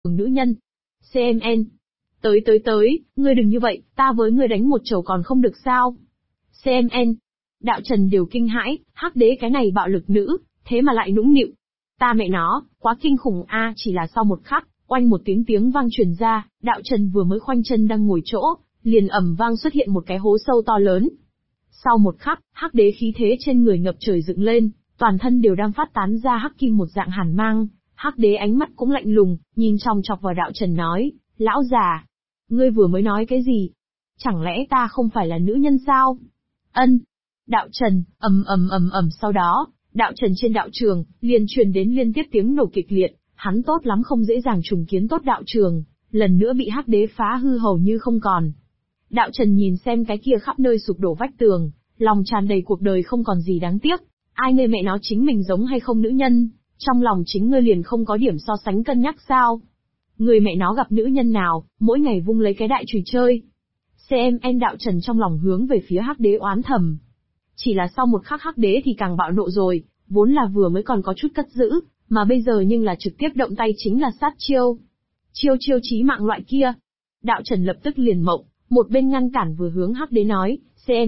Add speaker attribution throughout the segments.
Speaker 1: nữ nhân. CMN. Tới, ngươi đừng như vậy, ta với ngươi đánh một chầu còn không được sao? CMN. Đạo Trần đều kinh hãi, hắc đế cái này bạo lực nữ, thế mà lại nũng nịu. Ta mẹ nó, quá kinh khủng a, chỉ là sau một khắc, oanh một tiếng vang truyền ra, đạo Trần vừa mới khoanh chân đang ngồi chỗ, liền ầm vang xuất hiện một cái hố sâu to lớn. Sau một khắc, hắc đế khí thế trên người ngập trời dựng lên, toàn thân đều đang phát tán ra hắc kim một dạng hàn mang, hắc đế ánh mắt cũng lạnh lùng, nhìn chòng chọc vào đạo Trần nói, lão già, ngươi vừa mới nói cái gì? Chẳng lẽ ta không phải là nữ nhân sao? Ân. Đạo Trần, ầm, sau đó, đạo Trần trên đạo trường, liền truyền đến liên tiếp tiếng nổ kịch liệt, hắn tốt lắm không dễ dàng trùng kiến tốt đạo trường, lần nữa bị hắc đế phá hư hầu như không còn. Đạo Trần nhìn xem cái kia khắp nơi sụp đổ vách tường, lòng tràn đầy cuộc đời không còn gì đáng tiếc, ai ngươi mẹ nó chính mình giống hay không nữ nhân, trong lòng chính ngươi liền không có điểm so sánh cân nhắc sao? Người mẹ nó gặp nữ nhân nào, mỗi ngày vung lấy cái đại chùy chơi. CMN đạo Trần trong lòng hướng về phía hắc đế oán thầm. Chỉ là sau một khắc hắc đế thì càng bạo nộ rồi, vốn là vừa mới còn có chút cất giữ, mà bây giờ nhưng là trực tiếp động tay chính là sát chiêu. Chiêu chí mạng loại kia. Đạo Trần lập tức liền mộng, một bên ngăn cản vừa hướng hắc đế nói,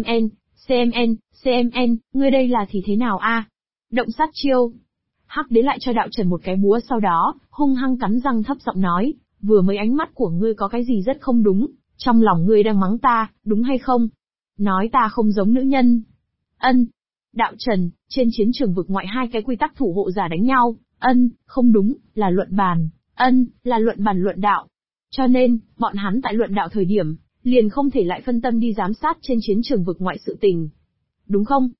Speaker 1: CMN, ngươi đây là thì thế nào a? Động sát chiêu. Hắc đế lại cho đạo Trần một cái búa sau đó, hung hăng cắn răng thấp giọng nói, vừa mới ánh mắt của ngươi có cái gì rất không đúng, trong lòng ngươi đang mắng ta, đúng hay không? Nói ta không giống nữ nhân. Ân. Đạo Trần, trên chiến trường vực ngoại hai cái quy tắc thủ hộ giả đánh nhau, không đúng, là luận bàn, là luận bàn luận đạo. Cho nên, bọn hắn tại luận đạo thời điểm, liền không thể lại phân tâm đi giám sát trên chiến trường vực ngoại sự tình. Đúng không?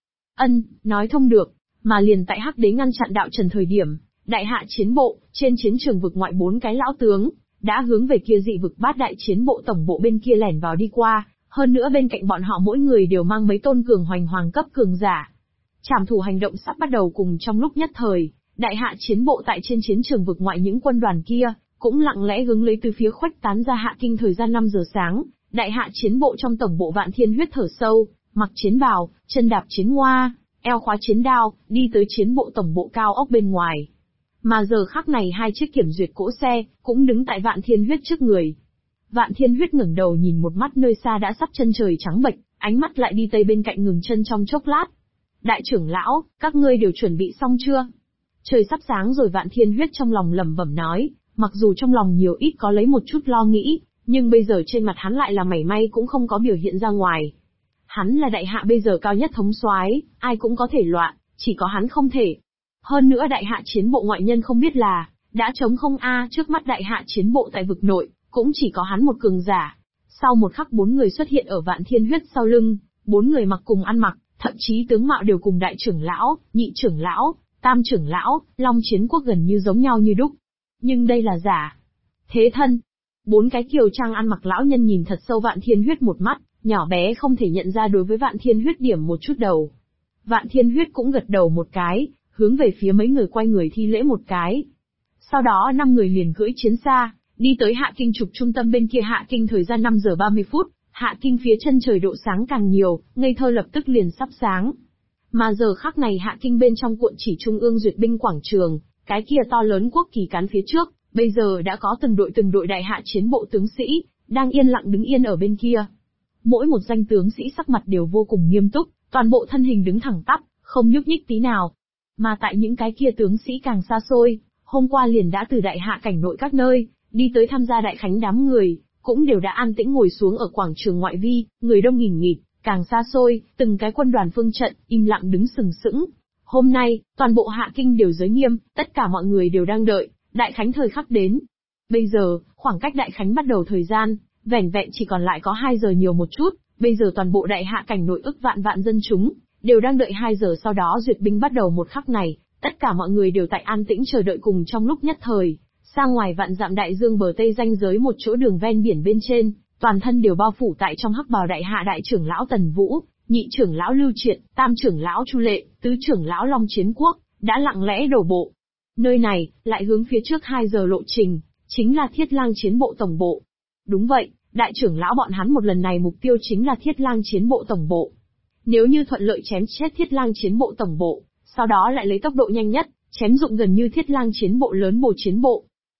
Speaker 1: Nói thông được, mà liền tại hắc đế ngăn chặn đạo Trần thời điểm, đại hạ chiến bộ, trên chiến trường vực ngoại 4 cái lão tướng, đã hướng về kia dị vực bát đại chiến bộ tổng bộ bên kia lẻn vào đi qua, hơn nữa bên cạnh bọn họ mỗi người đều mang mấy tôn cường hoành hoàng cấp cường giả. Trảm thủ hành động sắp bắt đầu cùng trong lúc nhất thời, đại hạ chiến bộ tại trên chiến trường vực ngoại những quân đoàn kia, cũng lặng lẽ hướng lấy từ phía khuếch tán ra Hạ Kinh thời gian 5 giờ sáng, đại hạ chiến bộ trong tổng bộ Vạn Thiên Huyết thở sâu, mặc chiến bào, chân đạp chiến hoa, eo khóa chiến đao, đi tới chiến bộ tổng bộ cao ốc bên ngoài. Mà giờ khắc này hai chiếc kiểm duyệt cỗ xe, cũng đứng tại Vạn Thiên Huyết trước người. Vạn Thiên Huyết ngẩng đầu nhìn một mắt nơi xa đã sắp chân trời trắng bệch, ánh mắt lại đi tới bên cạnh ngừng chân trong chốc lát. Đại trưởng lão, các ngươi đều chuẩn bị xong chưa? Trời sắp sáng rồi Vạn Thiên Huyết trong lòng lẩm bẩm nói, mặc dù trong lòng nhiều ít có lấy một chút lo nghĩ, nhưng bây giờ trên mặt hắn lại là mảy may cũng không có biểu hiện ra ngoài. Hắn là đại hạ bây giờ cao nhất thống soái, ai cũng có thể loạn, chỉ có hắn không thể. Hơn nữa đại hạ chiến bộ ngoại nhân không biết là, đã trống không trước mắt đại hạ chiến bộ tại vực nội, cũng chỉ có hắn một cường giả. Sau một khắc 4 người xuất hiện ở Vạn Thiên Huyết sau lưng, 4 người mặc cùng ăn mặc, thậm chí tướng mạo đều cùng đại trưởng lão, nhị trưởng lão, tam trưởng lão, Long Chiến Quốc gần như giống nhau như đúc. Nhưng đây là giả. Thế thân. 4 cái kiều trang ăn mặc lão nhân nhìn thật sâu Vạn Thiên Huyết một mắt, nhỏ bé không thể nhận ra đối với Vạn Thiên Huyết điểm một chút đầu. Vạn Thiên Huyết cũng gật đầu một cái, hướng về phía mấy người quay người thi lễ một cái. Sau đó 5 người liền cưỡi chiến xa, đi tới Hạ Kinh trục trung tâm bên kia Hạ Kinh thời gian 5 giờ 30 phút, Hạ Kinh phía chân trời độ sáng càng nhiều, ngây thơ lập tức liền sắp sáng. Mà giờ khắc này Hạ Kinh bên trong cuộn chỉ trung ương duyệt binh quảng trường, cái kia to lớn quốc kỳ cán phía trước, bây giờ đã có từng đội đại hạ chiến bộ tướng sĩ, đang yên lặng đứng yên ở bên kia. Mỗi một danh tướng sĩ sắc mặt đều vô cùng nghiêm túc, toàn bộ thân hình đứng thẳng tắp, không nhúc nhích tí nào. Mà tại những cái kia tướng sĩ càng xa xôi, hôm qua liền đã từ đại hạ cảnh nội các nơi, đi tới tham gia đại khánh đám người, cũng đều đã an tĩnh ngồi xuống ở quảng trường ngoại vi, người đông nghìn nghịt, càng xa xôi, từng cái quân đoàn phương trận, im lặng đứng sừng sững. Hôm nay, toàn bộ Hạ Kinh đều giới nghiêm, tất cả mọi người đều đang đợi, đại khánh thời khắc đến. Bây giờ, khoảng cách đại khánh bắt đầu thời gian, vẻn vẹn chỉ còn lại có 2 giờ nhiều một chút, bây giờ toàn bộ đại hạ cảnh nội ức vạn dân chúng, đều đang đợi 2 giờ sau đó duyệt binh bắt đầu một khắc này, tất cả mọi người đều tại an tĩnh chờ đợi cùng trong lúc nhất thời. Xa ngoài vạn dặm đại dương bờ tây ranh giới một chỗ đường ven biển bên trên, toàn thân đều bao phủ tại trong hắc bào đại hạ đại trưởng lão Tần Vũ, nhị trưởng lão Lưu Triệt, tam trưởng lão Chu Lệ, tứ trưởng lão Long Chiến Quốc, đã lặng lẽ đổ bộ. Nơi này, lại hướng phía trước 2 giờ lộ trình, chính là Thiết Lang chiến bộ tổng bộ. Đúng vậy, đại trưởng lão bọn hắn một lần này mục tiêu chính là Thiết Lang chiến bộ tổng bộ. Nếu như thuận lợi chém chết Thiết Lang chiến bộ tổng bộ, sau đó lại lấy tốc độ nhanh nhất, chém dụng gần như Thiết Lang chiến bộ lớn bộ chiến bộ.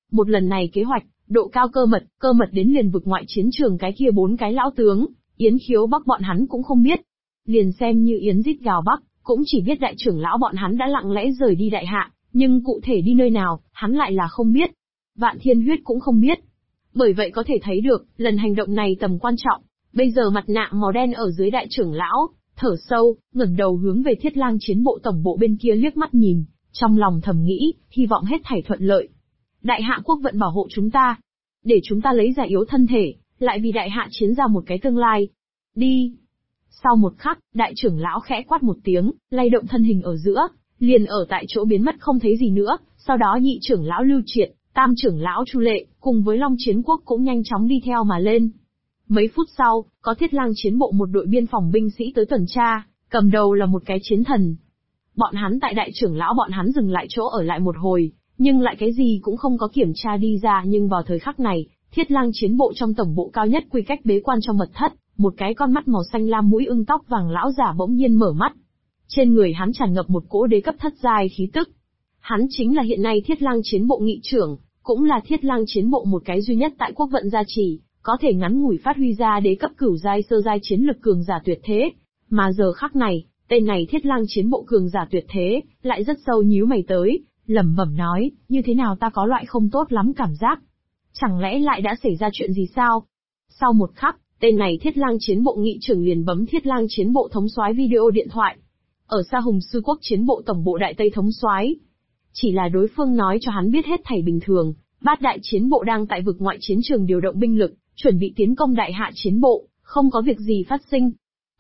Speaker 1: Một lần này kế hoạch, độ cao cơ mật đến liền vực ngoại chiến trường cái kia 4 cái lão tướng, Yến Khiếu Bắc bọn hắn cũng không biết. Liền xem như Yến rít gào Bắc, cũng chỉ biết đại trưởng lão bọn hắn đã lặng lẽ rời đi đại hạ, nhưng cụ thể đi nơi nào, hắn lại là không biết. Vạn Thiên Huyết cũng không biết. Bởi vậy có thể thấy được, lần hành động này tầm quan trọng. Bây giờ mặt nạ màu đen ở dưới đại trưởng lão, thở sâu, ngẩng đầu hướng về Thiết Lang chiến bộ tổng bộ bên kia liếc mắt nhìn, trong lòng thầm nghĩ, hy vọng hết thảy thuận lợi. Đại hạ quốc vận bảo hộ chúng ta, để chúng ta lấy già yếu thân thể, lại vì đại hạ chiến ra một cái tương lai. Đi. Sau một khắc, đại trưởng lão khẽ quát một tiếng, lay động thân hình ở giữa, liền ở tại chỗ biến mất không thấy gì nữa, sau đó nhị trưởng lão Lưu Triệt, tam trưởng lão Chu Lệ, cùng với Long Chiến Quốc cũng nhanh chóng đi theo mà lên. Mấy phút sau, có Thiết Lang chiến bộ một đội biên phòng binh sĩ tới tuần tra, cầm đầu là một cái chiến thần. Bọn hắn tại đại trưởng lão bọn hắn dừng lại chỗ ở lại một hồi, nhưng lại cái gì cũng không có kiểm tra đi ra, nhưng vào thời khắc này, Thiết Lang chiến bộ trong tổng bộ cao nhất quy cách bế quan trong mật thất, một cái con mắt màu xanh lam mũi ưng tóc vàng lão giả bỗng nhiên mở mắt. Trên người hắn tràn ngập một cỗ đế cấp thất giai khí tức. Hắn chính là hiện nay Thiết Lang chiến bộ nghị trưởng, cũng là Thiết Lang chiến bộ một cái duy nhất tại quốc vận gia trì, có thể ngắn ngủi phát huy ra đế cấp cửu giai sơ giai chiến lực cường giả tuyệt thế. Mà giờ khắc này, tên này Thiết Lang chiến bộ cường giả tuyệt thế, lại rất sâu nhíu mày tới, lẩm bẩm nói, như thế nào ta có loại không tốt lắm cảm giác. Chẳng lẽ lại đã xảy ra chuyện gì sao? Sau một khắc, tên này Thiết Lang chiến bộ nghị trưởng liền bấm Thiết Lang chiến bộ thống soái video điện thoại. Ở xa Hùng Sư Quốc chiến bộ tổng bộ Đại Tây thống soái. Chỉ là đối phương nói cho hắn biết hết thảy bình thường, Bát đại chiến bộ đang tại vực ngoại chiến trường điều động binh lực, chuẩn bị tiến công đại hạ chiến bộ, không có việc gì phát sinh.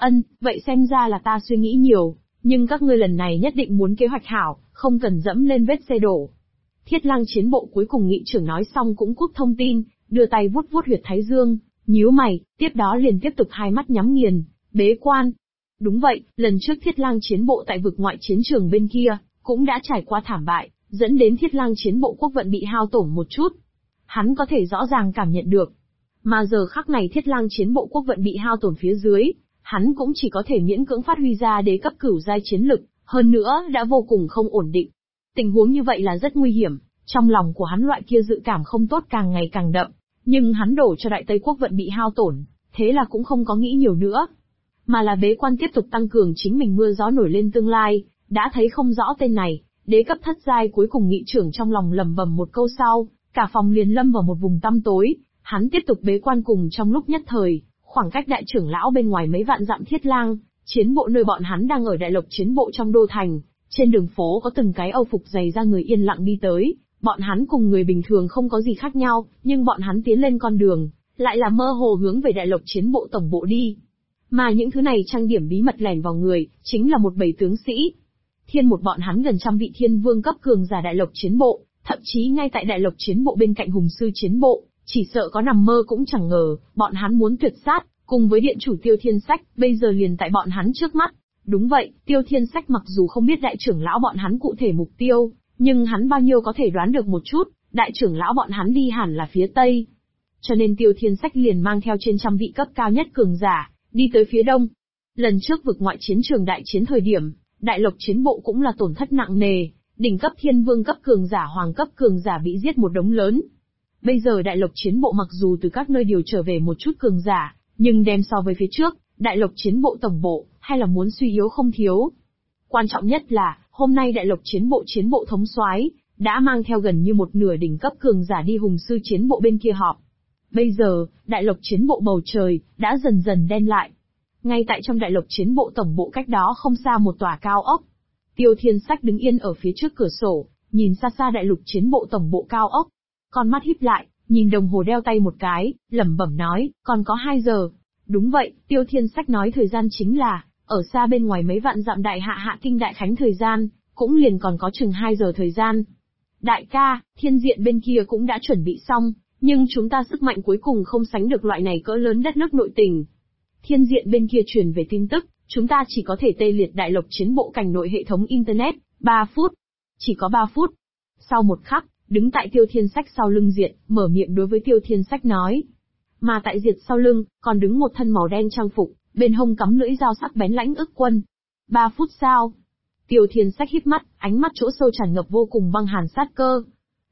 Speaker 1: Vậy xem ra là ta suy nghĩ nhiều, nhưng các ngươi lần này nhất định muốn kế hoạch hảo, không cần dẫm lên vết xe đổ. Thiết Lang chiến bộ cuối cùng nghị trưởng nói xong cũng cúp thông tin, đưa tay vuốt vuốt huyệt thái dương, nhíu mày, tiếp đó liền tiếp tục hai mắt nhắm nghiền, bế quan. Đúng vậy, lần trước Thiết Lang chiến bộ tại vực ngoại chiến trường bên kia, cũng đã trải qua thảm bại, dẫn đến Thiết Lang chiến bộ quốc vận bị hao tổn một chút. Hắn có thể rõ ràng cảm nhận được. Mà giờ khắc này Thiết Lang chiến bộ quốc vận bị hao tổn phía dưới, hắn cũng chỉ có thể miễn cưỡng phát huy ra đế cấp cửu giai chiến lực, hơn nữa đã vô cùng không ổn định. Tình huống như vậy là rất nguy hiểm, trong lòng của hắn loại kia dự cảm không tốt càng ngày càng đậm, nhưng hắn đổ cho Đại Tây quốc vận bị hao tổn, thế là cũng không có nghĩ nhiều nữa, mà là bế quan tiếp tục tăng cường chính mình mưa gió nổi lên tương lai. Đã thấy không rõ tên này, đế cấp thất giai cuối cùng nghị trưởng trong lòng lẩm bẩm một câu sau, cả phòng liền lâm vào một vùng tăm tối. Hắn tiếp tục bế quan cùng trong lúc nhất thời, khoảng cách đại trưởng lão bên ngoài mấy vạn dặm Thiết Lang chiến bộ nơi bọn hắn đang ở Đại Lộc chiến bộ trong đô thành, trên đường phố có từng cái âu phục dày ra người yên lặng đi tới. Bọn hắn cùng người bình thường không có gì khác nhau, nhưng bọn hắn tiến lên con đường, lại là mơ hồ hướng về Đại Lộc chiến bộ tổng bộ đi. Mà những thứ này trang điểm bí mật lẻn vào người, chính là một bầy tướng sĩ. Thiên một bọn hắn gần trăm vị thiên vương cấp cường giả Đại Lộc chiến bộ, thậm chí ngay tại Đại Lộc chiến bộ bên cạnh Hùng Sư chiến bộ, chỉ sợ có nằm mơ cũng chẳng ngờ, bọn hắn muốn tuyệt sát, cùng với điện chủ Tiêu Thiên Sách, bây giờ liền tại bọn hắn trước mắt. Đúng vậy, Tiêu Thiên Sách mặc dù không biết đại trưởng lão bọn hắn cụ thể mục tiêu, nhưng hắn bao nhiêu có thể đoán được một chút, đại trưởng lão bọn hắn đi hẳn là phía Tây. Cho nên Tiêu Thiên Sách liền mang theo trên trăm vị cấp cao nhất cường giả, đi tới phía Đông. Lần trước vực ngoại chiến trường đại chiến thời điểm, Đại Lộc chiến bộ cũng là tổn thất nặng nề, đỉnh cấp thiên vương cấp cường giả hoàng cấp cường giả bị giết một đống lớn. Bây giờ Đại Lộc chiến bộ mặc dù từ các nơi điều trở về một chút cường giả, nhưng đem so với phía trước, Đại Lộc chiến bộ tổng bộ, hay là muốn suy yếu không thiếu. Quan trọng nhất là, hôm nay Đại Lộc chiến bộ thống soái đã mang theo gần như một nửa đỉnh cấp cường giả đi Hùng Sư chiến bộ bên kia họp. Bây giờ, Đại Lộc chiến bộ bầu trời đã dần dần đen lại. Ngay tại trong Đại Lộc chiến bộ tổng bộ cách đó không xa một tòa cao ốc. Tiêu Thiên Sách đứng yên ở phía trước cửa sổ, nhìn xa xa Đại Lộc chiến bộ tổng bộ cao ốc. Con mắt híp lại, nhìn đồng hồ đeo tay một cái, lẩm bẩm nói, còn có 2 giờ. Đúng vậy, Tiêu Thiên Sách nói thời gian chính là, ở xa bên ngoài mấy vạn dặm đại hạ hạ kinh đại khánh thời gian, cũng liền còn có chừng 2 giờ thời gian. Đại ca, thiên diện bên kia cũng đã chuẩn bị xong, nhưng chúng ta sức mạnh cuối cùng không sánh được loại này cỡ lớn đất nước nội tình. Thiên diện bên kia truyền về tin tức, chúng ta chỉ có thể tê liệt Đại Lộc chiến bộ cảnh nội hệ thống Internet, 3 phút. Chỉ có 3 phút. Sau một khắc, đứng tại Tiêu Thiên Sách sau lưng Diệt, mở miệng đối với Tiêu Thiên Sách nói. Mà tại Diệt sau lưng, còn đứng một thân màu đen trang phục, bên hông cắm lưỡi dao sắc bén Lãnh Ức Quân. 3 phút sao? Tiêu Thiên Sách híp mắt, ánh mắt chỗ sâu tràn ngập vô cùng băng hàn sát cơ.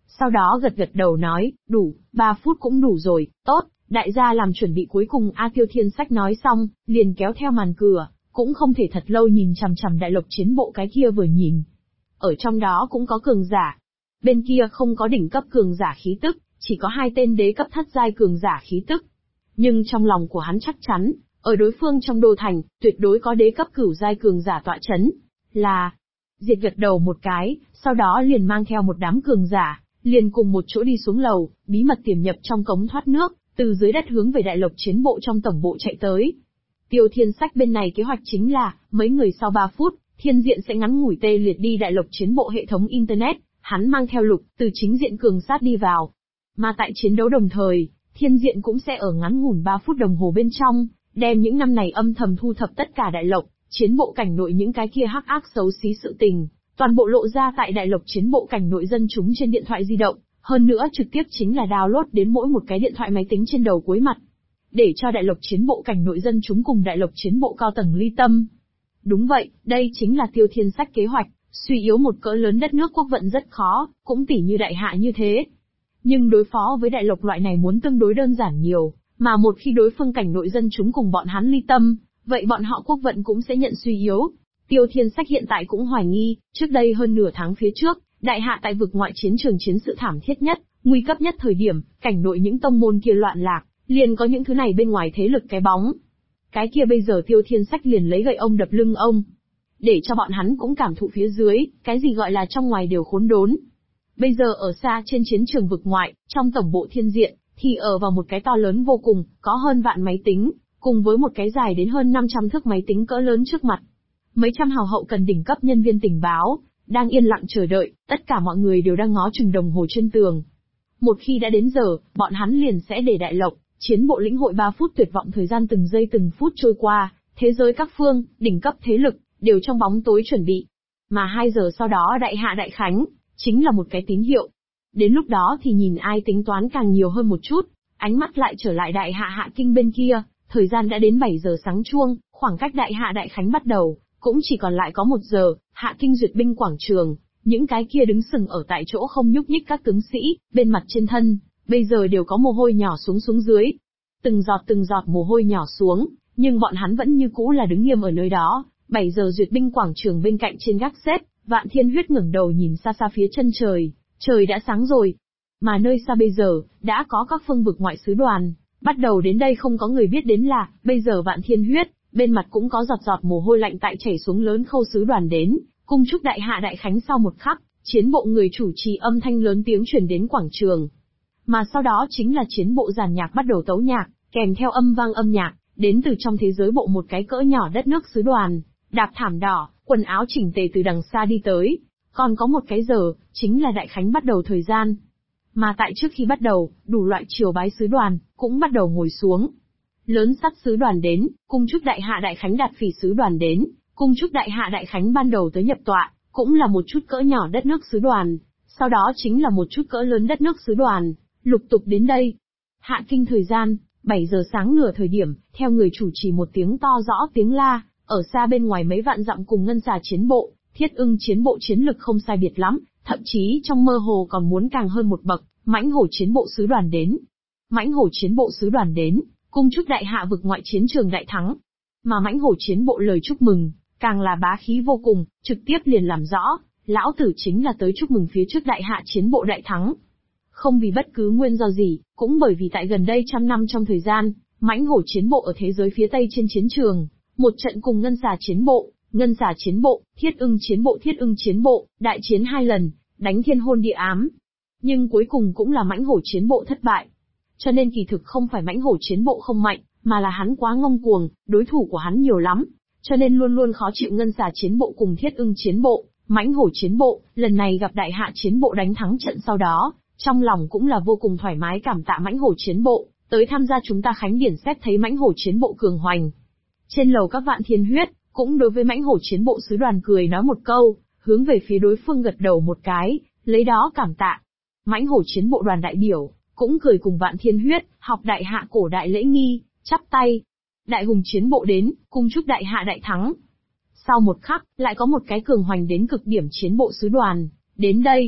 Speaker 1: Sau đó gật gật đầu nói, đủ, 3 phút cũng đủ rồi, tốt, đại gia làm chuẩn bị cuối cùng. Tiêu Thiên Sách nói xong, liền kéo theo màn cửa, cũng không thể thật lâu nhìn chằm chằm đại lộc chiến bộ cái kia vừa nhìn. Ở trong đó cũng có cường giả. Bên kia không có đỉnh cấp cường giả khí tức, chỉ có 2 tên đế cấp thất giai cường giả khí tức. Nhưng trong lòng của hắn chắc chắn, ở đối phương trong đô thành, tuyệt đối có đế cấp cửu giai cường giả tọa chấn. Là, Diệt gật đầu một cái, sau đó liền mang theo một đám cường giả, liền cùng một chỗ đi xuống lầu, bí mật tiềm nhập trong cống thoát nước, từ dưới đất hướng về đại lộc chiến bộ trong tổng bộ chạy tới. Tiêu Thiên Sách bên này kế hoạch chính là, mấy người sau 3 phút, thiên diện sẽ ngắn ngủi tê liệt đi đại lộc chiến bộ hệ thống Internet, hắn mang theo lục, từ chính diện cường sát đi vào. Mà tại chiến đấu đồng thời, thiên diện cũng sẽ ở ngắn ngủn 3 phút đồng hồ bên trong, đem những năm này âm thầm thu thập tất cả đại lộc, chiến bộ cảnh nội những cái kia hắc ác xấu xí sự tình, toàn bộ lộ ra tại đại lộc chiến bộ cảnh nội dân chúng trên điện thoại di động, hơn nữa trực tiếp chính là download đến mỗi một cái điện thoại máy tính trên đầu cuối mặt. Để cho đại lộc chiến bộ cảnh nội dân chúng cùng đại lộc chiến bộ cao tầng ly tâm. Đúng vậy, đây chính là Tiêu Thiên Sách kế hoạch, suy yếu một cỡ lớn đất nước quốc vận rất khó, cũng tỉ như đại hạ như thế. Nhưng đối phó với đại lộc loại này muốn tương đối đơn giản nhiều, mà một khi đối phương cảnh nội dân chúng cùng bọn hắn ly tâm, vậy bọn họ quốc vận cũng sẽ nhận suy yếu. Tiêu Thiên Sách hiện tại cũng hoài nghi, trước đây hơn nửa tháng phía trước, đại hạ tại vực ngoại chiến trường chiến sự thảm thiết nhất, nguy cấp nhất thời điểm, cảnh nội những tông môn kia loạn lạc, liền có những thứ này bên ngoài thế lực cái bóng. Cái kia bây giờ Tiêu Thiên Sách liền lấy gậy ông đập lưng ông, để cho bọn hắn cũng cảm thụ phía dưới, cái gì gọi là trong ngoài đều khốn đốn. Bây giờ ở xa trên chiến trường vực ngoại, trong tổng bộ thiên diện, thì ở vào một cái to lớn vô cùng, có hơn vạn máy tính, cùng với một cái dài đến hơn 500 thước máy tính cỡ lớn trước mặt. Mấy trăm hào hậu cần đỉnh cấp nhân viên tình báo, đang yên lặng chờ đợi, tất cả mọi người đều đang ngó chừng đồng hồ trên tường. Một khi đã đến giờ, bọn hắn liền sẽ để đại lộc, chiến bộ lĩnh hội 3 phút tuyệt vọng thời gian từng giây từng phút trôi qua, thế giới các phương, đỉnh cấp thế lực, đều trong bóng tối chuẩn bị. Mà 2 giờ sau đó đại hạ đại khánh, chính là một cái tín hiệu. Đến lúc đó thì nhìn ai tính toán càng nhiều hơn một chút, ánh mắt lại trở lại đại hạ hạ kinh bên kia, thời gian đã đến 7 giờ sáng chuông, khoảng cách đại hạ đại khánh bắt đầu, cũng chỉ còn lại có 1 giờ, hạ kinh duyệt binh quảng trường, những cái kia đứng sừng ở tại chỗ không nhúc nhích các tướng sĩ, bên mặt trên thân, bây giờ đều có mồ hôi nhỏ xuống dưới. Từng giọt mồ hôi nhỏ xuống, nhưng bọn hắn vẫn như cũ là đứng nghiêm ở nơi đó. 7 giờ duyệt binh quảng trường bên cạnh trên gác xếp, Vạn Thiên Huyết ngẩng đầu nhìn xa xa phía chân trời, trời đã sáng rồi. Mà nơi xa bây giờ, đã có các phương vực ngoại sứ đoàn, bắt đầu đến đây không có người biết đến là, bây giờ Vạn Thiên Huyết, bên mặt cũng có giọt mồ hôi lạnh tại chảy xuống lớn khâu sứ đoàn đến, cung chúc đại hạ đại khánh. Sau một khắc, chiến bộ người chủ trì âm thanh lớn tiếng truyền đến quảng trường. Mà sau đó chính là chiến bộ giàn nhạc bắt đầu tấu nhạc, kèm theo âm vang âm nhạc, đến từ trong thế giới bộ một cái cỡ nhỏ đất nước sứ đoàn, đạp thảm đỏ, quần áo chỉnh tề từ đằng xa đi tới. Còn có một cái giờ, chính là đại khánh bắt đầu thời gian. Mà tại trước khi bắt đầu, đủ loại triều bái sứ đoàn, cũng bắt đầu ngồi xuống. Lớn sắt sứ đoàn đến, cung chúc đại hạ đại khánh. Đạt phỉ sứ đoàn đến, cung chúc đại hạ đại khánh. Ban đầu tới nhập tọa, cũng là một chút cỡ nhỏ đất nước sứ đoàn, sau đó chính là một chút cỡ lớn đất nước sứ đoàn, lục tục đến đây. Hạ kinh thời gian, 7 giờ sáng nửa thời điểm, theo người chủ trì một tiếng to rõ tiếng la, ở xa bên ngoài mấy vạn dặm cùng ngân xà chiến bộ, thiết ưng chiến bộ chiến lực không sai biệt lắm, thậm chí trong mơ hồ còn muốn càng hơn một bậc, mãnh hổ chiến bộ sứ đoàn đến. Mãnh hổ chiến bộ sứ đoàn đến, cung chúc đại hạ vực ngoại chiến trường đại thắng. Mà mãnh hổ chiến bộ lời chúc mừng, càng là bá khí vô cùng, trực tiếp liền làm rõ, lão tử chính là tới chúc mừng phía trước đại hạ chiến bộ đại thắng. Không vì bất cứ nguyên do gì, cũng bởi vì tại gần đây 100 năm trong thời gian, mãnh hổ chiến bộ ở thế giới phía Tây trên chiến trường, một trận cùng ngân xà chiến bộ, thiết ưng chiến bộ, đại chiến 2 lần, đánh thiên hôn địa ám. Nhưng cuối cùng cũng là mãnh hổ chiến bộ thất bại. Cho nên kỳ thực không phải mãnh hổ chiến bộ không mạnh, mà là hắn quá ngông cuồng, đối thủ của hắn nhiều lắm, cho nên luôn luôn khó chịu ngân xà chiến bộ cùng thiết ưng chiến bộ, mãnh hổ chiến bộ. Lần này gặp đại hạ chiến bộ đánh thắng trận sau đó, trong lòng cũng là vô cùng thoải mái, cảm tạ mãnh hổ chiến bộ, tới tham gia chúng ta khánh điển. Xét thấy mãnh hổ chiến bộ cường hoành. Trên lầu các Vạn Thiên Huyết, cũng đối với mãnh hổ chiến bộ sứ đoàn cười nói một câu, hướng về phía đối phương gật đầu một cái, lấy đó cảm tạ. Mãnh hổ chiến bộ đoàn đại biểu, cũng cười cùng Vạn Thiên Huyết, học đại hạ cổ đại lễ nghi, chắp tay. Đại hùng chiến bộ đến, cung chúc đại hạ đại thắng. Sau một khắc, lại có một cái cường hoành đến cực điểm chiến bộ sứ đoàn, đến đây.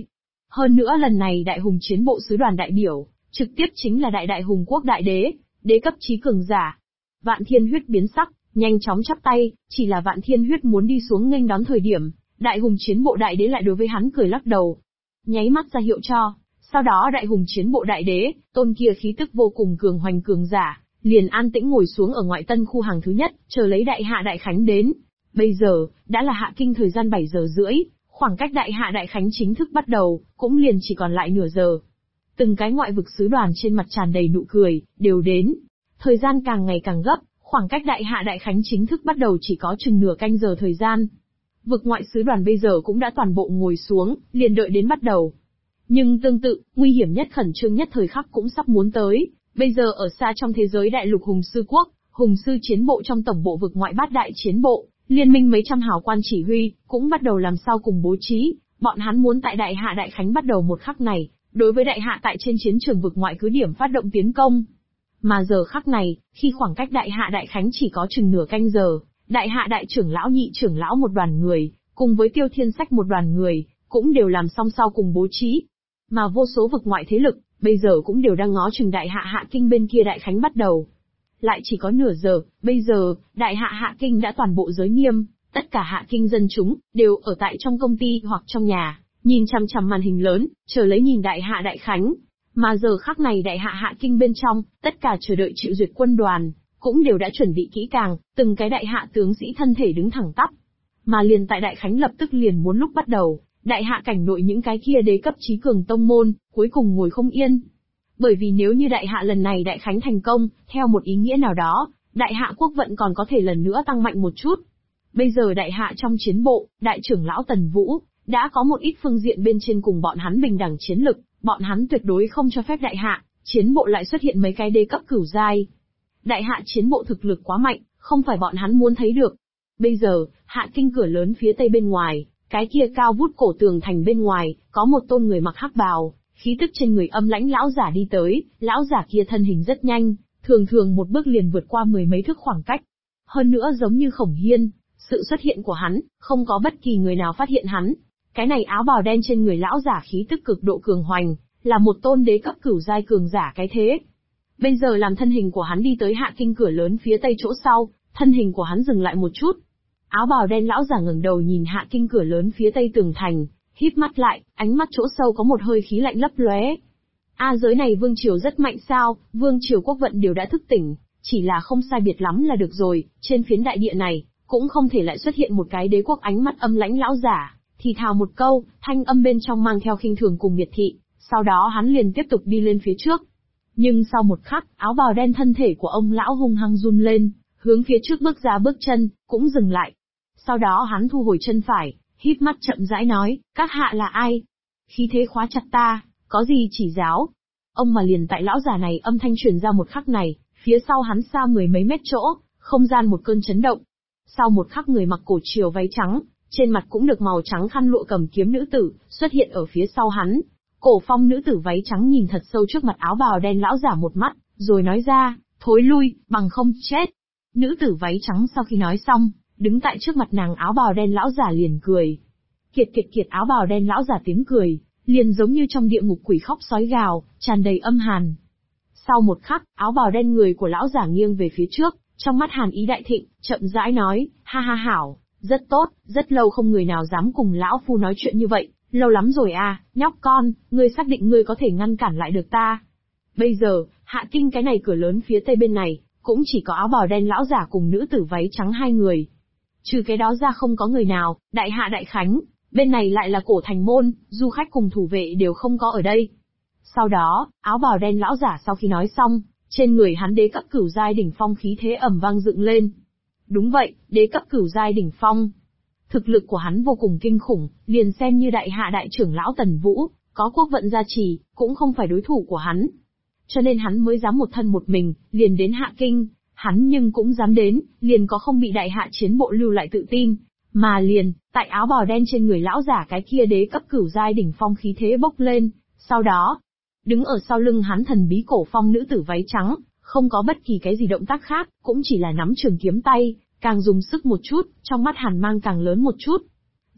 Speaker 1: Hơn nữa lần này đại hùng chiến bộ sứ đoàn đại biểu, trực tiếp chính là đại hùng quốc đại đế, đế cấp chí cường giả. Vạn Thiên Huyết biến sắc, nhanh chóng chắp tay, chỉ là Vạn Thiên Huyết muốn đi xuống nghênh đón thời điểm, đại hùng chiến bộ đại đế lại đối với hắn cười lắc đầu. Nháy mắt ra hiệu cho, sau đó đại hùng chiến bộ đại đế, tôn kia khí tức vô cùng cường hoành cường giả, liền an tĩnh ngồi xuống ở ngoại tân khu hàng thứ nhất, chờ lấy đại hạ đại khánh đến. Bây giờ, đã là hạ kinh thời gian 7 giờ rưỡi, khoảng cách đại hạ đại khánh chính thức bắt đầu, cũng liền chỉ còn lại nửa giờ. Từng cái ngoại vực sứ đoàn trên mặt tràn đầy nụ cười, đều đến. Thời gian càng ngày càng gấp, khoảng cách đại hạ đại khánh chính thức bắt đầu chỉ có chừng nửa canh giờ thời gian. Vực ngoại sứ đoàn bây giờ cũng đã toàn bộ ngồi xuống, liền đợi đến bắt đầu. Nhưng tương tự, nguy hiểm nhất khẩn trương nhất thời khắc cũng sắp muốn tới. Bây giờ ở xa trong thế giới đại lục hùng sư quốc, hùng sư chiến bộ trong tổng bộ vực ngoại bát đại chiến bộ, liên minh mấy trăm hào quan chỉ huy, cũng bắt đầu làm sao cùng bố trí. Bọn hắn muốn tại đại hạ đại khánh bắt đầu một khắc này, đối với đại hạ tại trên chiến trường vực ngoại cứ điểm phát động tiến công. Mà giờ khắc này, khi khoảng cách đại hạ đại khánh chỉ có chừng nửa canh giờ, đại hạ đại trưởng lão nhị trưởng lão một đoàn người, cùng với tiêu thiên sách một đoàn người, cũng đều làm song sau cùng bố trí. Mà vô số vực ngoại thế lực, bây giờ cũng đều đang ngó chừng đại hạ hạ kinh bên kia đại khánh bắt đầu. Lại chỉ có nửa giờ, bây giờ, đại hạ hạ kinh đã toàn bộ giới nghiêm, tất cả hạ kinh dân chúng, đều ở tại trong công ty hoặc trong nhà, nhìn chằm chằm màn hình lớn, chờ lấy nhìn đại hạ đại khánh. Mà giờ khắc này đại hạ hạ kinh bên trong, tất cả chờ đợi chịu duyệt quân đoàn, cũng đều đã chuẩn bị kỹ càng, từng cái đại hạ tướng sĩ thân thể đứng thẳng tắp. Mà liền tại đại khánh lập tức liền muốn lúc bắt đầu, đại hạ cảnh nội những cái kia đế cấp chí cường tông môn, cuối cùng ngồi không yên. Bởi vì nếu như đại hạ lần này đại khánh thành công, theo một ý nghĩa nào đó, đại hạ quốc vận còn có thể lần nữa tăng mạnh một chút. Bây giờ đại hạ trong chiến bộ, đại trưởng lão Tần Vũ, đã có một ít phương diện bên trên cùng bọn hắn bình đẳng chiến lực, bọn hắn tuyệt đối không cho phép đại hạ, chiến bộ lại xuất hiện mấy cái đế cấp cửu giai. Đại hạ chiến bộ thực lực quá mạnh, không phải bọn hắn muốn thấy được. Bây giờ, hạ kinh cửa lớn phía tây bên ngoài, cái kia cao vút cổ tường thành bên ngoài, có một tôn người mặc hắc bào, khí tức trên người âm lãnh lão giả đi tới, lão giả kia thân hình rất nhanh, thường thường một bước liền vượt qua mười mấy thước khoảng cách. Hơn nữa giống như Khổng Hiên, sự xuất hiện của hắn, không có bất kỳ người nào phát hiện hắn. Cái này áo bào đen trên người lão giả khí tức cực độ cường hoành, là một tôn đế cấp cửu giai cường giả cái thế. Bây giờ làm thân hình của hắn đi tới hạ kinh cửa lớn phía tây chỗ sau, thân hình của hắn dừng lại một chút. Áo bào đen lão giả ngẩng đầu nhìn hạ kinh cửa lớn phía tây tường thành, híp mắt lại, ánh mắt chỗ sâu có một hơi khí lạnh lấp lóe. Giới này vương triều rất mạnh sao? Vương triều quốc vận đều đã thức tỉnh, chỉ là không sai biệt lắm là được rồi, trên phiến đại địa này, cũng không thể lại xuất hiện một cái đế quốc ánh mắt âm lãnh lão giả, thì thào một câu, thanh âm bên trong mang theo khinh thường cùng miệt thị, sau đó hắn liền tiếp tục đi lên phía trước. Nhưng sau một khắc, áo bào đen thân thể của ông lão hung hăng run lên, hướng phía trước bước ra bước chân, cũng dừng lại. Sau đó hắn thu hồi chân phải, híp mắt chậm rãi nói, các hạ là ai? Khí thế khóa chặt ta, có gì chỉ giáo? Ông mà liền tại lão già này âm thanh truyền ra một khắc này, phía sau hắn xa mười mấy mét chỗ, không gian một cơn chấn động. Sau một khắc người mặc cổ triều váy trắng, trên mặt cũng được màu trắng khăn lụa cầm kiếm nữ tử, xuất hiện ở phía sau hắn. Cổ phong nữ tử váy trắng nhìn thật sâu trước mặt áo bào đen lão giả một mắt, rồi nói ra, thối lui, bằng không chết. Nữ tử váy trắng sau khi nói xong, đứng tại trước mặt nàng áo bào đen lão giả liền cười. Kiệt kiệt kiệt áo bào đen lão giả tiếng cười, liền giống như trong địa ngục quỷ khóc sói gào, tràn đầy âm hàn. Sau một khắc, áo bào đen người của lão giả nghiêng về phía trước, trong mắt hàn ý đại thịnh, chậm rãi nói, ha ha hảo, rất tốt, rất lâu không người nào dám cùng lão phu nói chuyện như vậy, lâu lắm rồi à, nhóc con, ngươi xác định ngươi có thể ngăn cản lại được ta. Bây giờ, hạ kinh cái này cửa lớn phía tây bên này, cũng chỉ có áo bào đen lão giả cùng nữ tử váy trắng hai người. Trừ cái đó ra không có người nào, đại hạ đại khánh, bên này lại là cổ thành môn, du khách cùng thủ vệ đều không có ở đây. Sau đó, áo bào đen lão giả sau khi nói xong, trên người hắn đế cấp cửu giai đỉnh phong khí thế ầm vang dựng lên. Đúng vậy, đế cấp cửu giai đỉnh phong. Thực lực của hắn vô cùng kinh khủng, liền xem như đại hạ đại trưởng lão Tần Vũ, có quốc vận gia trì, cũng không phải đối thủ của hắn. Cho nên hắn mới dám một thân một mình, liền đến hạ kinh, hắn nhưng cũng dám đến, liền có không bị đại hạ chiến bộ lưu lại tự tin. Mà liền, tại áo bào đen trên người lão giả cái kia đế cấp cửu giai đỉnh phong khí thế bốc lên, sau đó, đứng ở sau lưng hắn thần bí cổ phong nữ tử váy trắng, không có bất kỳ cái gì động tác khác, cũng chỉ là nắm trường kiếm tay, càng dùng sức một chút, trong mắt hàn mang càng lớn một chút.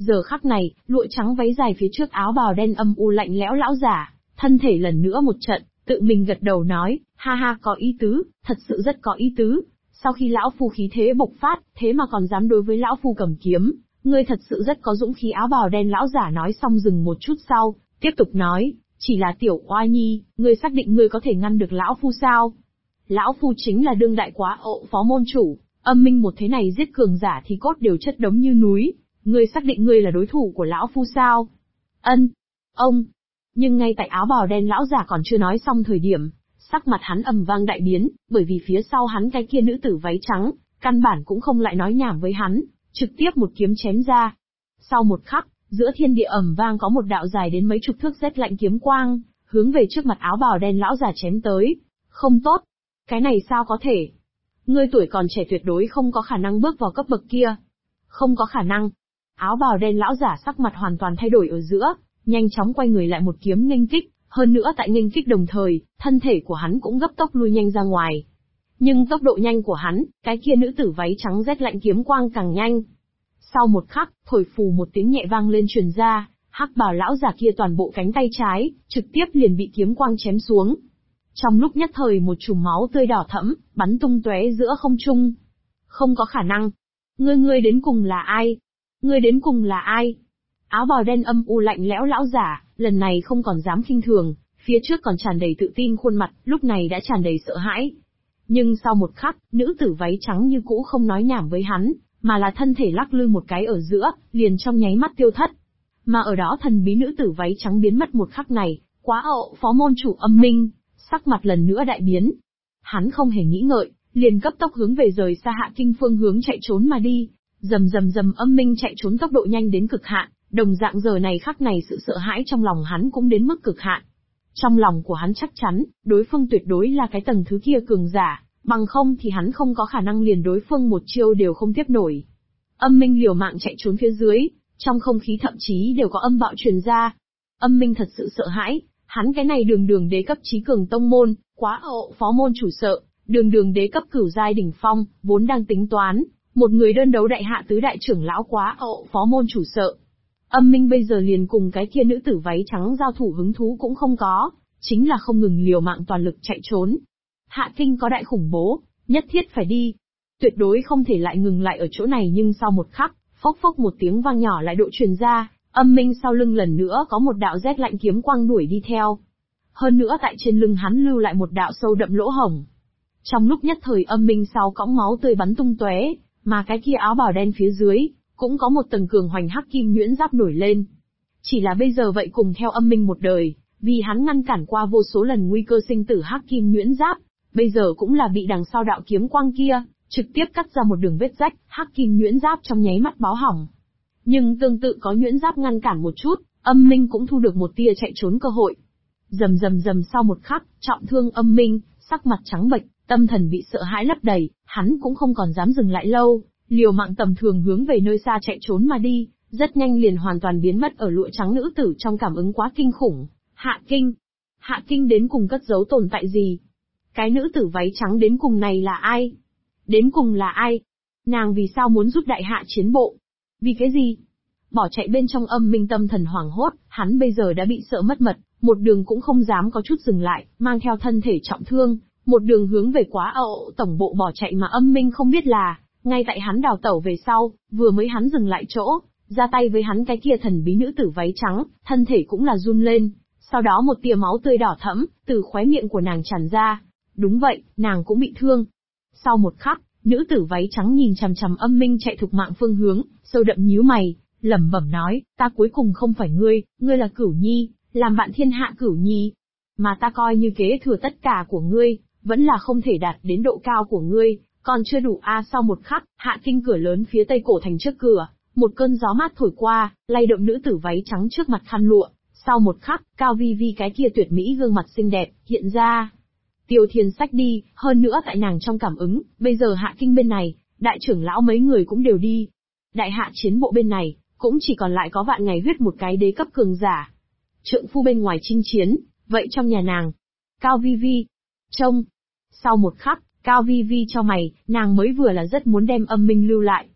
Speaker 1: Giờ khắc này, lụa trắng váy dài phía trước áo bào đen âm u lạnh lẽo lão giả, thân thể lần nữa một trận, tự mình gật đầu nói, ha ha có ý tứ, thật sự rất có ý tứ. Sau khi lão phu khí thế bộc phát, thế mà còn dám đối với lão phu cầm kiếm, ngươi thật sự rất có dũng khí. Áo bào đen lão giả nói xong dừng một chút sau, tiếp tục nói, chỉ là tiểu oa nhi, ngươi xác định ngươi có thể ngăn được lão phu sao? Lão phu chính là đương đại quá ộ phó môn chủ, âm minh một thế này giết cường giả thì cốt đều chất đống như núi, ngươi xác định ngươi là đối thủ của lão phu sao? Ân, ông. Nhưng ngay tại áo bào đen lão giả còn chưa nói xong thời điểm, sắc mặt hắn ầm vang đại biến, bởi vì phía sau hắn cái kia nữ tử váy trắng, căn bản cũng không lại nói nhảm với hắn, trực tiếp một kiếm chém ra. Sau một khắc, giữa thiên địa ầm vang có một đạo dài đến mấy chục thước rét lạnh kiếm quang, hướng về trước mặt áo bào đen lão giả chém tới. Không tốt, cái này sao có thể? Ngươi tuổi còn trẻ tuyệt đối không có khả năng bước vào cấp bậc kia. Không có khả năng. Áo bào đen lão giả sắc mặt hoàn toàn thay đổi ở giữa, nhanh chóng quay người lại một kiếm nghênh kích, hơn nữa tại nghênh kích đồng thời, thân thể của hắn cũng gấp tốc lui nhanh ra ngoài. Nhưng tốc độ nhanh của hắn, cái kia nữ tử váy trắng rét lạnh kiếm quang càng nhanh. Sau một khắc, thổi phù một tiếng nhẹ vang lên truyền ra, hắc bào lão giả kia toàn bộ cánh tay trái, trực tiếp liền bị kiếm quang chém xuống. Trong lúc nhất thời một chùm máu tươi đỏ thẫm, bắn tung tóe giữa không trung. Không có khả năng. Ngươi đến cùng là ai? Ngươi đến cùng là ai? Áo bào đen âm u lạnh lẽo lão giả, lần này không còn dám khinh thường, phía trước còn tràn đầy tự tin khuôn mặt, lúc này đã tràn đầy sợ hãi. Nhưng sau một khắc, nữ tử váy trắng như cũ không nói nhảm với hắn, mà là thân thể lắc lư một cái ở giữa, liền trong nháy mắt tiêu thất. Mà ở đó thần bí nữ tử váy trắng biến mất một khắc này, quá ộ phó môn chủ âm minh, sắc mặt lần nữa đại biến. Hắn không hề nghĩ ngợi, liền cấp tốc hướng về rời xa Hạ Kinh phương hướng chạy trốn mà đi. Rầm rầm rầm, âm minh chạy trốn tốc độ nhanh đến cực hạn, đồng dạng giờ này khắc này sự sợ hãi trong lòng hắn cũng đến mức cực hạn. Trong lòng của hắn chắc chắn, đối phương tuyệt đối là cái tầng thứ kia cường giả, bằng không thì hắn không có khả năng liền đối phương một chiêu đều không tiếp nổi. Âm minh liều mạng chạy trốn phía dưới, trong không khí thậm chí đều có âm bạo truyền ra. Âm minh thật sự sợ hãi, hắn cái này đường đường đế cấp chí cường tông môn, quá ộ phó môn chủ sợ, đường đường đế cấp cửu giai đỉnh phong, vốn đang tính toán, một người đơn đấu đại hạ tứ đại trưởng lão quá ộ phó môn chủ sợ. Âm minh bây giờ liền cùng cái kia nữ tử váy trắng giao thủ hứng thú cũng không có, chính là không ngừng liều mạng toàn lực chạy trốn. Hạ Kinh có đại khủng bố, nhất thiết phải đi. Tuyệt đối không thể lại ngừng lại ở chỗ này. Nhưng sau một khắc, phốc phốc một tiếng vang nhỏ lại độ truyền ra, âm minh sau lưng lần nữa có một đạo rét lạnh kiếm quang đuổi đi theo. Hơn nữa tại trên lưng hắn lưu lại một đạo sâu đậm lỗ hổng. Trong lúc nhất thời âm minh sau cõng máu tươi bắn tung tóe, mà cái kia áo bào đen phía dưới, cũng có một tầng cường hoành hắc kim nhuyễn giáp nổi lên. Chỉ là bây giờ vậy cùng theo âm minh một đời, vì hắn ngăn cản qua vô số lần nguy cơ sinh tử hắc kim nhuyễn giáp, bây giờ cũng là bị đằng sau đạo kiếm quang kia, trực tiếp cắt ra một đường vết rách, hắc kim nhuyễn giáp trong nháy mắt báo hỏng. Nhưng tương tự có nhuyễn giáp ngăn cản một chút, âm minh cũng thu được một tia chạy trốn cơ hội. Rầm rầm rầm, sau một khắc, trọng thương âm minh, sắc mặt trắng bệch, tâm thần bị sợ hãi lấp đầy, hắn cũng không còn dám dừng lại lâu, liều mạng tầm thường hướng về nơi xa chạy trốn mà đi, rất nhanh liền hoàn toàn biến mất ở lụa trắng nữ tử trong cảm ứng quá kinh khủng. Hạ Kinh đến cùng cất giấu tồn tại gì? Cái nữ tử váy trắng đến cùng này là ai? Đến cùng là ai? Nàng vì sao muốn giúp đại hạ chiến bộ? Vì cái gì? Bỏ chạy bên trong âm minh tâm thần hoảng hốt, hắn bây giờ đã bị sợ mất mật, một đường cũng không dám có chút dừng lại, mang theo thân thể trọng thương, một đường hướng về quá ộ tổng bộ bỏ chạy. Mà âm minh không biết là, ngay tại hắn đào tẩu về sau, vừa mới hắn dừng lại chỗ, ra tay với hắn cái kia thần bí nữ tử váy trắng, thân thể cũng là run lên, sau đó một tia máu tươi đỏ thẫm, từ khóe miệng của nàng tràn ra. Đúng vậy, nàng cũng bị thương. Sau một khắc, nữ tử váy trắng nhìn chằm chằm âm minh chạy thục mạng phương hướng, sâu đậm nhíu mày, lẩm bẩm nói, ta cuối cùng không phải ngươi là Cửu Nhi, làm bạn thiên hạ Cửu Nhi. Mà ta coi như kế thừa tất cả của ngươi, vẫn là không thể đạt đến độ cao của ngươi, còn chưa đủ a. Sau một khắc, Hạ Kinh cửa lớn phía tây cổ thành trước cửa, một cơn gió mát thổi qua, lay động nữ tử váy trắng trước mặt khăn lụa. Sau một khắc, Cao Vi Vi cái kia tuyệt mỹ gương mặt xinh đẹp, hiện ra. Tiêu Thiên Sách đi, hơn nữa tại nàng trong cảm ứng, bây giờ Hạ Kinh bên này, đại trưởng lão mấy người cũng đều đi. Đại hạ chiến bộ bên này, cũng chỉ còn lại có Vạn Ngày Huyết một cái đế cấp cường giả. Trượng phu bên ngoài chinh chiến, vậy trong nhà nàng, Cao Vi Vi, trông. Sau một khắc, Cao Vi Vi cho mày, nàng mới vừa là rất muốn đem âm minh lưu lại.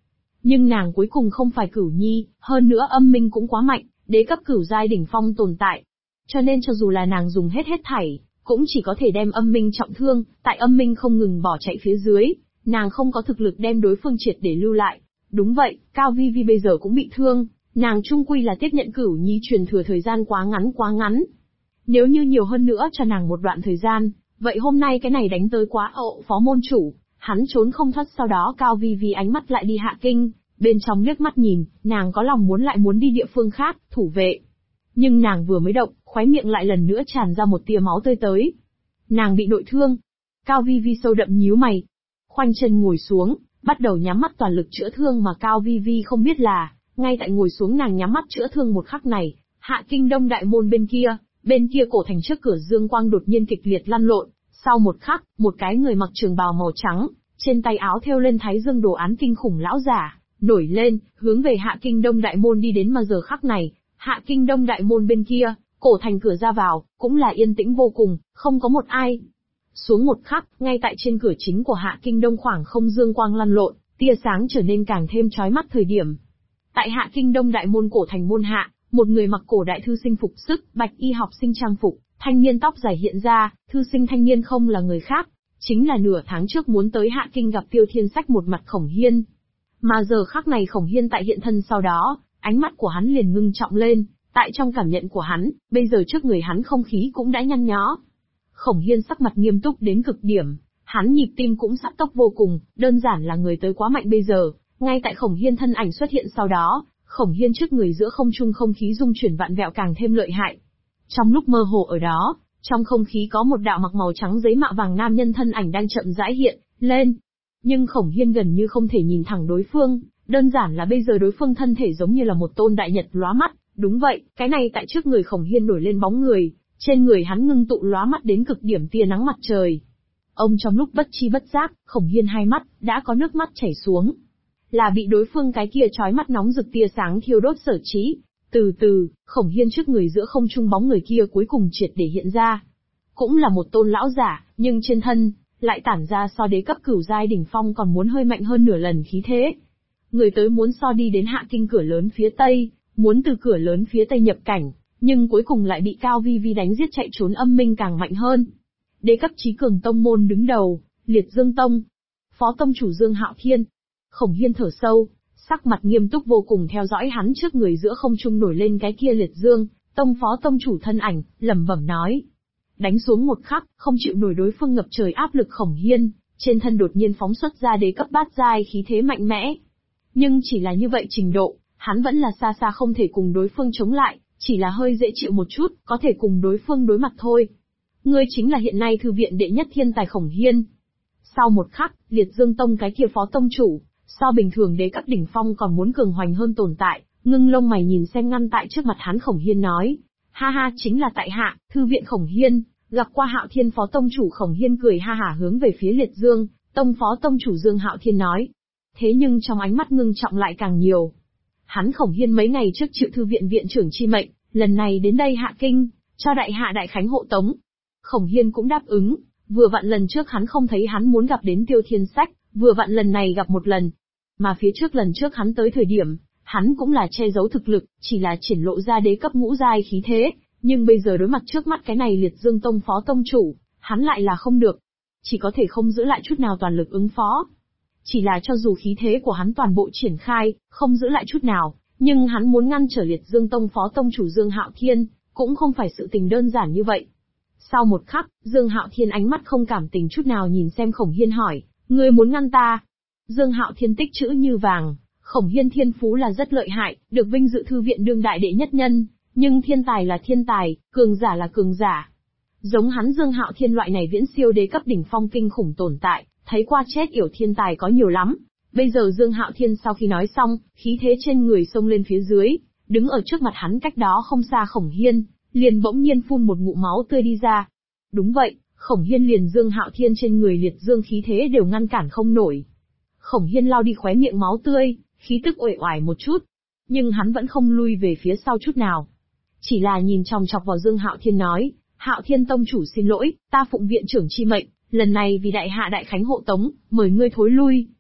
Speaker 1: Nhưng nàng cuối cùng không phải Cửu Nhi, hơn nữa âm minh cũng quá mạnh, đế cấp cửu giai đỉnh phong tồn tại. Cho nên cho dù là nàng dùng hết thảy, cũng chỉ có thể đem âm minh trọng thương, tại âm minh không ngừng bỏ chạy phía dưới, nàng không có thực lực đem đối phương triệt để lưu lại. Đúng vậy, Cao Vi Vi bây giờ cũng bị thương, nàng chung quy là tiếp nhận Cửu Nhi truyền thừa thời gian quá ngắn. Nếu như nhiều hơn nữa cho nàng một đoạn thời gian, vậy hôm nay cái này đánh tới quá ộ phó môn chủ, hắn trốn không thoát. Sau đó Cao Vi Vi ánh mắt lại đi Hạ Kinh, bên trong liếc mắt nhìn, nàng có lòng muốn đi địa phương khác, thủ vệ. Nhưng nàng vừa mới động, khóe miệng lại lần nữa tràn ra một tia máu tươi tới. Nàng bị nội thương. Cao Vi Vi sâu đậm nhíu mày. Khoanh chân ngồi xuống, bắt đầu nhắm mắt toàn lực chữa thương mà Cao Vi Vi không biết là, ngay tại ngồi xuống nàng nhắm mắt chữa thương một khắc này, Hạ Kinh Đông đại môn bên kia cổ thành trước cửa dương quang đột nhiên kịch liệt lăn lộn, sau một khắc, một cái người mặc trường bào màu trắng, trên tay áo thêu lên thái dương đồ án kinh khủng lão giả, nổi lên, hướng về Hạ Kinh Đông đại môn đi đến. Mà giờ khắc này, Hạ Kinh Đông đại môn bên kia, cổ thành cửa ra vào, cũng là yên tĩnh vô cùng, không có một ai. Xuống một khắc, ngay tại trên cửa chính của Hạ Kinh Đông khoảng không dương quang lăn lộn, tia sáng trở nên càng thêm chói mắt thời điểm. Tại Hạ Kinh Đông đại môn cổ thành môn hạ, một người mặc cổ đại thư sinh phục sức, bạch y học sinh trang phục, thanh niên tóc dài hiện ra, thư sinh thanh niên không là người khác, chính là nửa tháng trước muốn tới Hạ Kinh gặp Tiêu Thiên Sách một mặt Khổng Hiên. Mà giờ khắc này Khổng Hiên tại hiện thân sau đó, ánh mắt của hắn liền ngưng trọng lên, tại trong cảm nhận của hắn, bây giờ trước người hắn không khí cũng đã nhăn nhó. Khổng Hiên sắc mặt nghiêm túc đến cực điểm, hắn nhịp tim cũng sắp tốc vô cùng, đơn giản là người tới quá mạnh bây giờ. Ngay tại Khổng Hiên thân ảnh xuất hiện sau đó, Khổng Hiên trước người giữa không trung không khí rung chuyển vạn vẹo càng thêm lợi hại. Trong lúc mơ hồ ở đó, trong không khí có một đạo mặc màu trắng giấy mạ vàng nam nhân thân ảnh đang chậm rãi hiện lên. Nhưng Khổng Hiên gần như không thể nhìn thẳng đối phương, đơn giản là bây giờ đối phương thân thể giống như là một tôn đại nhật lóa mắt. Đúng vậy, cái này tại trước người Khổng Hiên nổi lên bóng người, trên người hắn ngưng tụ lóa mắt đến cực điểm tia nắng mặt trời. Ông trong lúc bất chi bất giác, Khổng Hiên hai mắt đã có nước mắt chảy xuống. Là bị đối phương cái kia chói mắt nóng rực tia sáng thiêu đốt sở trí. Từ từ, Khổng Hiên trước người giữa không trung bóng người kia cuối cùng triệt để hiện ra. Cũng là một tôn lão giả, nhưng trên thân lại tản ra so đế cấp cửu giai đỉnh phong còn muốn hơi mạnh hơn nửa lần khí thế. Người tới muốn so đi đến Hạ Kinh cửa lớn phía tây, muốn từ cửa lớn phía tây nhập cảnh, nhưng cuối cùng lại bị Cao Vi Vi đánh giết chạy trốn. Âm minh càng mạnh hơn. Đế cấp chí cường tông môn đứng đầu, Liệt Dương Tông. Phó tông chủ Dương Hạo Thiên. Khổng Hiên thở sâu, sắc mặt nghiêm túc vô cùng theo dõi hắn trước người giữa không trung nổi lên cái kia Liệt Dương Tông phó tông chủ thân ảnh, lẩm bẩm nói. Đánh xuống một khắc, không chịu nổi đối phương ngập trời áp lực Khổng Hiên, trên thân đột nhiên phóng xuất ra đế cấp bát giai khí thế mạnh mẽ. Nhưng chỉ là như vậy trình độ, hắn vẫn là xa xa không thể cùng đối phương chống lại, chỉ là hơi dễ chịu một chút, có thể cùng đối phương đối mặt thôi. Ngươi chính là hiện nay thư viện đệ nhất thiên tài Khổng Hiên. Sau một khắc, Liệt Dương Tông cái kia phó tông chủ, so bình thường đế cấp đỉnh phong còn muốn cường hoành hơn tồn tại, ngưng lông mày nhìn xem ngăn tại trước mặt hắn Khổng Hiên nói. Ha ha, chính là tại hạ, thư viện Khổng Hiên, gặp qua Hạo Thiên phó tông chủ. Khổng Hiên cười ha hả hướng về phía Liệt Dương Tông phó tông chủ Dương Hạo Thiên nói. Thế nhưng trong ánh mắt ngưng trọng lại càng nhiều. Hắn Khổng Hiên mấy ngày trước chịu thư viện viện trưởng chi mệnh, lần này đến đây Hạ Kinh, cho đại hạ đại khánh hộ tống. Khổng Hiên cũng đáp ứng, vừa vặn lần trước hắn không thấy hắn muốn gặp đến Tiêu Thiên Sách, vừa vặn lần này gặp một lần. Mà phía trước lần trước hắn tới thời điểm, hắn cũng là che giấu thực lực, chỉ là triển lộ ra đế cấp ngũ giai khí thế, nhưng bây giờ đối mặt trước mắt cái này Liệt Dương Tông phó tông chủ, hắn lại là không được. Chỉ có thể không giữ lại chút nào toàn lực ứng phó. Chỉ là cho dù khí thế của hắn toàn bộ triển khai, không giữ lại chút nào, nhưng hắn muốn ngăn trở Liệt Dương Tông phó tông chủ Dương Hạo Thiên, cũng không phải sự tình đơn giản như vậy. Sau một khắc, Dương Hạo Thiên ánh mắt không cảm tình chút nào nhìn xem Khổng Hiên hỏi, ngươi muốn ngăn ta? Dương Hạo Thiên tích chữ như vàng, Khổng Hiên thiên phú là rất lợi hại, được vinh dự thư viện đương đại đệ nhất nhân, nhưng thiên tài là thiên tài, cường giả là cường giả. Giống hắn Dương Hạo Thiên loại này viễn siêu đế cấp đỉnh phong kinh khủng tồn tại, thấy qua chết yểu thiên tài có nhiều lắm. Bây giờ Dương Hạo Thiên sau khi nói xong, khí thế trên người xông lên phía dưới, đứng ở trước mặt hắn cách đó không xa Khổng Hiên, liền bỗng nhiên phun một ngụm máu tươi đi ra. Đúng vậy, Khổng Hiên liền Dương Hạo Thiên trên người liệt dương khí thế đều ngăn cản không nổi. Khổng Hiên lau đi khóe miệng máu tươi, khí tức uể oải một chút, nhưng hắn vẫn không lui về phía sau chút nào. Chỉ là nhìn chòng chọc vào Dương Hạo Thiên nói, Hạo Thiên tông chủ xin lỗi, ta phụng viện trưởng chi mệnh, lần này vì đại hạ đại khánh hộ tống, mời ngươi thối lui.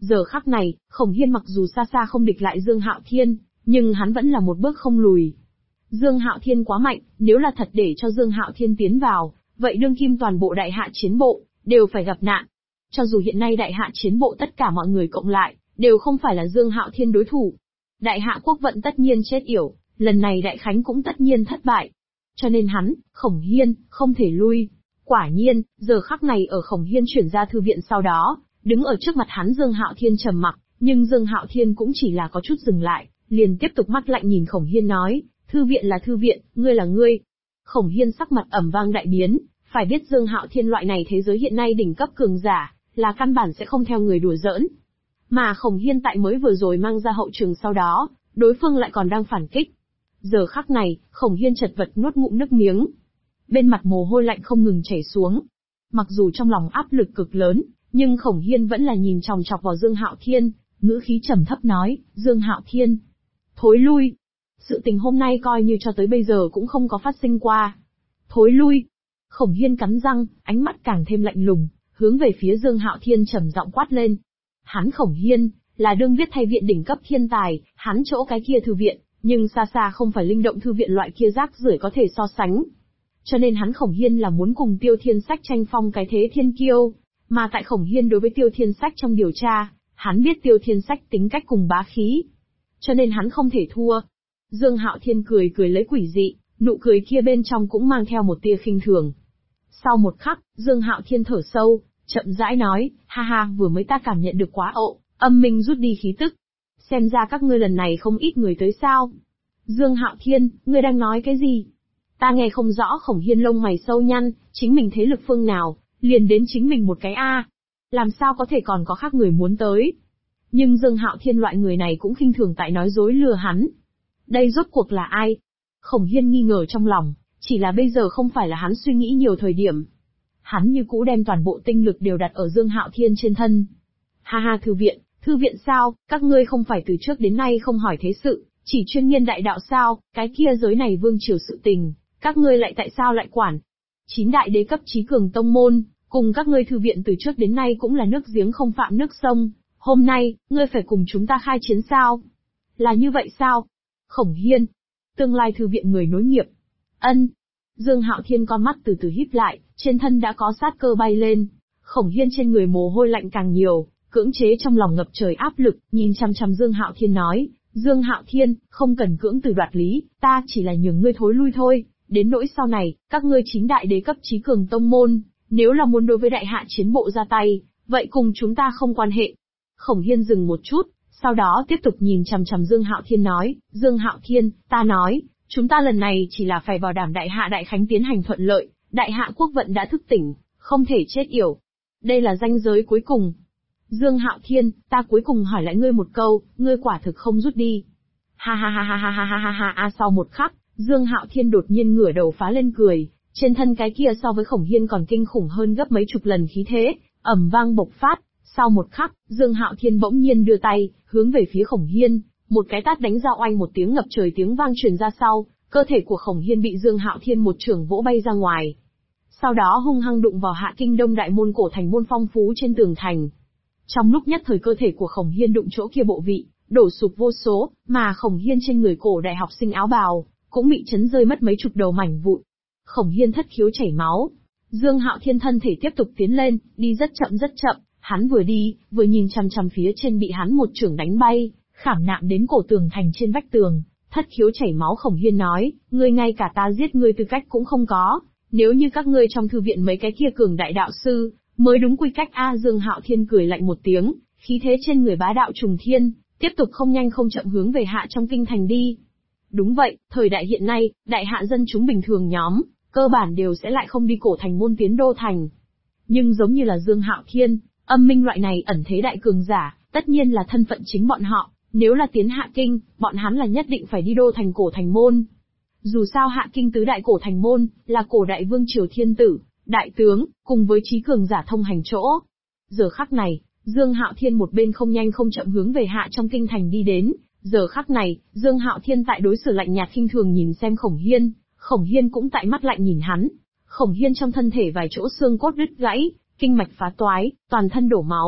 Speaker 1: Giờ khắc này, Khổng Hiên mặc dù xa xa không địch lại Dương Hạo Thiên, nhưng hắn vẫn là một bước không lùi. Dương Hạo Thiên quá mạnh, nếu là thật để cho Dương Hạo Thiên tiến vào, vậy đương kim toàn bộ đại hạ chiến bộ, đều phải gặp nạn. Cho dù hiện nay đại hạ chiến bộ tất cả mọi người cộng lại, đều không phải là Dương Hạo Thiên đối thủ. Đại hạ quốc vận tất nhiên chết yểu, lần này đại khánh cũng tất nhiên thất bại. Cho nên hắn, Khổng Hiên, không thể lui. Quả nhiên, giờ khắc này ở Khổng Hiên chuyển ra thư viện sau đó, đứng ở trước mặt hắn Dương Hạo Thiên trầm mặc, nhưng Dương Hạo Thiên cũng chỉ là có chút dừng lại, liền tiếp tục mắt lạnh nhìn Khổng Hiên nói, thư viện là thư viện, ngươi là ngươi. Khổng Hiên sắc mặt ẩm vang đại biến, phải biết Dương Hạo Thiên loại này thế giới hiện nay đỉnh cấp cường giả, là căn bản sẽ không theo người đùa giỡn. Mà Khổng Hiên tại mới vừa rồi mang ra hậu trường sau đó, đối phương lại còn đang phản kích. Giờ khắc này, Khổng Hiên chật vật nuốt ngụm nước miếng. Bên mặt mồ hôi lạnh không ngừng chảy xuống. Mặc dù trong lòng áp lực cực lớn, nhưng Khổng Hiên vẫn là nhìn chòng chọc vào Dương Hạo Thiên, ngữ khí trầm thấp nói, Dương Hạo Thiên, thối lui. Sự tình hôm nay coi như cho tới bây giờ cũng không có phát sinh qua. Thối lui. Khổng Hiên cắn răng, ánh mắt càng thêm lạnh lùng, hướng về phía Dương Hạo Thiên trầm giọng quát lên. Hắn Khổng Hiên, là đương viết thay viện đỉnh cấp thiên tài, hắn chỗ cái kia thư viện, nhưng xa xa không phải linh động thư viện loại kia rác rưởi có thể so sánh. Cho nên hắn Khổng Hiên là muốn cùng Tiêu Thiên Sách tranh phong cái thế thiên kiêu, mà tại Khổng Hiên đối với Tiêu Thiên Sách trong điều tra, hắn biết Tiêu Thiên Sách tính cách cùng bá khí. Cho nên hắn không thể thua. Dương Hạo Thiên cười cười lấy quỷ dị, nụ cười kia bên trong cũng mang theo một tia khinh thường. Sau một khắc, Dương Hạo Thiên thở sâu, chậm rãi nói, ha ha, vừa mới ta cảm nhận được quá ộ, âm minh rút đi khí tức. Xem ra các ngươi lần này không ít người tới sao. Dương Hạo Thiên, ngươi đang nói cái gì? Ta nghe không rõ. Khổng Hiên lông mày sâu nhăn, chính mình thế lực phương nào, liền đến chính mình một cái a. Làm sao có thể còn có khác người muốn tới? Nhưng Dương Hạo Thiên loại người này cũng khinh thường tại nói dối lừa hắn. Đây rốt cuộc là ai? Khổng Hiên nghi ngờ trong lòng, chỉ là bây giờ không phải là hắn suy nghĩ nhiều thời điểm. Hắn như cũ đem toàn bộ tinh lực đều đặt ở Dương Hạo Thiên trên thân. Ha ha, thư viện sao, các ngươi không phải từ trước đến nay không hỏi thế sự, chỉ chuyên nghiên đại đạo sao, cái kia giới này vương triều sự tình, các ngươi lại tại sao lại quản? 9 đại đế cấp trí cường tông môn, cùng các ngươi thư viện từ trước đến nay cũng là nước giếng không phạm nước sông, hôm nay, ngươi phải cùng chúng ta khai chiến sao? Là như vậy sao? Khổng Hiên, tương lai thư viện người nối nghiệp. Ân. Dương Hạo Thiên con mắt từ từ híp lại, trên thân đã có sát cơ bay lên. Khổng Hiên trên người mồ hôi lạnh càng nhiều, cưỡng chế trong lòng ngập trời áp lực, nhìn chăm chăm Dương Hạo Thiên nói, Dương Hạo Thiên, không cần cưỡng từ đoạt lý, ta chỉ là nhường ngươi thối lui thôi, đến nỗi sau này, các ngươi 9 đại đế cấp trí cường tông môn, nếu là muốn đối với đại hạ chiến bộ ra tay, vậy cùng chúng ta không quan hệ. Khổng Hiên dừng một chút, sau đó tiếp tục nhìn chằm chằm Dương Hạo Thiên nói, Dương Hạo Thiên, ta nói, chúng ta lần này chỉ là phải bảo đảm đại hạ đại khánh tiến hành thuận lợi, đại hạ quốc vận đã thức tỉnh, không thể chết yểu. Đây là ranh giới cuối cùng. Dương Hạo Thiên, ta cuối cùng hỏi lại ngươi một câu, ngươi quả thực không rút đi. Ha ha ha ha ha ha ha ha ha. Sau một khắc, Dương Hạo Thiên đột nhiên ngửa đầu phá lên cười, trên thân cái kia so với Khổng Hiên còn kinh khủng hơn gấp mấy chục lần khí thế, ầm vang bộc phát. Sau một khắc, Dương Hạo Thiên bỗng nhiên đưa tay, hướng về phía Khổng Hiên, một cái tát đánh ra oanh một tiếng ngập trời tiếng vang truyền ra sau, cơ thể của Khổng Hiên bị Dương Hạo Thiên một chưởng vỗ bay ra ngoài. Sau đó hung hăng đụng vào Hạ Kinh Đông đại môn cổ thành môn phong phú trên tường thành. Trong lúc nhất thời cơ thể của Khổng Hiên đụng chỗ kia bộ vị, đổ sụp vô số, mà Khổng Hiên trên người cổ đại học sinh áo bào, cũng bị chấn rơi mất mấy chục đầu mảnh vụn. Khổng Hiên thất khiếu chảy máu. Dương Hạo Thiên thân thể tiếp tục tiến lên, đi rất chậm, hắn vừa đi, vừa nhìn chằm chằm phía trên bị hắn một chưởng đánh bay, khảm nạm đến cổ tường thành trên vách tường, thất khiếu chảy máu. Khổng Hiên nói, ngươi ngay cả ta giết ngươi tư cách cũng không có, nếu như các ngươi trong thư viện mấy cái kia cường đại đạo sư, mới đúng quy cách a. Dương Hạo Thiên cười lạnh một tiếng, khí thế trên người bá đạo trùng thiên, tiếp tục không nhanh không chậm hướng về hạ trong kinh thành đi. Đúng vậy, thời đại hiện nay, đại hạ dân chúng bình thường nhóm, cơ bản đều sẽ lại không đi cổ thành môn tiến đô thành. Nhưng giống như là Dương Hạo Thiên, Âm Minh loại này ẩn thế đại cường giả, tất nhiên là thân phận chính bọn họ, nếu là tiến hạ kinh, bọn hắn là nhất định phải đi đô thành cổ thành môn. Dù sao hạ kinh tứ đại cổ thành môn, là cổ đại vương triều thiên tử, đại tướng, cùng với trí cường giả thông hành chỗ. Giờ khắc này, Dương Hạo Thiên một bên không nhanh không chậm hướng về hạ trong kinh thành đi đến. Giờ khắc này, Dương Hạo Thiên tại đối xử lạnh nhạt khinh thường nhìn xem Khổng Hiên, Khổng Hiên cũng tại mắt lạnh nhìn hắn. Khổng Hiên trong thân thể vài chỗ xương cốt đứt gãy, kinh mạch phá toái, toàn thân đổ máu.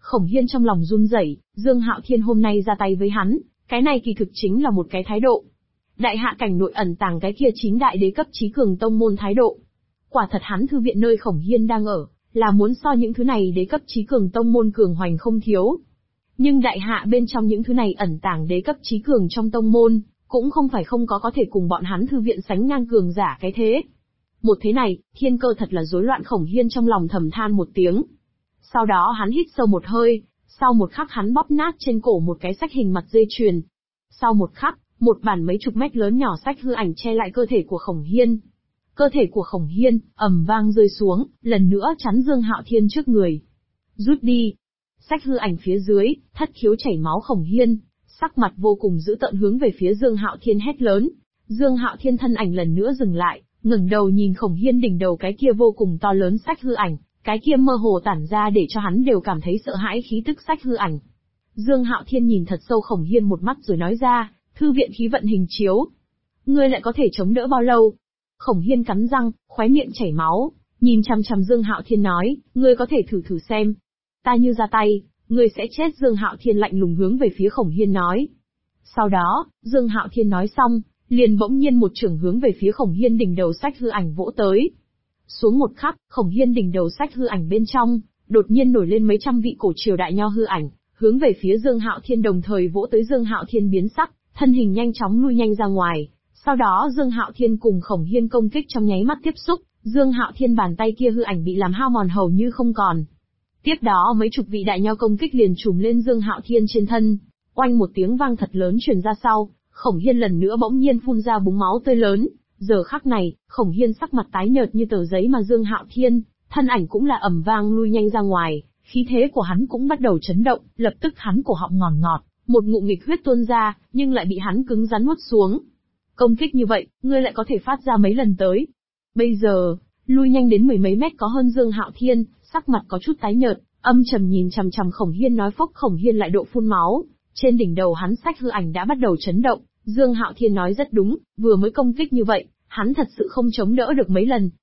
Speaker 1: Khổng Hiên trong lòng run rẩy, Dương Hạo Thiên hôm nay ra tay với hắn, cái này kỳ thực chính là một cái thái độ. Đại hạ cảnh nội ẩn tàng cái kia 9 đại đế cấp chí cường tông môn thái độ. Quả thật hắn thư viện nơi Khổng Hiên đang ở, là muốn so những thứ này đế cấp chí cường tông môn cường hoành không thiếu. Nhưng đại hạ bên trong những thứ này ẩn tàng đế cấp chí cường trong tông môn, cũng không phải không có thể cùng bọn hắn thư viện sánh ngang cường giả cái thế. Một thế này, thiên cơ thật là rối loạn. Khổng Hiên trong lòng thầm than một tiếng. Sau đó hắn hít sâu một hơi, sau một khắc hắn bóp nát trên cổ một cái sách hình mặt dây chuyền. Sau một khắc, một bản mấy chục mét lớn nhỏ sách hư ảnh che lại cơ thể của Khổng Hiên. Cơ thể của Khổng Hiên, ầm vang rơi xuống, lần nữa chắn Dương Hạo Thiên trước người. Rút đi. Sách hư ảnh phía dưới, thất khiếu chảy máu Khổng Hiên, sắc mặt vô cùng dữ tợn hướng về phía Dương Hạo Thiên hét lớn. Dương Hạo Thiên thân ảnh lần nữa dừng lại, ngẩng đầu nhìn Khổng Hiên đỉnh đầu cái kia vô cùng to lớn sách hư ảnh, cái kia mơ hồ tản ra để cho hắn đều cảm thấy sợ hãi khí tức sách hư ảnh. Dương Hạo Thiên nhìn thật sâu Khổng Hiên một mắt rồi nói ra, thư viện khí vận hình chiếu. Ngươi lại có thể chống đỡ bao lâu? Khổng Hiên cắn răng, khóe miệng chảy máu, nhìn chằm chằm Dương Hạo Thiên nói, ngươi có thể thử xem. Ta như ra tay, ngươi sẽ chết. Dương Hạo Thiên lạnh lùng hướng về phía Khổng Hiên nói. Sau đó, Dương Hạo Thiên nói xong, liền bỗng nhiên một chưởng hướng về phía Khổng Hiên đỉnh đầu sách hư ảnh vỗ tới. Xuống một khắc, Khổng Hiên đỉnh đầu sách hư ảnh bên trong, đột nhiên nổi lên mấy trăm vị cổ triều đại nho hư ảnh, hướng về phía Dương Hạo Thiên đồng thời vỗ tới. Dương Hạo Thiên biến sắc, thân hình nhanh chóng lui nhanh ra ngoài. Sau đó Dương Hạo Thiên cùng Khổng Hiên công kích trong nháy mắt tiếp xúc, Dương Hạo Thiên bàn tay kia hư ảnh bị làm hao mòn hầu như không còn. Tiếp đó mấy chục vị đại nho công kích liền trùm lên Dương Hạo Thiên trên thân. Oanh một tiếng vang thật lớn truyền ra sau, Khổng Hiên lần nữa bỗng nhiên phun ra búng máu tươi lớn. Giờ khắc này, Khổng Hiên sắc mặt tái nhợt như tờ giấy mà Dương Hạo Thiên, thân ảnh cũng là ầm vang lui nhanh ra ngoài, khí thế của hắn cũng bắt đầu chấn động, lập tức hắn cổ họng ngọt ngọt, một ngụm nghịch huyết tuôn ra, nhưng lại bị hắn cứng rắn nuốt xuống. Công kích như vậy, ngươi lại có thể phát ra mấy lần tới. Bây giờ, lui nhanh đến 10 mấy mét có hơn Dương Hạo Thiên, sắc mặt có chút tái nhợt, âm trầm nhìn chằm chằm Khổng Hiên nói. Phốc, Khổng Hiên lại độ phun máu, trên đỉnh đầu hắn sách hư ảnh đã bắt đầu chấn động. Dương Hạo Thiên nói rất đúng, vừa mới công kích như vậy, hắn thật sự không chống đỡ được mấy lần.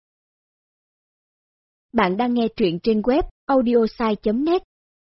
Speaker 2: Bạn đang nghe truyện trên web audiosai.net.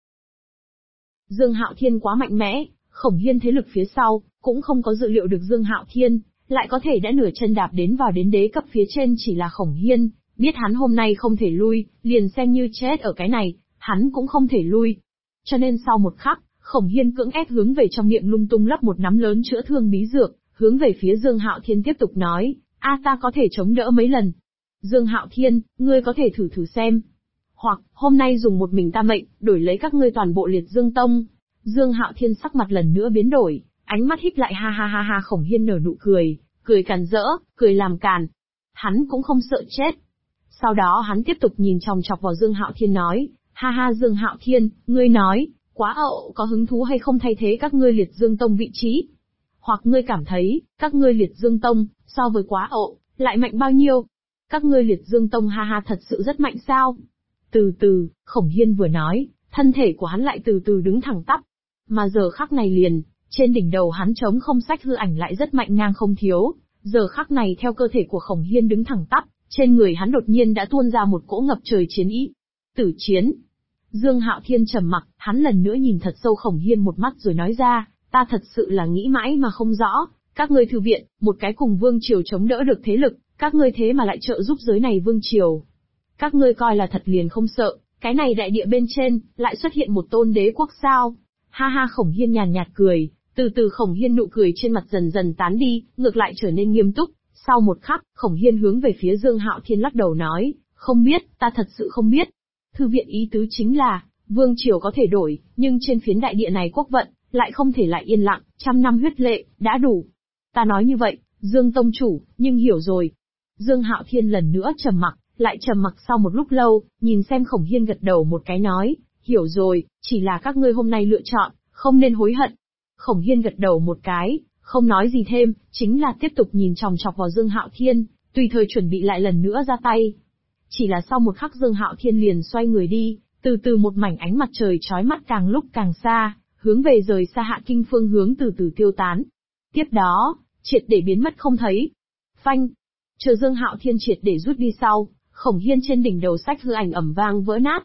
Speaker 1: Dương Hạo Thiên quá mạnh mẽ, Khổng Hiên thế lực phía sau, cũng không có dự liệu được Dương Hạo Thiên, lại có thể đã nửa chân đạp đến đế cấp phía trên. Chỉ là Khổng Hiên, biết hắn hôm nay không thể lui, liền xem như chết ở cái này, hắn cũng không thể lui. Cho nên sau một khắc, Khổng Hiên cưỡng ép hướng về trong miệng lung tung lấp một nắm lớn chữa thương bí dược, hướng về phía Dương Hạo Thiên tiếp tục nói, ta có thể chống đỡ mấy lần. Dương Hạo Thiên, ngươi có thể thử xem. Hoặc, hôm nay dùng một mình ta mệnh, đổi lấy các ngươi toàn bộ Liệt Dương Tông. Dương Hạo Thiên sắc mặt lần nữa biến đổi, ánh mắt híp lại. Ha ha ha ha. Khổng Hiên nở nụ cười, cười càn rỡ, cười làm càn. Hắn cũng không sợ chết. Sau đó hắn tiếp tục nhìn chòng chọc vào Dương Hạo Thiên nói, ha ha Dương Hạo Thiên, ngươi nói, Quá Ậu có hứng thú hay không thay thế các ngươi Liệt Dương Tông vị trí? Hoặc ngươi cảm thấy, các ngươi Liệt Dương Tông, so với Quá Ậu, lại mạnh bao nhiêu? Các ngươi Liệt Dương Tông ha ha thật sự rất mạnh sao? Từ từ, Khổng Hiên vừa nói, thân thể của hắn lại từ từ đứng thẳng tắp. Mà giờ khắc này liền, trên đỉnh đầu hắn trống không sách hư ảnh lại rất mạnh ngang không thiếu. Giờ khắc này theo cơ thể của Khổng Hiên đứng thẳng tắp, trên người hắn đột nhiên đã tuôn ra một cỗ ngập trời chiến ý. Tử chiến. Dương Hạo Thiên trầm mặc, hắn lần nữa nhìn thật sâu Khổng Hiên một mắt rồi nói ra, ta thật sự là nghĩ mãi mà không rõ, các ngươi thư viện, một cái cùng vương triều chống đỡ được thế lực, các ngươi thế mà lại trợ giúp giới này vương triều. Các ngươi coi là thật liền không sợ, cái này đại địa bên trên, lại xuất hiện một tôn đế quốc sao? Ha ha. Khổng Hiên nhàn nhạt cười, từ từ Khổng Hiên nụ cười trên mặt dần dần tán đi, ngược lại trở nên nghiêm túc. Sau một khắc, Khổng Hiên hướng về phía Dương Hạo Thiên lắc đầu nói, không biết, ta thật sự không biết. Thư viện ý tứ chính là, vương triều có thể đổi, nhưng trên phiến đại địa này quốc vận, lại không thể lại yên lặng, 100 năm huyết lệ, đã đủ. Ta nói như vậy, Dương Tông chủ, nhưng hiểu rồi. Dương Hạo Thiên lần nữa trầm mặc, lại trầm mặc sau một lúc lâu, nhìn xem Khổng Hiên gật đầu một cái nói, hiểu rồi, chỉ là các ngươi hôm nay lựa chọn, không nên hối hận. Khổng Hiên gật đầu một cái, không nói gì thêm, chính là tiếp tục nhìn chòng chọc vào Dương Hạo Thiên, tùy thời chuẩn bị lại lần nữa ra tay. Chỉ là sau một khắc Dương Hạo Thiên liền xoay người đi, từ từ một mảnh ánh mặt trời chói mắt càng lúc càng xa, hướng về rời xa Hạ Kinh phương hướng từ từ tiêu tán. Tiếp đó, triệt để biến mất không thấy. Phanh! Chờ Dương Hạo Thiên triệt để rút đi sau, Khổng Hiên trên đỉnh đầu sách hư ảnh ầm vang vỡ nát.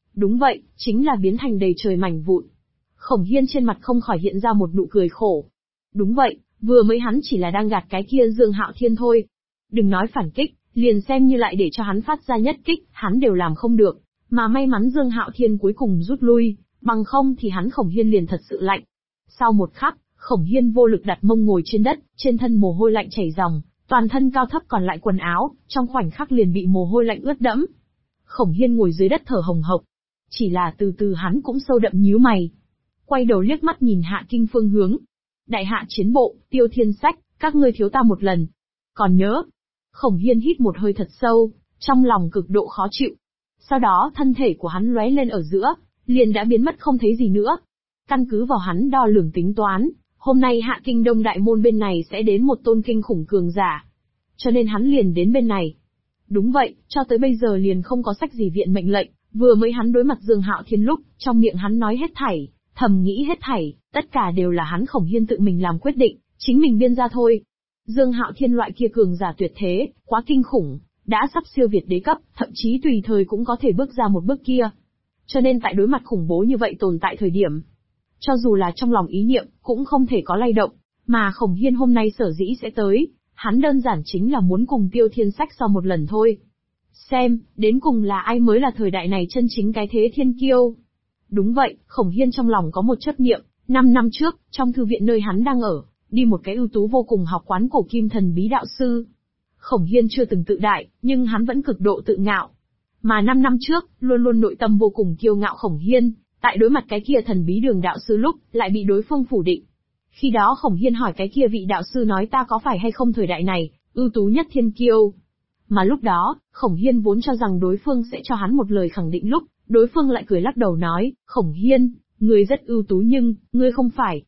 Speaker 1: Đúng vậy, chính là biến thành đầy trời mảnh vụn. Khổng Hiên trên mặt không khỏi hiện ra một nụ cười khổ. Đúng vậy, vừa mới hắn chỉ là đang gạt cái kia Dương Hạo Thiên thôi. Đừng nói phản kích, liền xem như lại để cho hắn phát ra nhất kích, hắn đều làm không được. Mà may mắn Dương Hạo Thiên cuối cùng rút lui, bằng không thì hắn Khổng Hiên liền thật sự lạnh. Sau một khắc, Khổng Hiên vô lực đặt mông ngồi trên đất, trên thân mồ hôi lạnh chảy ròng, toàn thân cao thấp còn lại quần áo, trong khoảnh khắc liền bị mồ hôi lạnh ướt đẫm. Khổng Hiên ngồi dưới đất thở hồng hộc. Chỉ là từ từ hắn cũng sâu đậm nhíu mày. Quay đầu liếc mắt nhìn Hạ Kinh phương hướng. Đại hạ chiến bộ, Tiêu Thiên Sách, các ngươi thiếu ta một lần. Còn nhớ. Khổng Hiên hít một hơi thật sâu, trong lòng cực độ khó chịu. Sau đó thân thể của hắn lóe lên ở giữa, liền đã biến mất không thấy gì nữa. Căn cứ vào hắn đo lường tính toán, hôm nay Hạ Kinh Đông Đại Môn bên này sẽ đến một tôn kinh khủng cường giả. Cho nên hắn liền đến bên này. Đúng vậy, cho tới bây giờ liền không có sách gì viện mệnh lệnh, vừa mới hắn đối mặt Dương Hạo Thiên lúc, trong miệng hắn nói hết thảy, thầm nghĩ hết thảy, tất cả đều là hắn Khổng Hiên tự mình làm quyết định, chính mình biên ra thôi. Dương Hạo Thiên loại kia cường giả tuyệt thế, quá kinh khủng, đã sắp siêu việt đế cấp, thậm chí tùy thời cũng có thể bước ra một bước kia. Cho nên tại đối mặt khủng bố như vậy tồn tại thời điểm, cho dù là trong lòng ý niệm, cũng không thể có lay động, mà Khổng Hiên hôm nay sở dĩ sẽ tới, hắn đơn giản chính là muốn cùng Tiêu Thiên Sách so một lần thôi. Xem, đến cùng là ai mới là thời đại này chân chính cái thế thiên kiêu. Đúng vậy, Khổng Hiên trong lòng có một chấp niệm, 5 năm trước, trong thư viện nơi hắn đang ở, đi một cái ưu tú vô cùng học quán cổ kim thần bí đạo sư. Khổng Hiên chưa từng tự đại, nhưng hắn vẫn cực độ tự ngạo. Mà 5 năm trước, luôn luôn nội tâm vô cùng kiêu ngạo Khổng Hiên, tại đối mặt cái kia thần bí Đường đạo sư lúc, lại bị đối phương phủ định. Khi đó Khổng Hiên hỏi cái kia vị đạo sư nói ta có phải hay không thời đại này, ưu tú nhất thiên kiêu. Mà lúc đó, Khổng Hiên vốn cho rằng đối phương sẽ cho hắn một lời khẳng định lúc, đối phương lại cười lắc đầu nói, Khổng Hiên, ngươi rất ưu tú nhưng, ngươi không phải.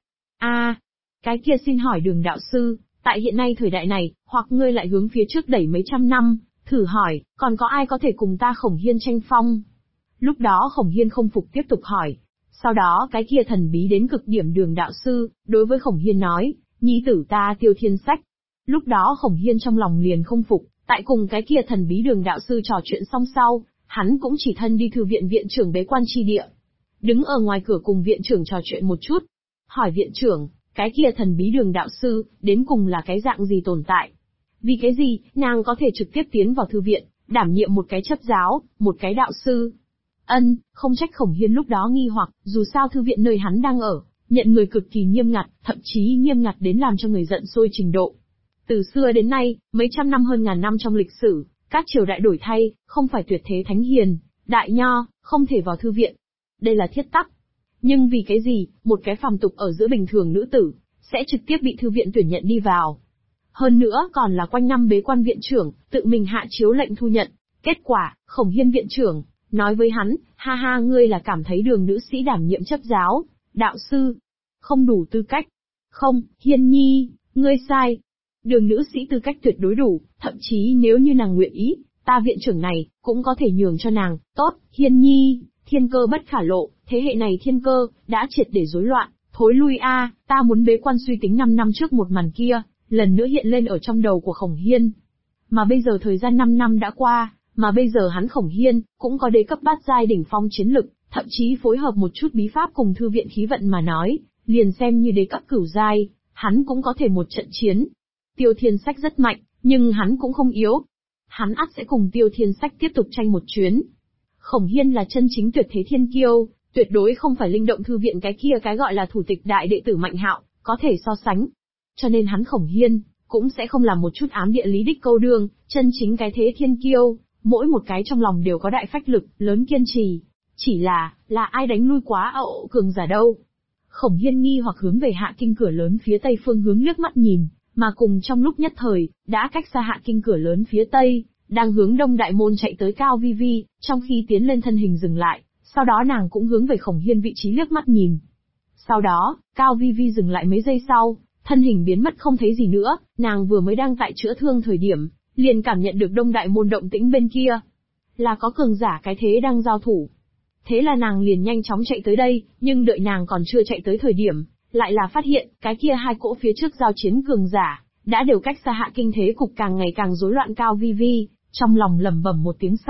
Speaker 1: Cái kia xin hỏi Đường đạo sư, tại hiện nay thời đại này, hoặc ngươi lại hướng phía trước đẩy mấy trăm năm, thử hỏi, còn có ai có thể cùng ta Khổng Hiên tranh phong? Lúc đó Khổng Hiên không phục tiếp tục hỏi. Sau đó cái kia thần bí đến cực điểm Đường đạo sư, đối với Khổng Hiên nói, nhi tử ta Tiêu Thiên Sách. Lúc đó Khổng Hiên trong lòng liền không phục, tại cùng cái kia thần bí Đường đạo sư trò chuyện xong sau, hắn cũng chỉ thân đi thư viện viện trưởng bế quan chi địa. Đứng ở ngoài cửa cùng viện trưởng trò chuyện một chút. Hỏi viện trưởng, cái kia thần bí Đường đạo sư, đến cùng là cái dạng gì tồn tại? Vì cái gì, nàng có thể trực tiếp tiến vào thư viện, đảm nhiệm một cái chấp giáo, một cái đạo sư? Không trách Khổng Hiên lúc đó nghi hoặc, dù sao thư viện nơi hắn đang ở, nhận người cực kỳ nghiêm ngặt, thậm chí nghiêm ngặt đến làm cho người giận sôi trình độ. Từ xưa đến nay, mấy trăm năm hơn ngàn năm trong lịch sử, các triều đại đổi thay, không phải tuyệt thế thánh hiền, đại nho, không thể vào thư viện. Đây là thiết tắc. Nhưng vì cái gì, một cái phàm tục ở giữa bình thường nữ tử, sẽ trực tiếp bị thư viện tuyển nhận đi vào. Hơn nữa còn là quanh năm bế quan viện trưởng, tự mình hạ chiếu lệnh thu nhận. Kết quả, Khổng Hiên viện trưởng, nói với hắn, ha ha ngươi là cảm thấy Đường nữ sĩ đảm nhiệm chấp giáo, đạo sư, không đủ tư cách. Không, Hiên nhi, ngươi sai. Đường nữ sĩ tư cách tuyệt đối đủ, thậm chí nếu như nàng nguyện ý, ta viện trưởng này, cũng có thể nhường cho nàng. Tốt, Hiên nhi, thiên cơ bất khả lộ, thế hệ này thiên cơ, đã triệt để rối loạn, thối lui ta muốn bế quan suy tính 5 năm trước một màn kia, lần nữa hiện lên ở trong đầu của Khổng Hiên. Mà bây giờ thời gian 5 năm đã qua, mà bây giờ hắn Khổng Hiên, cũng có đế cấp bát giai đỉnh phong chiến lực, thậm chí phối hợp một chút bí pháp cùng thư viện khí vận mà nói, liền xem như đế cấp cửu giai, hắn cũng có thể một trận chiến. Tiêu Thiên Sách rất mạnh, nhưng hắn cũng không yếu. Hắn ắt sẽ cùng Tiêu Thiên Sách tiếp tục tranh một chuyến. Khổng Hiên là chân chính tuyệt thế thiên kiêu, tuyệt đối không phải linh động thư viện cái kia cái gọi là thủ tịch đại đệ tử Mạnh Hạo, có thể so sánh. Cho nên hắn Khổng Hiên, cũng sẽ không làm một chút ám địa lý đích câu đương, chân chính cái thế thiên kiêu, mỗi một cái trong lòng đều có đại phách lực, lớn kiên trì. Chỉ là ai đánh lui quá ậu cường giả đâu. Khổng Hiên nghi hoặc hướng về Hạ Kinh cửa lớn phía tây phương hướng liếc mắt nhìn, mà cùng trong lúc nhất thời, đã cách xa Hạ Kinh cửa lớn phía tây, đang hướng đông đại môn chạy tới Cao Vi Vi, trong khi tiến lên thân hình dừng lại, sau đó nàng cũng hướng về Khổng Hiên vị trí liếc mắt nhìn. Sau đó, Cao Vi Vi dừng lại mấy giây sau, thân hình biến mất không thấy gì nữa, nàng vừa mới đang tại chữa thương thời điểm, liền cảm nhận được đông đại môn động tĩnh bên kia. Là có cường giả cái thế đang giao thủ. Thế là nàng liền nhanh chóng chạy tới đây, nhưng đợi nàng còn chưa chạy tới thời điểm, lại là phát hiện, cái kia hai cỗ phía trước giao chiến cường giả, đã đều cách xa Hạ Kinh thế cục càng ngày càng rối loạn. Cao Vi Vi, trong lòng lẩm bẩm một tiếng sau,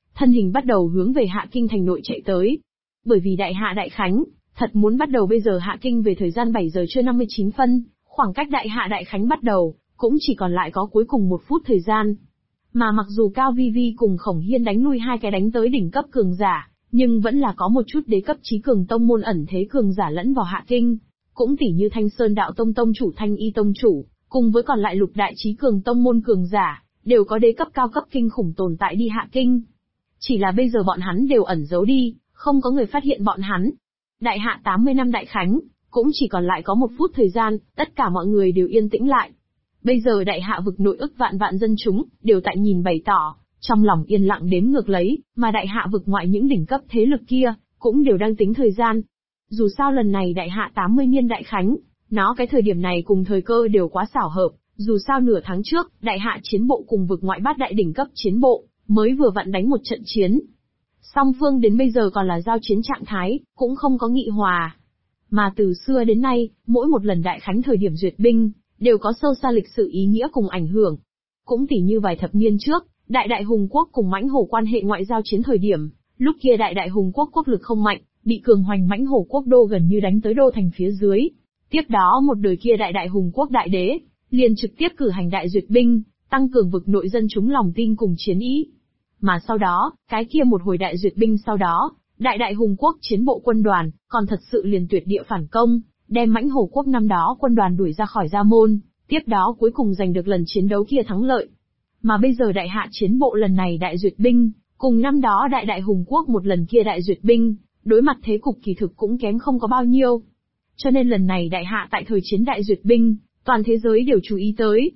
Speaker 1: thân hình bắt đầu hướng về Hạ Kinh thành nội chạy tới. Bởi vì đại hạ đại khánh, thật muốn bắt đầu bây giờ Hạ Kinh về thời gian 7 giờ trưa 59 phân, khoảng cách đại hạ đại khánh bắt đầu, cũng chỉ còn lại có cuối cùng 1 phút thời gian. Mà mặc dù Cao Vi Vi cùng Khổng Hiên đánh lui 2 cái đánh tới đỉnh cấp cường giả, nhưng vẫn là có một chút đế cấp chí cường tông môn ẩn thế cường giả lẫn vào Hạ Kinh. Cũng tỉ như Thanh Sơn Đạo Tông tông chủ Thanh Y tông chủ, cùng với còn lại lục đại chí cường tông môn cường giả, đều có đế cấp cao cấp kinh khủng tồn tại đi Hạ Kinh. Chỉ là bây giờ bọn hắn đều ẩn giấu đi, không có người phát hiện bọn hắn. Đại hạ 80 năm đại khánh, cũng chỉ còn lại có 1 phút thời gian, tất cả mọi người đều yên tĩnh lại. Bây giờ đại hạ vực nội ức vạn vạn dân chúng, đều tại nhìn bày tỏ, trong lòng yên lặng đếm ngược lấy, mà đại hạ vực ngoại những đỉnh cấp thế lực kia, cũng đều đang tính thời gian. Dù sao lần này đại hạ 80 niên đại khánh, nó cái thời điểm này cùng thời cơ đều quá xảo hợp, dù sao nửa tháng trước, đại hạ chiến bộ cùng vực ngoại bát đại đỉnh cấp chiến bộ, mới vừa vặn đánh một trận chiến. Song phương đến bây giờ còn là giao chiến trạng thái, cũng không có nghị hòa. Mà từ xưa đến nay, mỗi một lần đại khánh thời điểm duyệt binh, đều có sâu xa lịch sử ý nghĩa cùng ảnh hưởng. Cũng tỉ như vài thập niên trước, Đại Hùng Quốc cùng Mãnh Hổ quan hệ ngoại giao chiến thời điểm, lúc kia Đại Hùng Quốc quốc lực không mạnh, bị cường hoành Mãnh Hổ Quốc đô gần như đánh tới đô thành phía dưới. Tiếp đó một đời kia Đại Hùng Quốc đại đế, liền trực tiếp cử hành đại duyệt binh, tăng cường vực nội dân chúng lòng tin cùng chiến ý. Mà sau đó, cái kia một hồi đại duyệt binh sau đó, Đại Hùng Quốc chiến bộ quân đoàn, còn thật sự liền tuyệt địa phản công, đem Mãnh Hổ Quốc năm đó quân đoàn đuổi ra khỏi gia môn, tiếp đó cuối cùng giành được lần chiến đấu kia thắng lợi. Mà bây giờ đại hạ chiến bộ lần này đại duyệt binh, cùng năm đó Đại Hùng Quốc một lần kia đại duyệt binh, đối mặt thế cục kỳ thực cũng kém không có bao nhiêu. Cho nên lần này đại hạ tại thời chiến đại duyệt binh, toàn thế giới đều chú ý tới.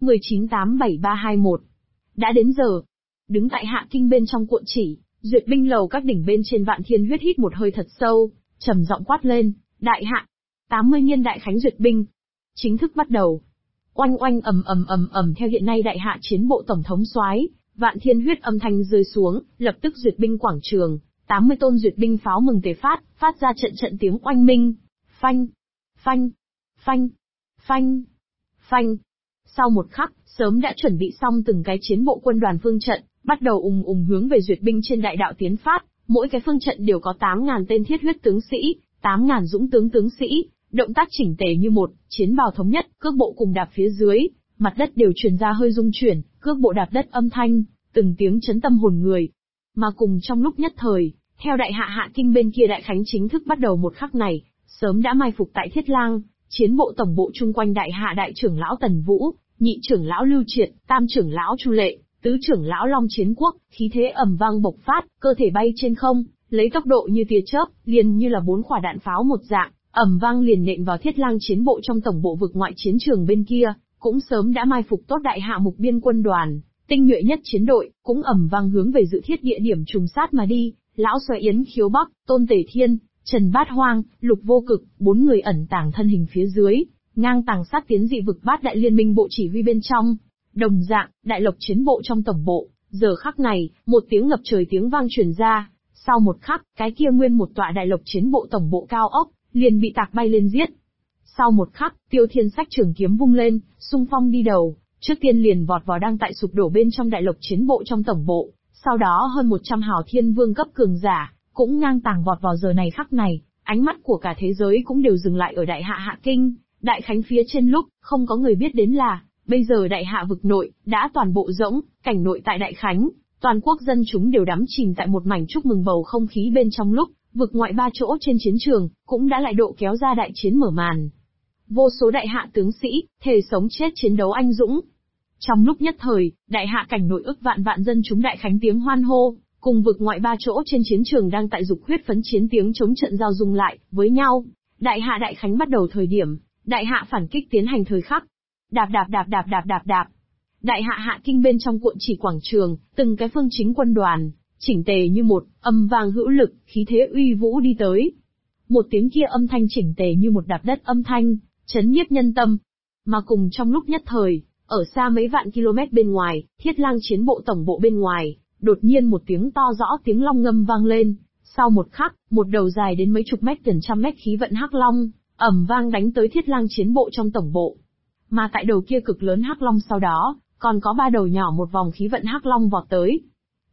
Speaker 1: 198731. Đã đến giờ. Đứng tại Hạ Kinh bên trong cuộn chỉ, duyệt binh lầu các đỉnh bên trên Vạn Thiên Huyết hít một hơi thật sâu, trầm giọng quát lên, đại hạ, 80 niên đại khánh duyệt binh. Chính thức bắt đầu. Oanh oanh ầm theo hiện nay đại hạ chiến bộ tổng thống soái, Vạn Thiên Huyết âm thanh rơi xuống, lập tức duyệt binh quảng trường, 80 tôn duyệt binh pháo mừng tề phát ra trận trận tiếng oanh minh. Phanh, phanh, phanh, phanh, phanh. Sau một khắc, sớm đã chuẩn bị xong từng cái chiến bộ quân đoàn phương trận, bắt đầu hướng về duyệt binh trên đại đạo tiến phát, mỗi cái phương trận đều có 8.000 tên thiết huyết tướng sĩ, 8.000 dũng tướng sĩ, động tác chỉnh tề như một, chiến bào thống nhất, cước bộ cùng đạp phía dưới, mặt đất đều truyền ra hơi rung chuyển, cước bộ đạp đất âm thanh, từng tiếng chấn tâm hồn người. Mà cùng trong lúc nhất thời, theo đại hạ Hạ Kinh bên kia đại khánh chính thức bắt đầu một khắc này, sớm đã mai phục tại Thiết Lang, chiến bộ tổng bộ chung quanh đại hạ đại trưởng lão Tần Vũ, nhị trưởng lão Lưu Triệt, tam trưởng lão Chu Lệ, tứ trưởng lão Long Chiến Quốc, khí thế ầm vang bộc phát, cơ thể bay trên không, lấy tốc độ như tia chớp, liền như là 4 quả đạn pháo một dạng, ầm vang liền nện vào Thiết Lang chiến bộ trong tổng bộ vực ngoại chiến trường bên kia, cũng sớm đã mai phục tốt đại hạ mục biên quân đoàn, tinh nhuệ nhất chiến đội, cũng ầm vang hướng về dự thiết địa điểm trùng sát mà đi. Lão Xoáy Yến Khiếu Bắc, Tôn Tể Thiên, Trần Bát Hoang, Lục Vô Cực, 4 người ẩn tàng thân hình phía dưới, ngang tàng sát tiến dị vực bát đại liên minh bộ chỉ huy bên trong. Đồng dạng, đại lộc chiến bộ trong tổng bộ, giờ khắc này, một tiếng ngập trời tiếng vang truyền ra. Sau một khắc, cái kia nguyên một tọa đại lộc chiến bộ tổng bộ cao ốc, liền bị tạc bay lên giết. Sau một khắc, Tiêu Thiên Sách trường kiếm vung lên, xung phong đi đầu, trước tiên liền vọt vào đang tại sụp đổ bên trong đại lộc chiến bộ trong tổng bộ. Sau đó hơn 100 hào thiên vương cấp cường giả, cũng ngang tàng vọt vào giờ này khắc này, ánh mắt của cả thế giới cũng đều dừng lại ở đại hạ Hạ Kinh, đại khánh phía trên lúc, không có người biết đến là, bây giờ đại hạ vực nội, đã toàn bộ rỗng, cảnh nội tại đại khánh, toàn quốc dân chúng đều đắm chìm tại một mảnh chúc mừng bầu không khí bên trong lúc, vực ngoại 3 chỗ trên chiến trường, cũng đã lại độ kéo ra đại chiến mở màn. Vô số đại hạ tướng sĩ, thề sống chết chiến đấu anh dũng. Trong lúc nhất thời, đại hạ cảnh nội ức vạn vạn dân chúng đại khánh tiếng hoan hô, cùng vực ngoại 3 chỗ trên chiến trường đang tại dục huyết phấn chiến tiếng chống trận giao dung lại với nhau. Đại hạ đại khánh bắt đầu thời điểm, đại hạ phản kích tiến hành thời khắc. Đạp. Đại hạ Hạ Kinh bên trong cuộn chỉ quảng trường, từng cái phương chính quân đoàn, chỉnh tề như một, âm vang hữu lực, khí thế uy vũ đi tới. Một tiếng kia âm thanh chỉnh tề như một đạp đất âm thanh, chấn nhiếp nhân tâm. Mà cùng trong lúc nhất thời, ở xa mấy vạn km bên ngoài, Thiết Lang chiến bộ tổng bộ bên ngoài, đột nhiên một tiếng to rõ tiếng long ngâm vang lên. Sau một khắc, một đầu dài đến mấy chục mét gần trăm mét khí vận hắc long, ầm vang đánh tới Thiết Lang chiến bộ trong tổng bộ. Mà tại đầu kia cực lớn hắc long sau đó, còn có 3 đầu nhỏ một vòng khí vận hắc long vọt tới.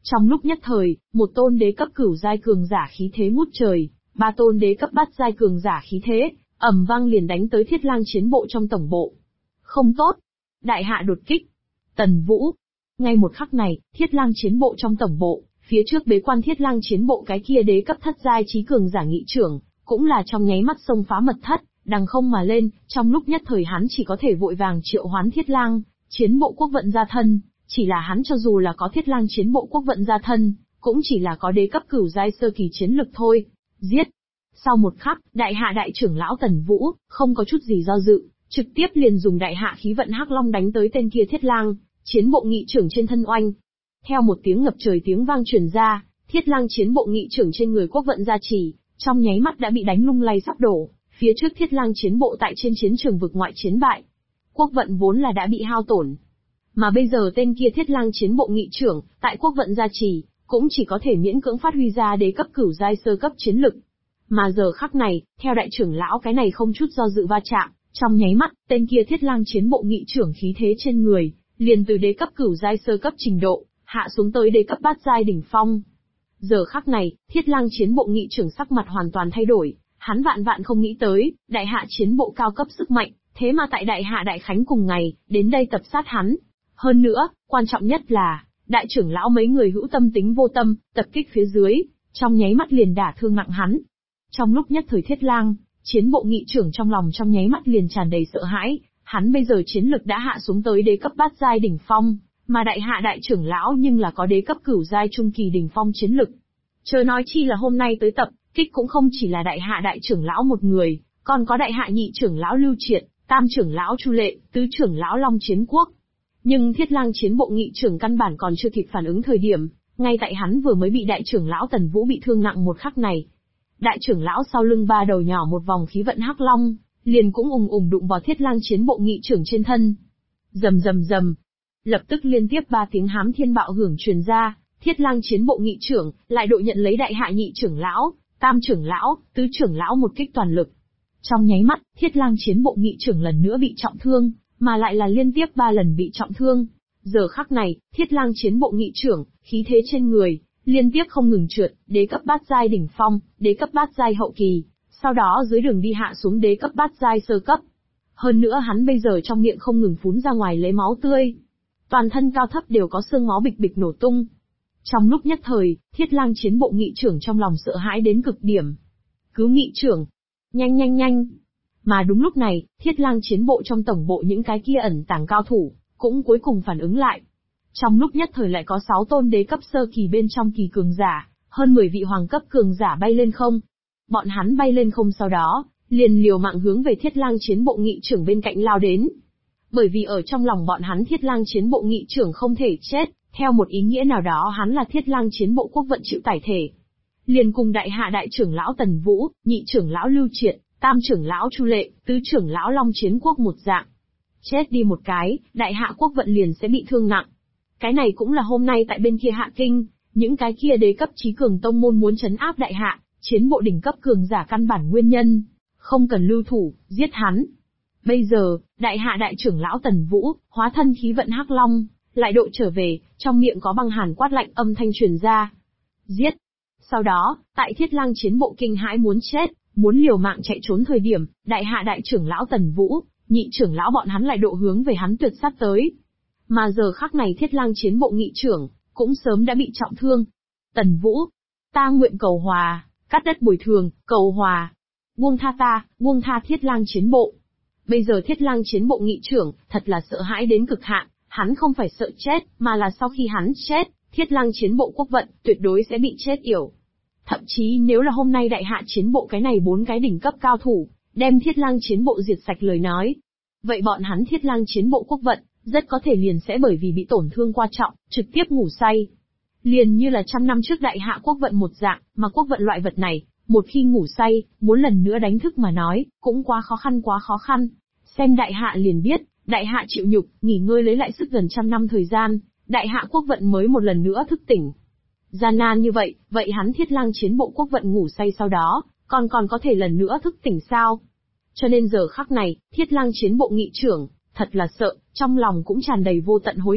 Speaker 1: Trong lúc nhất thời, một tôn đế cấp cửu giai cường giả khí thế ngút trời, ba tôn đế cấp bát giai cường giả khí thế, ầm vang liền đánh tới Thiết Lang chiến bộ trong tổng bộ. Không tốt! Đại hạ đột kích! Tần Vũ! Ngay một khắc này, Thiết Lang chiến bộ trong tổng bộ, phía trước bế quan Thiết Lang chiến bộ cái kia đế cấp thất giai chí cường giả nghị trưởng, cũng là trong nháy mắt xông phá mật thất, đằng không mà lên, trong lúc nhất thời hắn chỉ có thể vội vàng triệu hoán Thiết Lang chiến bộ quốc vận gia thân, chỉ là hắn cho dù là có Thiết Lang chiến bộ quốc vận gia thân, cũng chỉ là có đế cấp cửu giai sơ kỳ chiến lực thôi. Giết! Sau một khắc, đại hạ đại trưởng lão Tần Vũ, không có chút gì do dự, trực tiếp liền dùng đại hạ khí vận hắc long đánh tới tên kia Thiết Lang chiến bộ nghị trưởng trên thân oanh. Theo một tiếng ngập trời tiếng vang truyền ra, Thiết Lang chiến bộ nghị trưởng trên người quốc vận gia trì, trong nháy mắt đã bị đánh lung lay sắp đổ, phía trước Thiết Lang chiến bộ tại trên chiến trường vực ngoại chiến bại. Quốc vận vốn là đã bị hao tổn. Mà bây giờ tên kia Thiết Lang chiến bộ nghị trưởng, tại quốc vận gia trì, cũng chỉ có thể miễn cưỡng phát huy ra đế cấp cửu giai sơ cấp chiến lực. Mà giờ khắc này, theo đại trưởng lão cái này không chút do dự va chạm, trong nháy mắt, tên kia Thiết Lang chiến bộ nghị trưởng khí thế trên người, liền từ đế cấp cửu giai sơ cấp trình độ, hạ xuống tới đế cấp bát giai đỉnh phong. Giờ khắc này, Thiết Lang chiến bộ nghị trưởng sắc mặt hoàn toàn thay đổi, hắn vạn vạn không nghĩ tới, đại hạ chiến bộ cao cấp sức mạnh, thế mà tại đại hạ đại khánh cùng ngày, đến đây tập sát hắn. Hơn nữa, quan trọng nhất là, đại trưởng lão mấy người hữu tâm tính vô tâm, tập kích phía dưới, trong nháy mắt liền đả thương nặng hắn. Trong lúc nhất thời Thiết Lang chiến bộ nghị trưởng trong lòng trong nháy mắt liền tràn đầy sợ hãi, hắn bây giờ chiến lực đã hạ xuống tới đế cấp bát giai đỉnh phong, mà đại hạ đại trưởng lão nhưng là có đế cấp cửu giai trung kỳ đỉnh phong chiến lực. Chớ nói chi là hôm nay tới tập kích cũng không chỉ là đại hạ đại trưởng lão một người, còn có đại hạ nhị trưởng lão Lưu Triệt, tam trưởng lão Chu Lệ, tứ trưởng lão Long Chiến Quốc. Nhưng Thiết Lang chiến bộ nghị trưởng căn bản còn chưa kịp phản ứng thời điểm, ngay tại hắn vừa mới bị đại trưởng lão Tần Vũ bị thương nặng một khắc này. Đại trưởng lão sau lưng ba đầu nhỏ một vòng khí vận hắc long, liền cũng ùng ùng đụng vào Thiết Lang chiến bộ nghị trưởng trên thân. Rầm rầm rầm. Lập tức liên tiếp ba tiếng hám thiên bạo hưởng truyền ra, Thiết Lang chiến bộ nghị trưởng lại độ nhận lấy đại hạ nhị trưởng lão, tam trưởng lão, tứ trưởng lão một kích toàn lực. Trong nháy mắt, Thiết Lang chiến bộ nghị trưởng lần nữa bị trọng thương, mà lại là liên tiếp 3 lần bị trọng thương. Giờ khắc này, Thiết Lang chiến bộ nghị trưởng, khí thế trên người, liên tiếp không ngừng trượt, đế cấp bát giai đỉnh phong, đế cấp bát giai hậu kỳ, sau đó dưới đường đi hạ xuống đế cấp bát giai sơ cấp. Hơn nữa hắn bây giờ trong miệng không ngừng phún ra ngoài lấy máu tươi. Toàn thân cao thấp đều có xương máu bịch bịch nổ tung. Trong lúc nhất thời, Thiết Lang chiến bộ nghị trưởng trong lòng sợ hãi đến cực điểm. Cứu nghị trưởng! Nhanh nhanh nhanh! Mà đúng lúc này, Thiết Lang chiến bộ trong tổng bộ những cái kia ẩn tàng cao thủ, cũng cuối cùng phản ứng lại. Trong lúc nhất thời lại có 6 tôn đế cấp sơ kỳ bên trong kỳ cường giả, hơn 10 vị hoàng cấp cường giả bay lên không. Bọn hắn bay lên không sau đó, liền liều mạng hướng về Thiết Lang chiến bộ nghị trưởng bên cạnh lao đến. Bởi vì ở trong lòng bọn hắn Thiết Lang chiến bộ nghị trưởng không thể chết, theo một ý nghĩa nào đó hắn là Thiết Lang chiến bộ quốc vận chịu tải thể. Liền cùng đại hạ đại trưởng lão Tần Vũ, nhị trưởng lão Lưu Triệt, tam trưởng lão Chu Lệ, tứ trưởng lão Long Chiến Quốc một dạng. Chết đi một cái, đại hạ quốc vận liền sẽ bị thương nặng. Cái này cũng là hôm nay tại bên kia Hạ Kinh, những cái kia đế cấp chí cường tông môn muốn trấn áp đại hạ, chiến bộ đỉnh cấp cường giả căn bản nguyên nhân. Không cần lưu thủ, giết hắn. Bây giờ, đại hạ đại trưởng lão Tần Vũ, hóa thân khí vận hắc long, lại độ trở về, trong miệng có băng hàn quát lạnh âm thanh truyền ra. Giết! Sau đó, tại Thiết Lang chiến bộ kinh hãi muốn chết, muốn liều mạng chạy trốn thời điểm, đại hạ đại trưởng lão Tần Vũ, nhị trưởng lão bọn hắn lại độ hướng về hắn tuyệt sát tới. Mà giờ khắc này Thiết Lang chiến bộ nghị trưởng, cũng sớm đã bị trọng thương. Tần Vũ, ta nguyện cầu hòa, cắt đất bồi thường, cầu hòa. Buông tha ta, buông tha Thiết Lang chiến bộ. Bây giờ Thiết Lang chiến bộ nghị trưởng, thật là sợ hãi đến cực hạn, hắn không phải sợ chết, mà là sau khi hắn chết, Thiết Lang chiến bộ quốc vận, tuyệt đối sẽ bị chết yểu. Thậm chí nếu là hôm nay đại hạ chiến bộ cái này 4 cái đỉnh cấp cao thủ, đem Thiết Lang chiến bộ diệt sạch lời nói. Vậy bọn hắn Thiết Lang chiến bộ quốc vận, rất có thể liền sẽ bởi vì bị tổn thương quan trọng, trực tiếp ngủ say. Liền như là 100 năm trước đại hạ quốc vận một dạng, mà quốc vận loại vật này, một khi ngủ say, muốn lần nữa đánh thức mà nói, cũng quá khó khăn. Xem đại hạ liền biết, đại hạ chịu nhục, nghỉ ngơi lấy lại sức gần 100 năm thời gian, đại hạ quốc vận mới một lần nữa thức tỉnh. Gian nan như vậy, vậy hắn Thiết Lang chiến bộ quốc vận ngủ say sau đó, còn có thể lần nữa thức tỉnh sao? Cho nên giờ khắc này, Thiết Lang chiến bộ nghị trưởng, thật là sợ, trong lòng cũng tràn đầy vô tận hối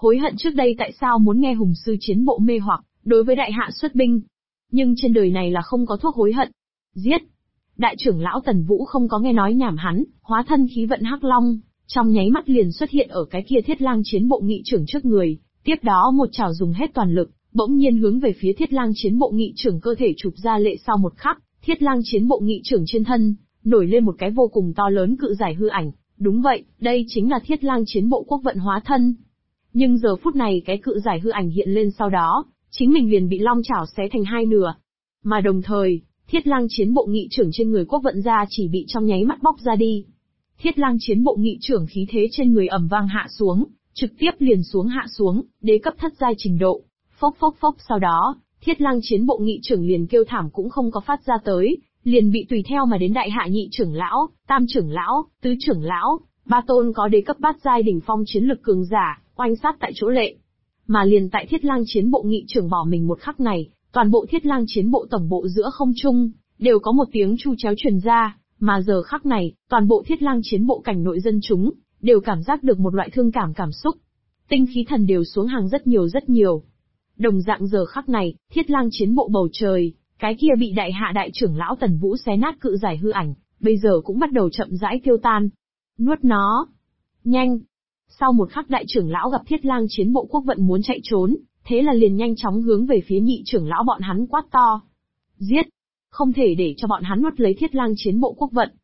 Speaker 1: hối hận trước đây tại sao muốn nghe hùng sư chiến bộ mê hoặc, đối với đại hạ xuất binh. Nhưng trên đời này là không có thuốc hối hận. Giết! Đại trưởng lão Tần Vũ không có nghe nói nhảm hắn, hóa thân khí vận hắc long, trong nháy mắt liền xuất hiện ở cái kia Thiết Lang chiến bộ nghị trưởng trước người, tiếp đó một chảo dùng hết toàn lực, bỗng nhiên hướng về phía Thiết Lang chiến bộ nghị trưởng cơ thể chụp ra lệ. Sau một khắc, Thiết Lang chiến bộ nghị trưởng trên thân nổi lên một cái vô cùng to lớn cự giải hư ảnh. Đúng vậy, đây chính là Thiết Lang chiến bộ quốc vận hóa thân. Nhưng giờ phút này cái cự giải hư ảnh hiện lên sau đó, chính mình liền bị long chảo xé thành hai nửa. Mà đồng thời, Thiết Lang chiến bộ nghị trưởng trên người quốc vận ra chỉ bị trong nháy mắt bóc ra đi. Thiết Lang chiến bộ nghị trưởng khí thế trên người ầm vang hạ xuống, trực tiếp liền hạ xuống, đế cấp thất giai trình độ. Phốc phốc phốc, sau đó, Thiết Lang chiến bộ nghị trưởng liền kêu thảm cũng không có phát ra tới, liền bị tùy theo mà đến đại hạ nhị trưởng lão, tam trưởng lão, tứ trưởng lão, ba tôn có đế cấp bát giai đỉnh phong chiến lực cường giả, oanh sát tại chỗ lệ. Mà liền tại Thiết Lang chiến bộ nghị trưởng bỏ mình một khắc này, toàn bộ Thiết Lang chiến bộ tổng bộ giữa không trung đều có một tiếng chu chéo truyền ra, mà giờ khắc này, toàn bộ Thiết Lang chiến bộ cảnh nội dân chúng đều cảm giác được một loại thương cảm xúc. Tinh khí thần đều xuống hàng rất nhiều. Đồng dạng giờ khắc này, Thiết Lang chiến bộ bầu trời, cái kia bị đại hạ đại trưởng lão Tần Vũ xé nát cự giải hư ảnh, bây giờ cũng bắt đầu chậm rãi tiêu tan. Nuốt nó! Nhanh! Sau một khắc đại trưởng lão gặp Thiết Lang chiến bộ quốc vận muốn chạy trốn, thế là liền nhanh chóng hướng về phía nhị trưởng lão bọn hắn quát to. Giết! Không thể để cho bọn hắn nuốt lấy Thiết Lang chiến bộ quốc vận.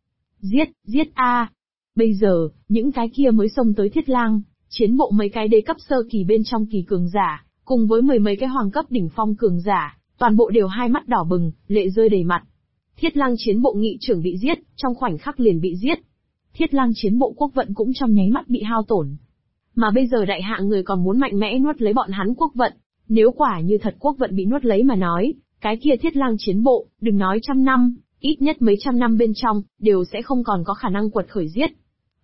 Speaker 1: Giết a! Bây giờ, những cái kia mới xông tới Thiết Lang chiến bộ mấy cái đế cấp sơ kỳ bên trong kỳ cường giả, cùng với mười mấy cái hoàng cấp đỉnh phong cường giả, toàn bộ đều hai mắt đỏ bừng, lệ rơi đầy mặt. Thiết Lang chiến bộ nghị trưởng bị giết, trong khoảnh khắc liền bị giết. Thiết Lang chiến bộ quốc vận cũng trong nháy mắt bị hao tổn. Mà bây giờ đại hạ người còn muốn mạnh mẽ nuốt lấy bọn hắn quốc vận, nếu quả như thật quốc vận bị nuốt lấy mà nói, cái kia Thiết Lang chiến bộ, đừng nói trăm năm, ít nhất mấy trăm năm bên trong, đều sẽ không còn có khả năng quật khởi giết.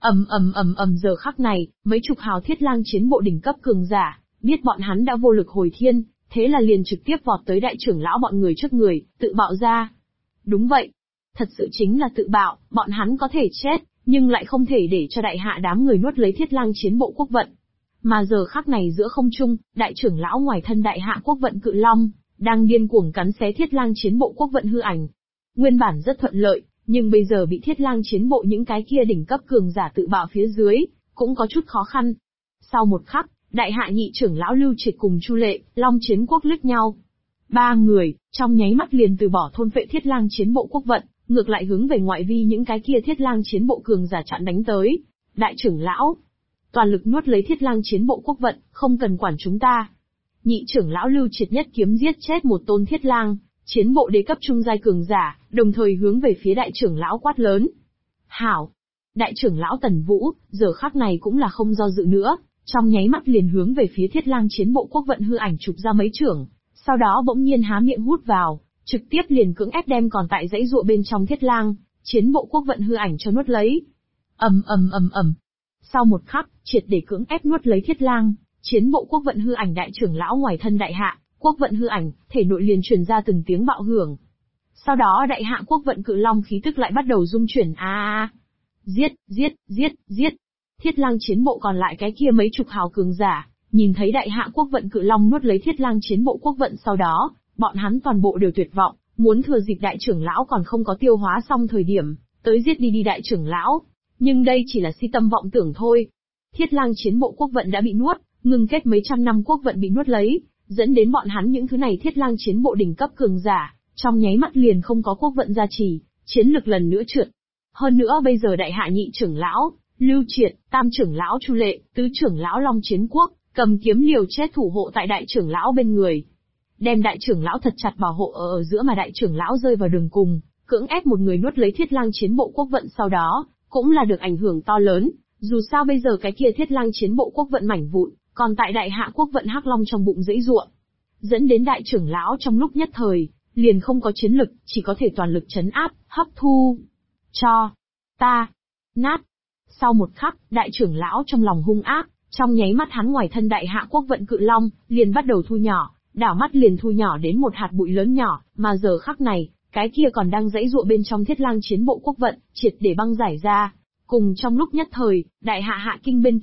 Speaker 1: Giờ khắc này, mấy chục hào Thiết Lang chiến bộ đỉnh cấp cường giả, biết bọn hắn đã vô lực hồi thiên, thế là liền trực tiếp vọt tới đại trưởng lão bọn người trước người, tự bạo ra. Đúng vậy. Thật sự chính là tự bạo, bọn hắn có thể chết, nhưng lại không thể để cho đại hạ đám người nuốt lấy Thiết Lang chiến bộ quốc vận. Mà giờ khắc này giữa không trung, đại trưởng lão ngoài thân đại hạ quốc vận cự long, đang điên cuồng cắn xé Thiết Lang chiến bộ quốc vận hư ảnh. Nguyên bản rất thuận lợi, nhưng bây giờ bị Thiết Lang chiến bộ những cái kia đỉnh cấp cường giả tự bạo phía dưới, cũng có chút khó khăn. Sau một khắc, đại hạ nhị trưởng lão Lưu Triệt cùng Chu Lệ, Long Chiến Quốc liếc nhau. Ba người, trong nháy mắt liền từ bỏ thôn phệ Thiết Lang chiến bộ quốc vận, ngược lại hướng về ngoại vi những cái kia Thiết Lang chiến bộ cường giả chặn đánh tới. Đại trưởng lão, toàn lực nuốt lấy Thiết Lang chiến bộ quốc vận, không cần quản chúng ta. Nhị trưởng lão Lưu Triệt nhất kiếm giết chết một tôn Thiết Lang chiến bộ đế cấp trung giai cường giả, đồng thời hướng về phía đại trưởng lão quát lớn. Hảo! Đại trưởng lão Tần Vũ, giờ khắc này cũng là không do dự nữa, trong nháy mắt liền hướng về phía Thiết Lang chiến bộ quốc vận hư ảnh chụp ra mấy chưởng, sau đó bỗng nhiên há miệng hút vào, trực tiếp liền cưỡng ép đem còn tại dãy dụa bên trong Thiết Lang chiến bộ quốc vận hư ảnh cho nuốt lấy. Sau một khắc, triệt để cưỡng ép nuốt lấy Thiết Lang chiến bộ quốc vận hư ảnh đại trưởng lão ngoài thân đại hạ quốc vận hư ảnh, thể nội liền truyền ra từng tiếng bạo hưởng. Sau đó đại hạ quốc vận cự long khí tức lại bắt đầu rung chuyển Giết! Thiết Lang chiến bộ còn lại cái kia mấy chục hào cường giả, nhìn thấy đại hạ quốc vận cự long nuốt lấy Thiết Lang chiến bộ quốc vận sau đó, bọn hắn toàn bộ đều tuyệt vọng, muốn thừa dịp đại trưởng lão còn không có tiêu hóa xong thời điểm, tới giết đi đại trưởng lão. Nhưng đây chỉ là si tâm vọng tưởng thôi. Thiết Lang chiến bộ quốc vận đã bị nuốt, ngừng kết mấy trăm năm quốc vận bị nuốt lấy, dẫn đến bọn hắn những thứ này Thiết Lang chiến bộ đỉnh cấp cường giả, trong nháy mắt liền không có quốc vận gia trì, chiến lực lần nữa trượt. Hơn nữa bây giờ đại hạ nhị trưởng lão Lưu Triệt, tam trưởng lão Chu Lệ, tứ trưởng lão Long Chiến Quốc, cầm kiếm liều chết thủ hộ tại đại trưởng lão bên người. Đem đại trưởng lão thật chặt bảo hộ ở giữa mà đại trưởng lão rơi vào đường cùng, cưỡng ép một người nuốt lấy Thiết Lang chiến bộ quốc vận sau đó, cũng là được ảnh hưởng to lớn, dù sao bây giờ cái kia Thiết Lang chiến bộ quốc vận mảnh vụn, còn tại đại hạ quốc vận hắc long trong bụng dãy ruộng. Dẫn đến đại trưởng lão trong lúc nhất thời, liền không có chiến lực, chỉ có thể toàn lực trấn áp, hấp thu. Cho ta nát. Sau một khắc, đại trưởng lão trong lòng hung ác, trong nháy mắt hắn ngoài thân đại hạ quốc vận cự long, liền bắt đầu thu nhỏ, đảo mắt liền thu nhỏ đến một hạt bụi lớn nhỏ, mà giờ khắc này, cái kia còn đang dãy dụa bên trong Thiết Lang chiến bộ quốc vận, triệt để băng giải ra. Cùng trong lúc nhất thời, đại hạ hạ kinh bên kia,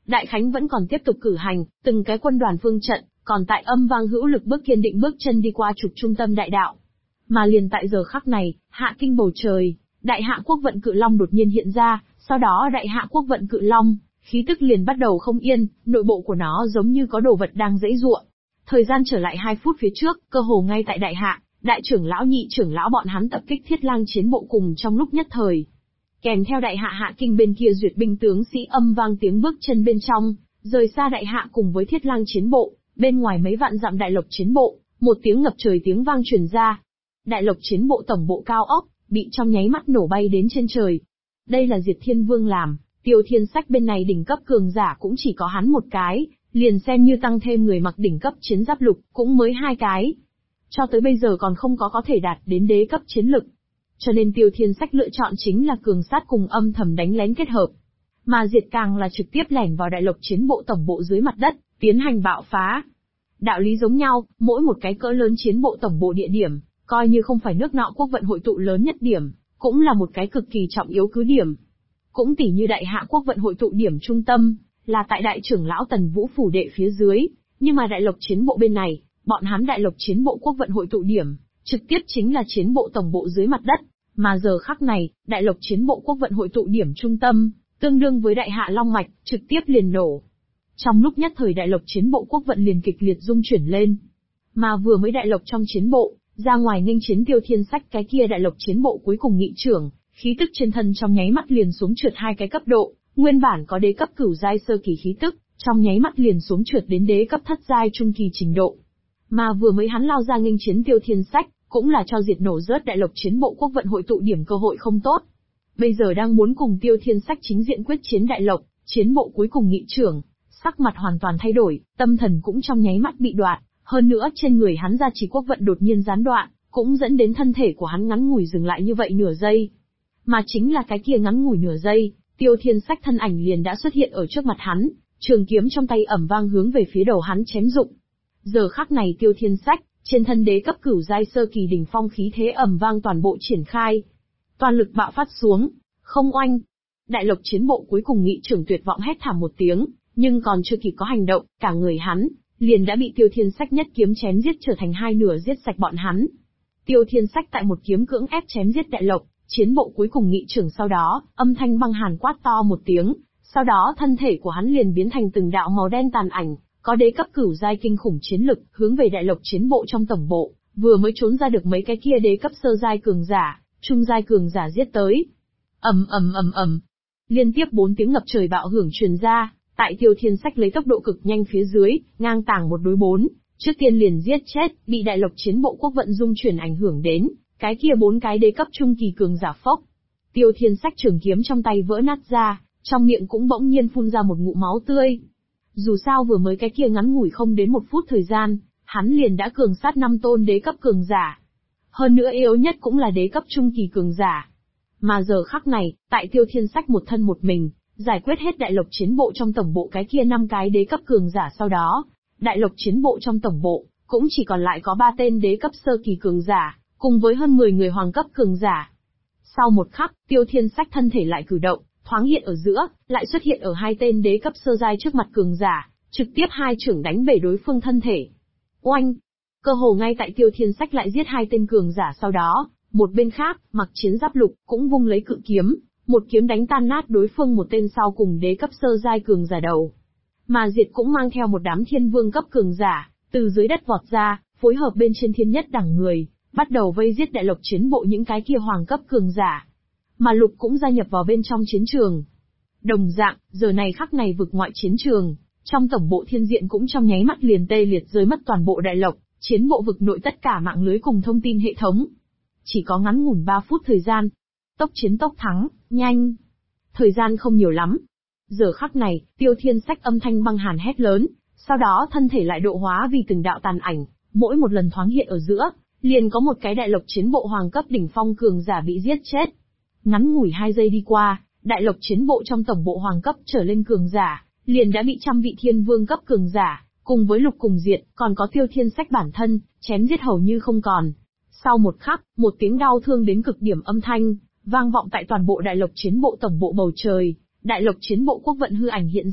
Speaker 1: Đại Khánh vẫn còn tiếp tục cử hành, từng cái quân đoàn phương trận, còn tại Âm Vang hữu lực bước kiên định bước chân đi qua trục trung tâm đại đạo. Mà liền tại giờ khắc này, hạ kinh bầu trời, Đại Hạ Quốc vận Cự Long đột nhiên hiện ra, sau đó Đại Hạ Quốc vận Cự Long, khí tức liền bắt đầu không yên, nội bộ của nó giống như có đồ vật đang giãy giụa. Thời gian trở lại 2 phút phía trước, cơ hồ ngay tại Đại Hạ, đại trưởng lão nhị trưởng lão bọn hắn tập kích Thiết Lang chiến bộ cùng trong lúc nhất thời. Kèm theo Đại Hạ hạ kinh bên kia duyệt binh tướng sĩ Âm Vang tiếng bước chân bên trong, rời xa Đại Hạ cùng với Thiết Lang chiến bộ, bên ngoài mấy vạn dặm Đại Lộc chiến bộ, một tiếng ngập trời tiếng vang truyền ra. Đại Lộc chiến bộ tổng bộ cao ốc, bị trong nháy mắt nổ bay đến trên trời. Đây là Diệt Thiên Vương làm, Tiêu Thiên Sách bên này đỉnh cấp cường giả cũng chỉ có hắn một cái, liền xem như tăng thêm người mặc đỉnh cấp chiến giáp lục, cũng mới 2 cái. Cho tới bây giờ còn không có thể đạt đến đế cấp chiến lực. Cho nên Tiêu Thiên Sách lựa chọn chính là cường sát cùng âm thầm đánh lén kết hợp. Mà Diệt càng là trực tiếp lẻn vào Đại Lộc chiến bộ tổng bộ dưới mặt đất, tiến hành bạo phá. Đạo lý giống nhau, mỗi một cái cỡ lớn chiến bộ tổng bộ địa điểm, coi như không phải nước nọ quốc vận hội tụ lớn nhất điểm, cũng là một cái cực kỳ trọng yếu cứ điểm. Cũng tỉ như Đại Hạ Quốc vận hội tụ điểm trung tâm, là tại đại trưởng lão Tần Vũ phủ đệ phía dưới, nhưng mà Đại Lộc chiến bộ bên này, bọn hắn Đại Lộc chiến bộ quốc vận hội tụ điểm, trực tiếp chính là chiến bộ tổng bộ dưới mặt đất, mà giờ khắc này, Đại Lộc chiến bộ quốc vận hội tụ điểm trung tâm, tương đương với Đại Hạ Long mạch, trực tiếp liền nổ. Trong lúc nhất thời Đại Lộc chiến bộ quốc vận liền kịch liệt rung chuyển lên. Mà vừa mới Đại Lộc trong chiến bộ, ra ngoài nghênh chiến Tiêu Thiên Sách cái kia Đại Lộc chiến bộ cuối cùng nghị trưởng, khí tức trên thân trong nháy mắt liền xuống trượt 2 cái cấp độ, nguyên bản có đế cấp cửu giai sơ kỳ khí tức, trong nháy mắt liền xuống trượt đến đế cấp thất giai trung kỳ trình độ. Mà vừa mới hắn lao ra nghênh chiến Tiêu Thiên Sách, cũng là cho diệt nổ rớt Đại Lộc chiến bộ quốc vận hội tụ điểm cơ hội không tốt. Bây giờ đang muốn cùng Tiêu Thiên Sách chính diện quyết chiến Đại Lộc, chiến bộ cuối cùng nghị trưởng, sắc mặt hoàn toàn thay đổi, tâm thần cũng trong nháy mắt bị đoạn, hơn nữa trên người hắn gia trì quốc vận đột nhiên gián đoạn, cũng dẫn đến thân thể của hắn ngắn ngủi dừng lại như vậy nửa giây. Mà chính là cái kia ngắn ngủi nửa giây, Tiêu Thiên Sách thân ảnh liền đã xuất hiện ở trước mặt hắn, trường kiếm trong tay ầm vang hướng về phía đầu hắn chém dụng. Giờ khắc này Tiêu Thiên Sách, trên thân đế cấp cửu giai sơ kỳ đỉnh phong khí thế ầm vang toàn bộ triển khai. Toàn lực bạo phát xuống, không oanh. Đại Lộc chiến bộ cuối cùng nghị trưởng tuyệt vọng hét thảm một tiếng, nhưng còn chưa kịp có hành động, cả người hắn liền đã bị Tiêu Thiên Sách nhất kiếm chém giết trở thành 2 nửa giết sạch bọn hắn. Tiêu Thiên Sách tại một kiếm cưỡng ép chém giết Đại Lộc chiến bộ cuối cùng nghị trưởng, sau đó, âm thanh băng hàn quát to một tiếng, sau đó thân thể của hắn liền biến thành từng đạo màu đen tàn ảnh, có đế cấp cửu giai kinh khủng chiến lực, hướng về Đại Lộc chiến bộ trong tổng bộ, vừa mới trốn ra được mấy cái kia đế cấp sơ giai cường giả, trung giai cường giả giết tới. Ầm ầm ầm ầm. Liên tiếp 4 tiếng ngập trời bạo hưởng truyền ra, tại Tiêu Thiên Sách lấy tốc độ cực nhanh phía dưới, ngang tàng 1 đối 4, trước tiên liền giết chết, bị Đại Lộc chiến bộ quốc vận dung chuyển ảnh hưởng đến, cái kia 4 cái đế cấp trung kỳ cường giả phốc. Tiêu Thiên Sách trường kiếm trong tay vỡ nát ra, trong miệng cũng bỗng nhiên phun ra một ngụm máu tươi. Dù sao vừa mới cái kia ngắn ngủi không đến 1 phút thời gian, hắn liền đã cường sát 5 tôn đế cấp cường giả. Hơn nữa yếu nhất cũng là đế cấp trung kỳ cường giả. Mà giờ khắc này, tại Tiêu Thiên Sách một thân một mình, giải quyết hết Đại Lộc chiến bộ trong tổng bộ cái kia 5 cái đế cấp cường giả, sau đó, Đại Lộc chiến bộ trong tổng bộ, cũng chỉ còn lại có 3 tên đế cấp sơ kỳ cường giả, cùng với hơn 10 người hoàng cấp cường giả. Sau một khắc, Tiêu Thiên Sách thân thể lại cử động, thoáng hiện ở giữa, lại xuất hiện ở 2 tên đế cấp sơ giai trước mặt cường giả, trực tiếp 2 chưởng đánh bể đối phương thân thể. Oanh! Cơ hồ ngay tại Tiêu Thiên Sách lại giết 2 tên cường giả sau đó, một bên khác, mặc chiến giáp lục, cũng vung lấy cự kiếm, một kiếm đánh tan nát đối phương một tên sau cùng đế cấp sơ giai cường giả đầu. Mà Diệt cũng mang theo một đám thiên vương cấp cường giả, từ dưới đất vọt ra, phối hợp bên trên thiên nhất đẳng người, bắt đầu vây giết Đại Lộc chiến bộ những cái kia hoàng cấp cường giả. Mà Lục cũng gia nhập vào bên trong chiến trường. Đồng dạng, giờ này khắc này vực ngoại chiến trường, trong tổng bộ thiên diện cũng trong nháy mắt liền tê liệt rơi mất toàn bộ Đại Lộc chiến bộ vực nội tất cả mạng lưới cùng thông tin hệ thống. Chỉ có ngắn ngủn 3 phút thời gian. Tốc chiến tốc thắng, nhanh. Thời gian không nhiều lắm. Giờ khắc này, Tiêu Thiên Sách âm thanh băng hàn hét lớn, sau đó thân thể lại độ hóa vì từng đạo tàn ảnh, mỗi một lần thoáng hiện ở giữa, liền có một cái Đại Lộc chiến bộ hoàng cấp đỉnh phong cường giả bị giết chết. Ngắn ngủi 2 giây đi qua, Đại Lộc chiến bộ trong tổng bộ hoàng cấp trở lên cường giả, liền đã bị trăm vị thiên vương cấp cường giả, cùng với Lục cùng Diệt, còn có Tiêu Thiên Sách bản thân, chém giết hầu như không còn. Sau một khắc, một tiếng đau thương đến cực điểm âm thanh, vang vọng tại toàn bộ Đại Lộc chiến bộ tổng bộ bầu trời, Đại Lộc chiến bộ quốc vận hư ảnh hiện ra,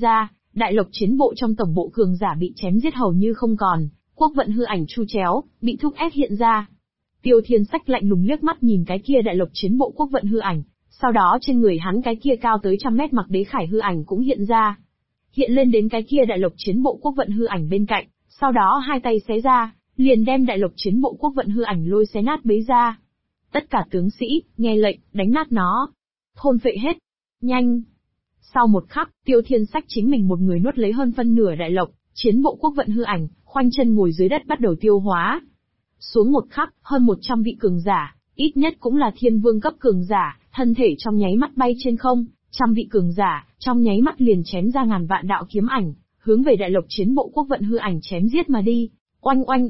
Speaker 1: đại lộc chiến bộ trong tổng bộ cường giả bị chém giết hầu như không còn, quốc vận hư ảnh chu chéo, bị thúc ép hiện ra. Tiêu Thiên Sách lạnh lùng liếc mắt nhìn cái kia đại lộc chiến bộ quốc vận hư ảnh, sau đó trên người hắn cái kia cao tới 100 mét mặc đế khải hư ảnh cũng hiện ra. Hiện lên đến cái kia đại lộc chiến bộ quốc vận hư ảnh bên cạnh, sau đó hai tay xé ra, liền đem đại lộc chiến bộ quốc vận hư ảnh lôi xé nát bấy ra. Tất cả tướng sĩ, nghe lệnh, đánh nát nó. Thôn phệ hết. Nhanh. Sau một khắc, Tiêu Thiên Sách chính mình một người nuốt lấy hơn phân nửa đại lộc, chiến bộ quốc vận hư ảnh, khoanh chân ngồi dưới đất bắt đầu tiêu hóa. Xuống một khắc, hơn 100 vị cường giả, ít nhất cũng là thiên vương cấp cường giả, thân thể trong nháy mắt bay trên không, trăm vị cường giả, trong nháy mắt liền chém ra ngàn vạn đạo kiếm ảnh, hướng về đại lộc chiến bộ quốc vận hư ảnh chém giết mà đi. Oanh oanh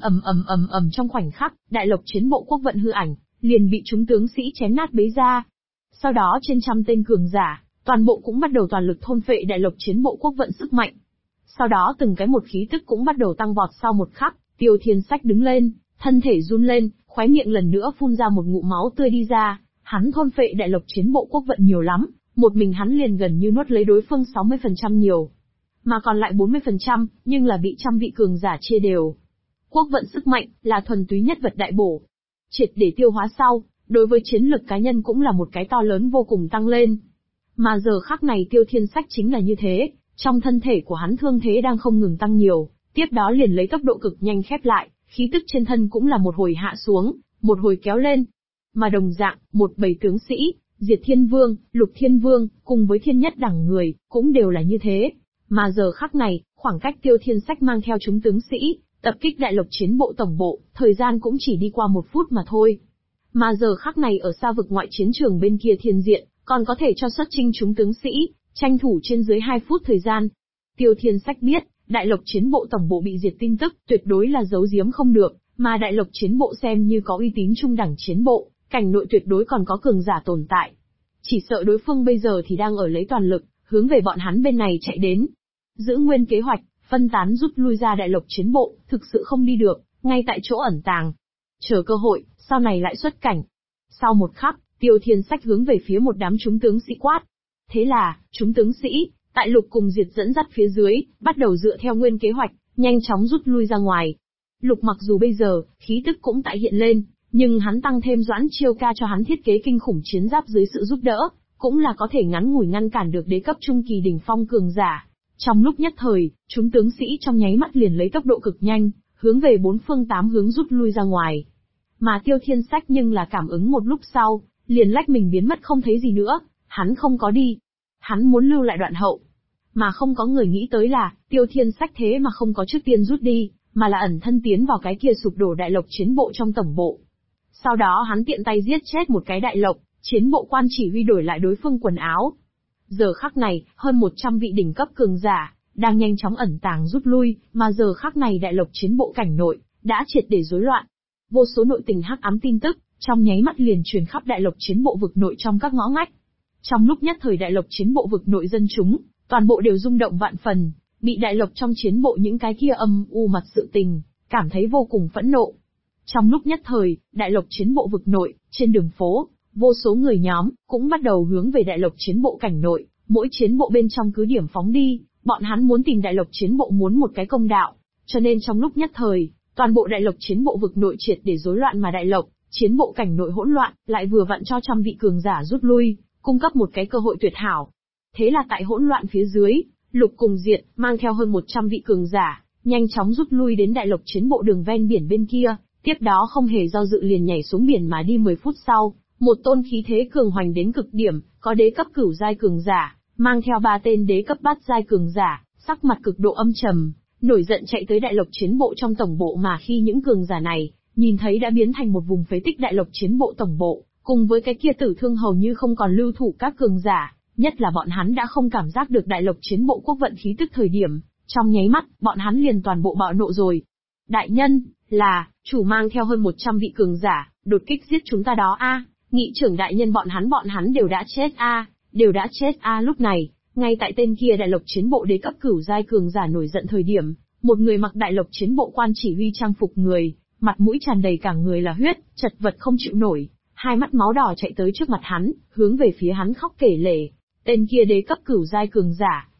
Speaker 1: ầm trong khoảnh khắc, đại lộc chiến bộ quốc vận hư ảnh liền bị chúng tướng sĩ chém nát bấy ra. Sau đó trên trăm tên cường giả, toàn bộ cũng bắt đầu toàn lực thôn phệ đại lộc chiến bộ quốc vận sức mạnh. Sau đó từng cái một khí tức cũng bắt đầu tăng vọt. Sau một khắc, Tiêu Thiên Sách đứng lên, thân thể run lên, khóe miệng lần nữa phun ra một ngụm máu tươi đi ra. Hắn thôn phệ đại lộc chiến bộ quốc vận nhiều lắm, một mình hắn liền gần như nuốt lấy đối phương 60% nhiều, mà còn lại 40%, nhưng là bị trăm vị cường giả chia đều. Quốc vận sức mạnh là thuần túy nhất vật đại bổ. Triệt để tiêu hóa sau, đối với chiến lực cá nhân cũng là một cái to lớn vô cùng tăng lên. Mà giờ khắc này Tiêu Thiên Sách chính là như thế, trong thân thể của hắn thương thế đang không ngừng tăng nhiều, tiếp đó liền lấy tốc độ cực nhanh khép lại, khí tức trên thân cũng là một hồi hạ xuống, một hồi kéo lên. Mà đồng dạng, một bầy tướng sĩ, Diệt Thiên Vương, Lục Thiên Vương, cùng với Thiên Nhất đẳng người, cũng đều là như thế. Mà giờ khắc này, khoảng cách Tiêu Thiên Sách mang theo chúng tướng sĩ, tập kích đại lộc chiến bộ tổng bộ, thời gian cũng chỉ đi qua 1 phút mà thôi. Mà giờ khắc này ở xa vực ngoại chiến trường bên kia thiên diện, còn có thể cho xuất chinh chúng tướng sĩ, tranh thủ trên dưới 2 phút thời gian. Tiêu Thiên Sách biết, đại lộc chiến bộ tổng bộ bị diệt tin tức, tuyệt đối là giấu giếm không được, mà đại lộc chiến bộ xem như có uy tín trung đẳng chiến bộ, cảnh nội tuyệt đối còn có cường giả tồn tại. Chỉ sợ đối phương bây giờ thì đang ở lấy toàn lực, hướng về bọn hắn bên này chạy đến. Giữ nguyên kế hoạch, phân tán rút lui ra đại lộc chiến bộ, thực sự không đi được, ngay tại chỗ ẩn tàng. Chờ cơ hội, sau này lại xuất cảnh. Sau một khắc, Tiêu Thiên Sách hướng về phía một đám chúng tướng sĩ quát. Thế là, chúng tướng sĩ, tại Lục cùng Diệt dẫn dắt phía dưới, bắt đầu dựa theo nguyên kế hoạch, nhanh chóng rút lui ra ngoài. Lục mặc dù bây giờ, khí tức cũng tại hiện lên, nhưng hắn tăng thêm Doãn Chiêu Ca cho hắn thiết kế kinh khủng chiến giáp dưới sự giúp đỡ, cũng là có thể ngắn ngủi ngăn cản được đế cấp trung kỳ đỉnh phong cường giả. Trong lúc nhất thời, chúng tướng sĩ trong nháy mắt liền lấy tốc độ cực nhanh, hướng về 4 phương 8 hướng rút lui ra ngoài. Mà Tiêu Thiên Sách nhưng là cảm ứng một lúc sau, liền lách mình biến mất không thấy gì nữa, hắn không có đi. Hắn muốn lưu lại đoạn hậu. Mà không có người nghĩ tới là, Tiêu Thiên Sách thế mà không có trước tiên rút đi, mà là ẩn thân tiến vào cái kia sụp đổ đại lộc chiến bộ trong tổng bộ. Sau đó hắn tiện tay giết chết một cái đại lộc, chiến bộ quan chỉ huy đổi lại đối phương quần áo. Giờ khắc này, hơn 100 vị đỉnh cấp cường giả, đang nhanh chóng ẩn tàng rút lui, mà giờ khắc này đại lộc chiến bộ cảnh nội, đã triệt để rối loạn. Vô số nội tình hắc ám tin tức, trong nháy mắt liền truyền khắp đại lộc chiến bộ vực nội trong các ngõ ngách. Trong lúc nhất thời đại lộc chiến bộ vực nội dân chúng, toàn bộ đều rung động vạn phần, bị đại lộc trong chiến bộ những cái kia âm u mặt sự tình, cảm thấy vô cùng phẫn nộ. Trong lúc nhất thời, đại lộc chiến bộ vực nội, trên đường phố, vô số người nhóm, cũng bắt đầu hướng về đại lộc chiến bộ cảnh nội, mỗi chiến bộ bên trong cứ điểm phóng đi, bọn hắn muốn tìm đại lộc chiến bộ muốn một cái công đạo, cho nên trong lúc nhất thời, toàn bộ đại lộc chiến bộ vực nội triệt để rối loạn mà đại lộc, chiến bộ cảnh nội hỗn loạn, lại vừa vặn cho trăm vị cường giả rút lui, cung cấp một cái cơ hội tuyệt hảo. Thế là tại hỗn loạn phía dưới, Lục cùng Diệt, mang theo hơn 100 vị cường giả, nhanh chóng rút lui đến đại lộc chiến bộ đường ven biển bên kia, tiếp đó không hề do dự liền nhảy xuống biển mà đi 10 phút sau, một tôn khí thế cường hoành đến cực điểm, có đế cấp cửu giai cường giả, mang theo 3 tên đế cấp bát giai cường giả, sắc mặt cực độ âm trầm, nổi giận chạy tới đại lộc chiến bộ trong tổng bộ mà khi những cường giả này, nhìn thấy đã biến thành một vùng phế tích đại lộc chiến bộ tổng bộ, cùng với cái kia tử thương hầu như không còn lưu thủ các cường giả, nhất là bọn hắn đã không cảm giác được đại lộc chiến bộ quốc vận khí tức thời điểm, trong nháy mắt, bọn hắn liền toàn bộ bạo nộ rồi. Đại nhân, là, chủ mang theo hơn 100 vị cường giả, đột kích giết chúng ta đó a, nghị trưởng đại nhân bọn hắn đều đã chết a, đều đã chết a. Lúc này, ngay tại tên kia đại lộc chiến bộ đế cấp cửu giai cường giả nổi giận thời điểm, một người mặc đại lộc chiến bộ quan chỉ huy trang phục người, mặt mũi tràn đầy cả người là huyết, chật vật không chịu nổi, hai mắt máu đỏ chạy tới trước mặt hắn, hướng về phía hắn khóc kể lể. Tên kia đế cấp cửu giai cường giả,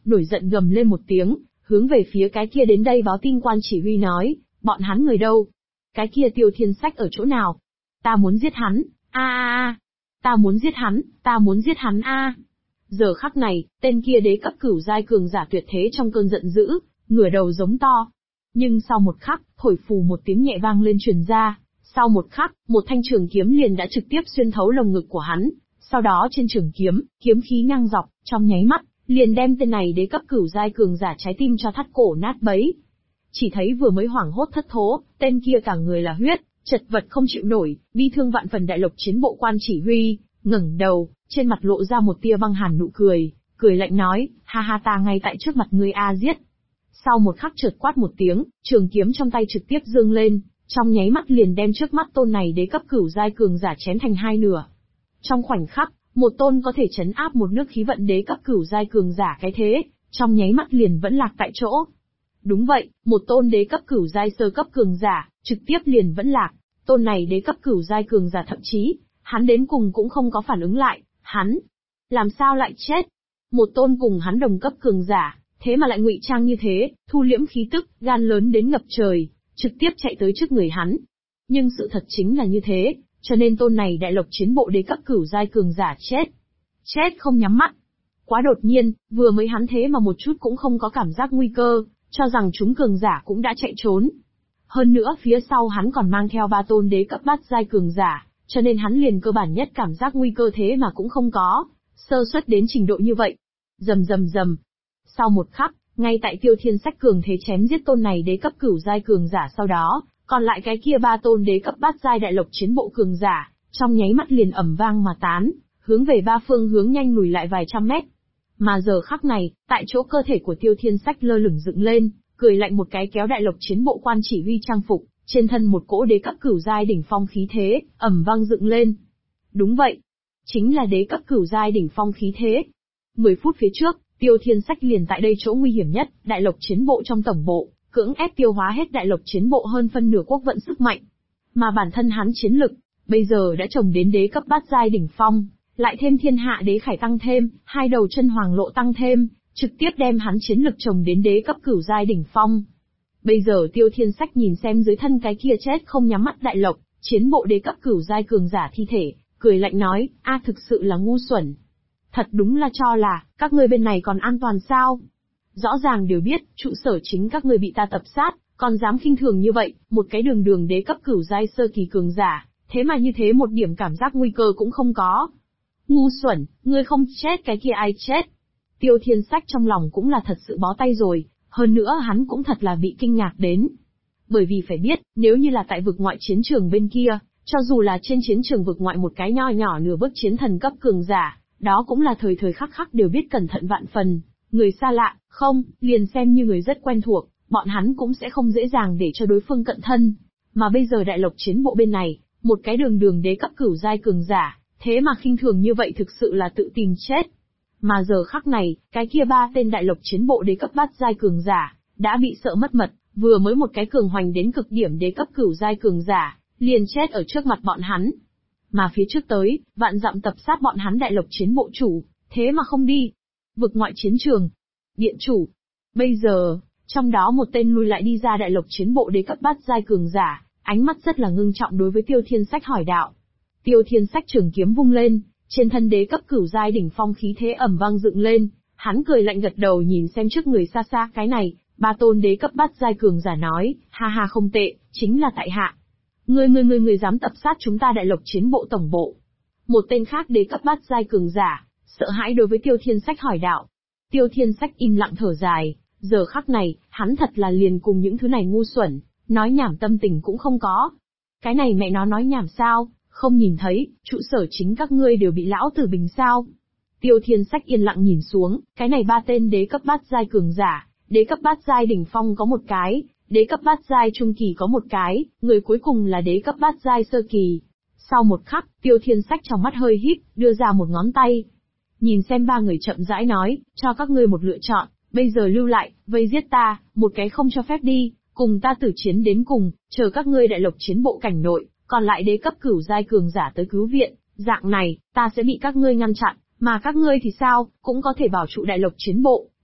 Speaker 1: nổi giận gầm lên một tiếng, hướng về phía cái kia đến đây báo tin quan chỉ huy nói, bọn hắn người đâu? Cái kia Tiêu Thiên Sách ở chỗ nào? Ta muốn giết hắn, ta muốn giết hắn, ta muốn giết hắn a. Giờ khắc này, tên kia đế cấp cửu giai cường giả tuyệt thế trong cơn giận dữ, ngửa đầu giống to. Nhưng sau một khắc, thổi phù một tiếng nhẹ vang lên truyền ra, sau một khắc, một thanh trường kiếm liền đã trực tiếp xuyên thấu lồng ngực của hắn, sau đó trên trường kiếm, kiếm khí ngang dọc, trong nháy mắt, liền đem tên này đế cấp cửu giai cường giả trái tim cho thắt cổ nát bấy. Chỉ thấy vừa mới hoảng hốt thất thố, tên kia cả người là huyết, chật vật không chịu nổi, bi thương vạn phần đại lộc chiến bộ quan chỉ huy, ngẩng đầu, trên mặt lộ ra một tia băng hàn nụ cười, cười lạnh nói, ha ha ta ngay tại trước mặt ngươi a giết. Sau một khắc chợt quát một tiếng, trường kiếm trong tay trực tiếp giương lên, trong nháy mắt liền đem trước mắt tôn này đế cấp cửu giai cường giả chém thành hai nửa. Trong khoảnh khắc, một tôn có thể chấn áp một nước khí vận đế cấp cửu giai cường giả cái thế, trong nháy mắt liền vẫn lạc tại chỗ. Đúng vậy, một tôn đế cấp cửu giai sơ cấp cường giả, trực tiếp liền vẫn lạc. Tôn này đế cấp cửu giai cường giả thậm chí, hắn đến cùng cũng không có phản ứng lại, hắn làm sao lại chết? Một tôn cùng hắn đồng cấp cường giả, thế mà lại ngụy trang như thế, thu liễm khí tức, gan lớn đến ngập trời, trực tiếp chạy tới trước người hắn. Nhưng sự thật chính là như thế, cho nên tôn này đại lộc chiến bộ đế cấp cửu giai cường giả chết. Chết không nhắm mắt. Quá đột nhiên, vừa mới hắn thế mà một chút cũng không có cảm giác nguy cơ, cho rằng chúng cường giả cũng đã chạy trốn. Hơn nữa phía sau hắn còn mang theo ba tôn đế cấp bát giai cường giả, cho nên hắn liền cơ bản nhất cảm giác nguy cơ thế mà cũng không có, sơ suất đến trình độ như vậy. Rầm rầm rầm. Sau một khắc, ngay tại Tiêu Thiên Sách cường thế chém giết tôn này đế cấp cửu giai cường giả sau đó, còn lại cái kia ba tôn đế cấp bát giai đại lộc chiến bộ cường giả, trong nháy mắt liền ầm vang mà tán, hướng về ba phương hướng nhanh lùi lại vài trăm mét. Mà giờ khắc này, tại chỗ cơ thể của Tiêu Thiên Sách lơ lửng dựng lên, cười lạnh một cái kéo đại lộc chiến bộ quan chỉ huy trang phục, trên thân một cỗ đế cấp cửu giai đỉnh phong khí thế, ầm vang dựng lên. Đúng vậy, chính là đế cấp cửu giai đỉnh phong khí thế. 10 phút phía trước, Tiêu Thiên Sách liền tại đây chỗ nguy hiểm nhất, đại lộc chiến bộ trong tổng bộ, cưỡng ép tiêu hóa hết đại lộc chiến bộ hơn phân nửa quốc vận sức mạnh. Mà bản thân hắn chiến lực, bây giờ đã trồng đến đế cấp bát giai đỉnh phong, lại thêm thiên hạ đế khải tăng thêm, hai đầu chân hoàng lộ tăng thêm, trực tiếp đem hắn chiến lực trồng đến đế cấp cửu giai đỉnh phong. Bây giờ Tiêu Thiên Sách nhìn xem dưới thân cái kia chết không nhắm mắt đại lộc, chiến bộ đế cấp cửu giai cường giả thi thể, cười lạnh nói, thực sự là ngu xuẩn. Thật đúng là cho là, các ngươi bên này còn an toàn sao? Rõ ràng đều biết, trụ sở chính các ngươi bị ta tập sát, còn dám khinh thường như vậy, một cái đường đế cấp cửu giai sơ kỳ cường giả, thế mà như thế một điểm cảm giác nguy cơ cũng không có. Ngu xuẩn, ngươi không chết cái kia ai chết? Tiêu Thiên Sách trong lòng cũng là thật sự bó tay rồi, hơn nữa hắn cũng thật là bị kinh ngạc đến. Bởi vì phải biết, nếu như là tại vực ngoại chiến trường bên kia, cho dù là trên chiến trường vực ngoại một cái nho nhỏ nửa bước chiến thần cấp cường giả, đó cũng là thời thời khắc khắc đều biết cẩn thận vạn phần. Người xa lạ, không, liền xem như người rất quen thuộc, bọn hắn cũng sẽ không dễ dàng để cho đối phương cận thân. Mà bây giờ đại lộc chiến bộ bên này, một cái đường đế cấp cửu giai cường giả, thế mà khinh thường như vậy thực sự là tự tìm chết. Mà giờ khắc này, cái kia ba tên đại lộc chiến bộ đế cấp bát giai cường giả, đã bị sợ mất mật, vừa mới một cái cường hoành đến cực điểm đế cấp cửu giai cường giả, liền chết ở trước mặt bọn hắn. Mà phía trước tới, vạn dặm tập sát bọn hắn đại lộc chiến bộ chủ, thế mà không đi. Vực ngoại chiến trường. Điện chủ. Bây giờ, trong đó một tên lui lại đi ra đại lộc chiến bộ đế cấp bát giai cường giả, ánh mắt rất là ngưng trọng đối với Tiêu Thiên Sách hỏi đạo. Tiêu Thiên Sách trường kiếm vung lên, trên thân đế cấp cửu giai đỉnh phong khí thế ầm vang dựng lên, hắn cười lạnh gật đầu nhìn xem trước người xa xa cái này, ba tôn đế cấp bát giai cường giả nói, ha ha không tệ, chính là tại hạ. Người dám tập sát chúng ta đại lộc chiến bộ tổng bộ. Một tên khác đế cấp bát giai cường giả, sợ hãi đối với Tiêu Thiên Sách hỏi đạo. Tiêu Thiên Sách im lặng thở dài, giờ khắc này, hắn thật là liền cùng những thứ này ngu xuẩn, nói nhảm tâm tình cũng không có. Cái này mẹ nó nói nhảm sao, không nhìn thấy, trụ sở chính các ngươi đều bị lão tử bình sao. Tiêu Thiên Sách yên lặng nhìn xuống, cái này ba tên đế cấp bát giai cường giả, đế cấp bát giai đỉnh phong có một cái, đế cấp bát giai trung kỳ có một cái, người cuối cùng là đế cấp bát giai sơ kỳ. Sau một khắc, Tiêu Thiên Sách trong mắt hơi híp, đưa ra một ngón tay. Nhìn xem ba người chậm rãi nói, cho các ngươi một lựa chọn, bây giờ lưu lại, vây giết ta, một cái không cho phép đi, cùng ta tử chiến đến cùng, chờ các ngươi đại lộc chiến bộ cảnh nội, còn lại đế cấp cửu giai cường giả tới cứu viện, dạng này, ta sẽ bị các ngươi ngăn chặn, mà các ngươi thì sao, cũng có thể bảo trụ đại lộc chiến bộ,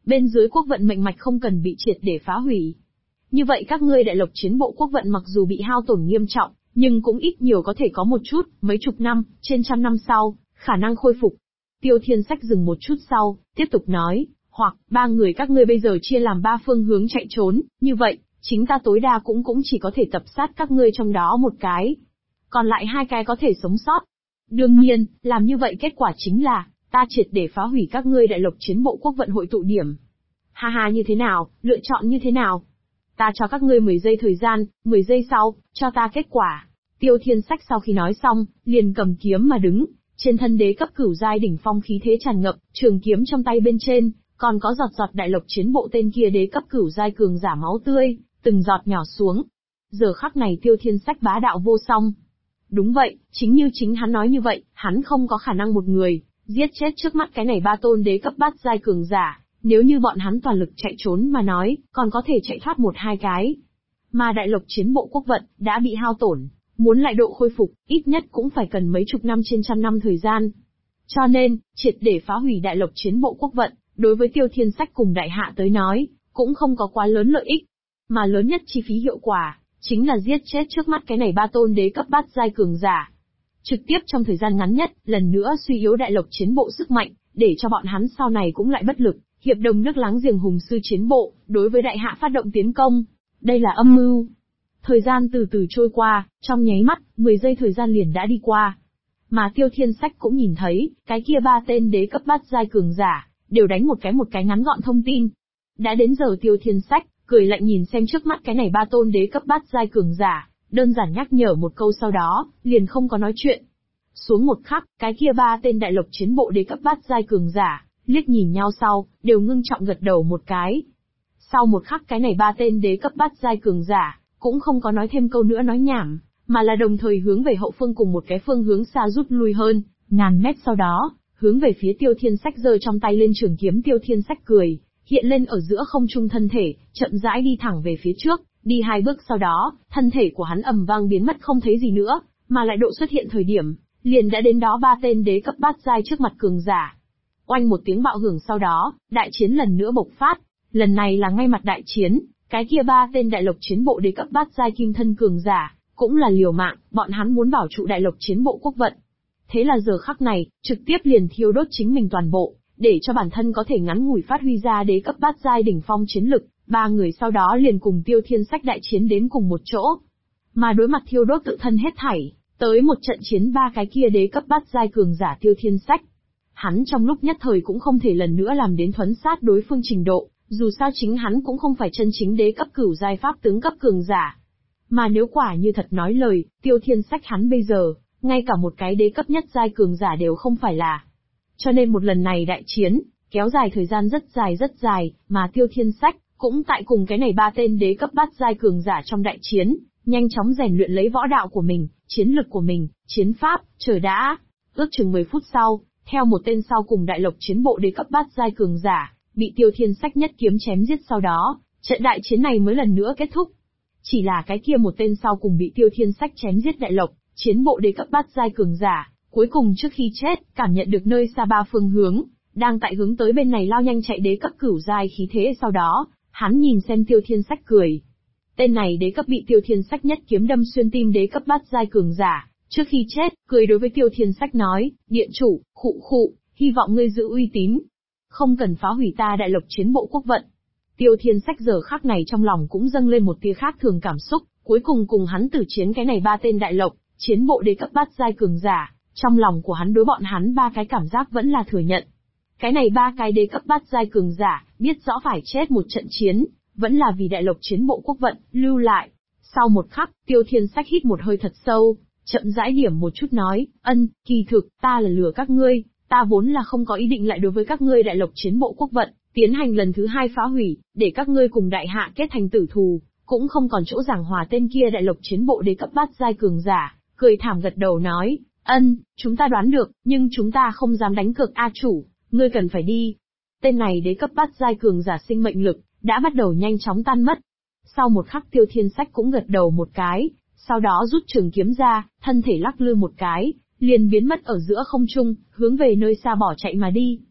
Speaker 1: bên dưới quốc vận mệnh mạch không cần bị triệt để phá hủy. Như vậy các ngươi đại lộc chiến bộ quốc vận mặc dù bị hao tổn nghiêm trọng, nhưng cũng ít nhiều có thể có một chút, mấy chục năm, trên trăm năm sau, khả năng khôi phục. Tiêu Thiên Sách dừng một chút sau, tiếp tục nói, hoặc, 3 người các ngươi bây giờ chia làm 3 phương hướng chạy trốn, như vậy, chính ta tối đa cũng chỉ có thể tập sát các ngươi trong đó một cái. Còn lại 2 cái có thể sống sót. Đương nhiên, làm như vậy kết quả chính là, ta triệt để phá hủy các ngươi đại lộc chiến bộ quốc vận hội tụ điểm. Ha ha, như thế nào, lựa chọn như thế nào? Ta cho các ngươi 10 giây thời gian, 10 giây sau, cho ta kết quả. Tiêu Thiên Sách sau khi nói xong, liền cầm kiếm mà đứng, trên thân đế cấp cửu giai đỉnh phong khí thế tràn ngập, trường kiếm trong tay bên trên, còn có giọt giọt đại lộc chiến bộ tên kia đế cấp cửu giai cường giả máu tươi, từng giọt nhỏ xuống. Giờ khắc này Tiêu Thiên Sách bá đạo vô song. Đúng vậy, chính như chính hắn nói như vậy, hắn không có khả năng một người giết chết trước mắt cái này 3 tôn đế cấp bát giai cường giả, nếu như bọn hắn toàn lực chạy trốn mà nói, còn có thể chạy thoát 1-2 cái. Mà đại lộc chiến bộ quốc vận đã bị hao tổn, muốn lại độ khôi phục, ít nhất cũng phải cần mấy chục năm trên trăm năm thời gian. Cho nên, triệt để phá hủy đại lộc chiến bộ quốc vận, đối với Tiêu Thiên Sách cùng đại hạ tới nói, cũng không có quá lớn lợi ích, mà lớn nhất chi phí hiệu quả chính là giết chết trước mắt cái này 3 tôn đế cấp bát giai cường giả. Trực tiếp trong thời gian ngắn nhất, lần nữa suy yếu đại lộc chiến bộ sức mạnh, để cho bọn hắn sau này cũng lại bất lực, hiệp đồng nước láng giềng hùng sư chiến bộ, đối với đại hạ phát động tiến công. Đây là âm mưu. Thời gian từ từ trôi qua, trong nháy mắt, 10 giây thời gian liền đã đi qua. Mà Tiêu Thiên Sách cũng nhìn thấy, cái kia 3 tên đế cấp bát giai cường giả, đều đánh một cái ngắn gọn thông tin. Đã đến giờ Tiêu Thiên Sách, cười lạnh nhìn xem trước mắt cái này 3 tôn đế cấp bát giai cường giả, đơn giản nhắc nhở một câu sau đó, liền không có nói chuyện. Xuống một khắc, cái kia 3 tên đại lộc chiến bộ đế cấp bát giai cường giả, liếc nhìn nhau sau, đều ngưng trọng gật đầu một cái. Sau một khắc cái này 3 tên đế cấp bát giai cường giả, cũng không có nói thêm câu nữa nói nhảm, mà là đồng thời hướng về hậu phương cùng một cái phương hướng xa rút lui hơn, ngàn mét sau đó, hướng về phía Tiêu Thiên Sách giơ trong tay lên trường kiếm. Tiêu Thiên Sách cười, hiện lên ở giữa không trung thân thể, chậm rãi đi thẳng về phía trước, đi 2 bước sau đó, thân thể của hắn ầm vang biến mất không thấy gì nữa, mà lại độ xuất hiện thời điểm, liền đã đến đó 3 tên đế cấp bát giai trước mặt cường giả. Oanh một tiếng bạo hưởng sau đó, đại chiến lần nữa bộc phát, lần này là ngay mặt đại chiến, cái kia 3 tên đại lộc chiến bộ đế cấp bát giai kim thân cường giả, cũng là liều mạng, bọn hắn muốn bảo trụ đại lộc chiến bộ quốc vận. Thế là giờ khắc này, trực tiếp liền thiêu đốt chính mình toàn bộ, để cho bản thân có thể ngắn ngủi phát huy ra đế cấp bát giai đỉnh phong chiến lực, 3 người sau đó liền cùng Tiêu Thiên Sách đại chiến đến cùng một chỗ. Mà đối mặt thiêu đốt tự thân hết thảy, tới một trận chiến 3 cái kia đế cấp bát giai cường giả Tiêu Thiên Sách. Hắn trong lúc nhất thời cũng không thể lần nữa làm đến thuấn sát đối phương trình độ, dù sao chính hắn cũng không phải chân chính đế cấp cửu giai pháp tướng cấp cường giả. Mà nếu quả như thật nói lời, Tiêu Thiên Sách hắn bây giờ, ngay cả một cái đế cấp nhất giai cường giả đều không phải là. Cho nên một lần này đại chiến, kéo dài thời gian rất dài, mà Tiêu Thiên Sách, cũng tại cùng cái này 3 tên đế cấp bát giai cường giả trong đại chiến, nhanh chóng rèn luyện lấy võ đạo của mình, chiến lực của mình, chiến pháp, chờ đã. Ước chừng 10 phút sau, theo một tên sau cùng đại lộc chiến bộ đế cấp bát giai cường giả, bị Tiêu Thiên Sách nhất kiếm chém giết sau đó, trận đại chiến này mới lần nữa kết thúc. Chỉ là cái kia một tên sau cùng bị Tiêu Thiên Sách chém giết đại lộc, chiến bộ đế cấp bát giai cường giả, cuối cùng trước khi chết, cảm nhận được nơi xa 3 phương hướng, đang tại hướng tới bên này lao nhanh chạy đế cấp cửu giai khí thế sau đó, hắn nhìn xem Tiêu Thiên Sách cười. Tên này đế cấp bị Tiêu Thiên Sách nhất kiếm đâm xuyên tim đế cấp bát giai cường giả, trước khi chết, cười đối với Tiêu Thiên Sách nói, điện chủ, khụ, hy vọng ngươi giữ uy tín. Không cần phá hủy ta đại lộc chiến bộ quốc vận. Tiêu Thiên Sách giờ khắc này trong lòng cũng dâng lên một tia khác thường cảm xúc, cuối cùng hắn tử chiến cái này 3 tên đại lộc, chiến bộ đế cấp bát giai cường giả, trong lòng của hắn đối bọn hắn 3 cái cảm giác vẫn là thừa nhận. Cái này 3 cái đế cấp bát giai cường giả, biết rõ phải chết một trận chiến, vẫn là vì đại lộc chiến bộ quốc vận, lưu lại. Sau một khắc, Tiêu Thiên Sách hít một hơi thật sâu, chậm rãi điểm một chút nói, kỳ thực, ta là lừa các ngươi, ta vốn là không có ý định lại đối với các ngươi đại lộc chiến bộ quốc vận, tiến hành lần thứ 2 phá hủy, để các ngươi cùng đại hạ kết thành tử thù, cũng không còn chỗ giảng hòa tên kia đại lộc chiến bộ đế cấp bát giai cường giả, cười thảm gật đầu nói, chúng ta đoán được, nhưng chúng ta không dám đánh cược a chủ, ngươi cần phải đi. Tên này đế cấp bát giai cường giả sinh mệnh lực, đã bắt đầu nhanh chóng tan mất. Sau một khắc Tiêu Thiên Sách cũng gật đầu một cái, sau đó rút trường kiếm ra, thân thể lắc lư một cái, liền biến mất ở giữa không trung, hướng về nơi xa bỏ chạy mà đi.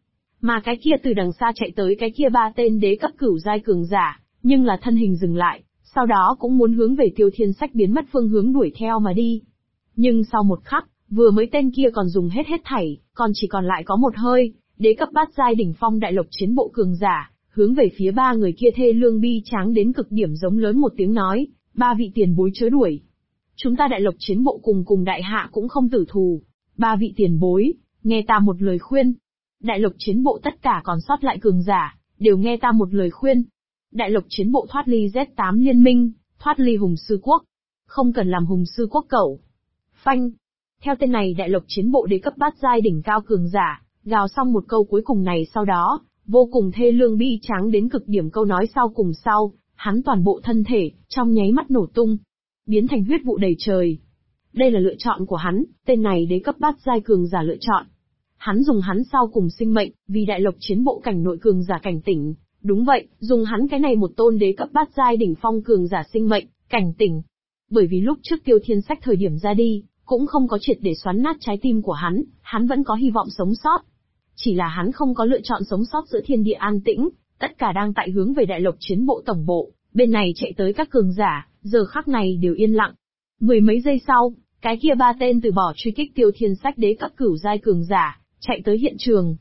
Speaker 1: Mà cái kia từ đằng xa chạy tới cái kia 3 tên đế cấp cửu giai cường giả, nhưng là thân hình dừng lại, sau đó cũng muốn hướng về Tiêu Thiên Sách biến mất phương hướng đuổi theo mà đi. Nhưng sau một khắc, vừa mới tên kia còn dùng hết thảy, còn chỉ còn lại có một hơi, đế cấp bát giai đỉnh phong đại lục chiến bộ cường giả, hướng về phía 3 người kia thê lương bi tráng đến cực điểm giống lớn một tiếng nói, 3 vị tiền bối chớ đuổi. Chúng ta đại lục chiến bộ cùng đại hạ cũng không tử thù. 3 vị tiền bối, nghe ta một lời khuyên. Đại lục chiến bộ tất cả còn sót lại cường giả, đều nghe ta một lời khuyên. Đại lục chiến bộ thoát ly Z8 liên minh, thoát ly hùng sư quốc. Không cần làm hùng sư quốc cẩu. Phanh. Theo tên này đại lục chiến bộ đế cấp bát giai đỉnh cao cường giả, gào xong một câu cuối cùng này sau đó, vô cùng thê lương bi tráng đến cực điểm câu nói sau cùng sau, hắn toàn bộ thân thể, trong nháy mắt nổ tung, biến thành huyết vụ đầy trời. Đây là lựa chọn của hắn, tên này đế cấp bát giai cường giả lựa chọn. Hắn dùng hắn sau cùng sinh mệnh, vì đại lục chiến bộ cảnh nội cường giả cảnh tỉnh. Đúng vậy, dùng hắn cái này một tôn đế cấp bát giai đỉnh phong cường giả sinh mệnh, cảnh tỉnh. Bởi vì lúc trước Tiêu Thiên Sách thời điểm ra đi, cũng không có triệt để xoắn nát trái tim của hắn vẫn có hy vọng sống sót. Chỉ là hắn không có lựa chọn sống sót giữa thiên địa an tĩnh, tất cả đang tại hướng về đại lục chiến bộ tổng bộ, bên này chạy tới các cường giả, giờ khắc này đều yên lặng. Mười mấy giây sau, cái kia 3 tên từ bỏ truy kích Tiêu Thiên Sách đế cấp cửu giai cường giả, chạy tới hiện trường,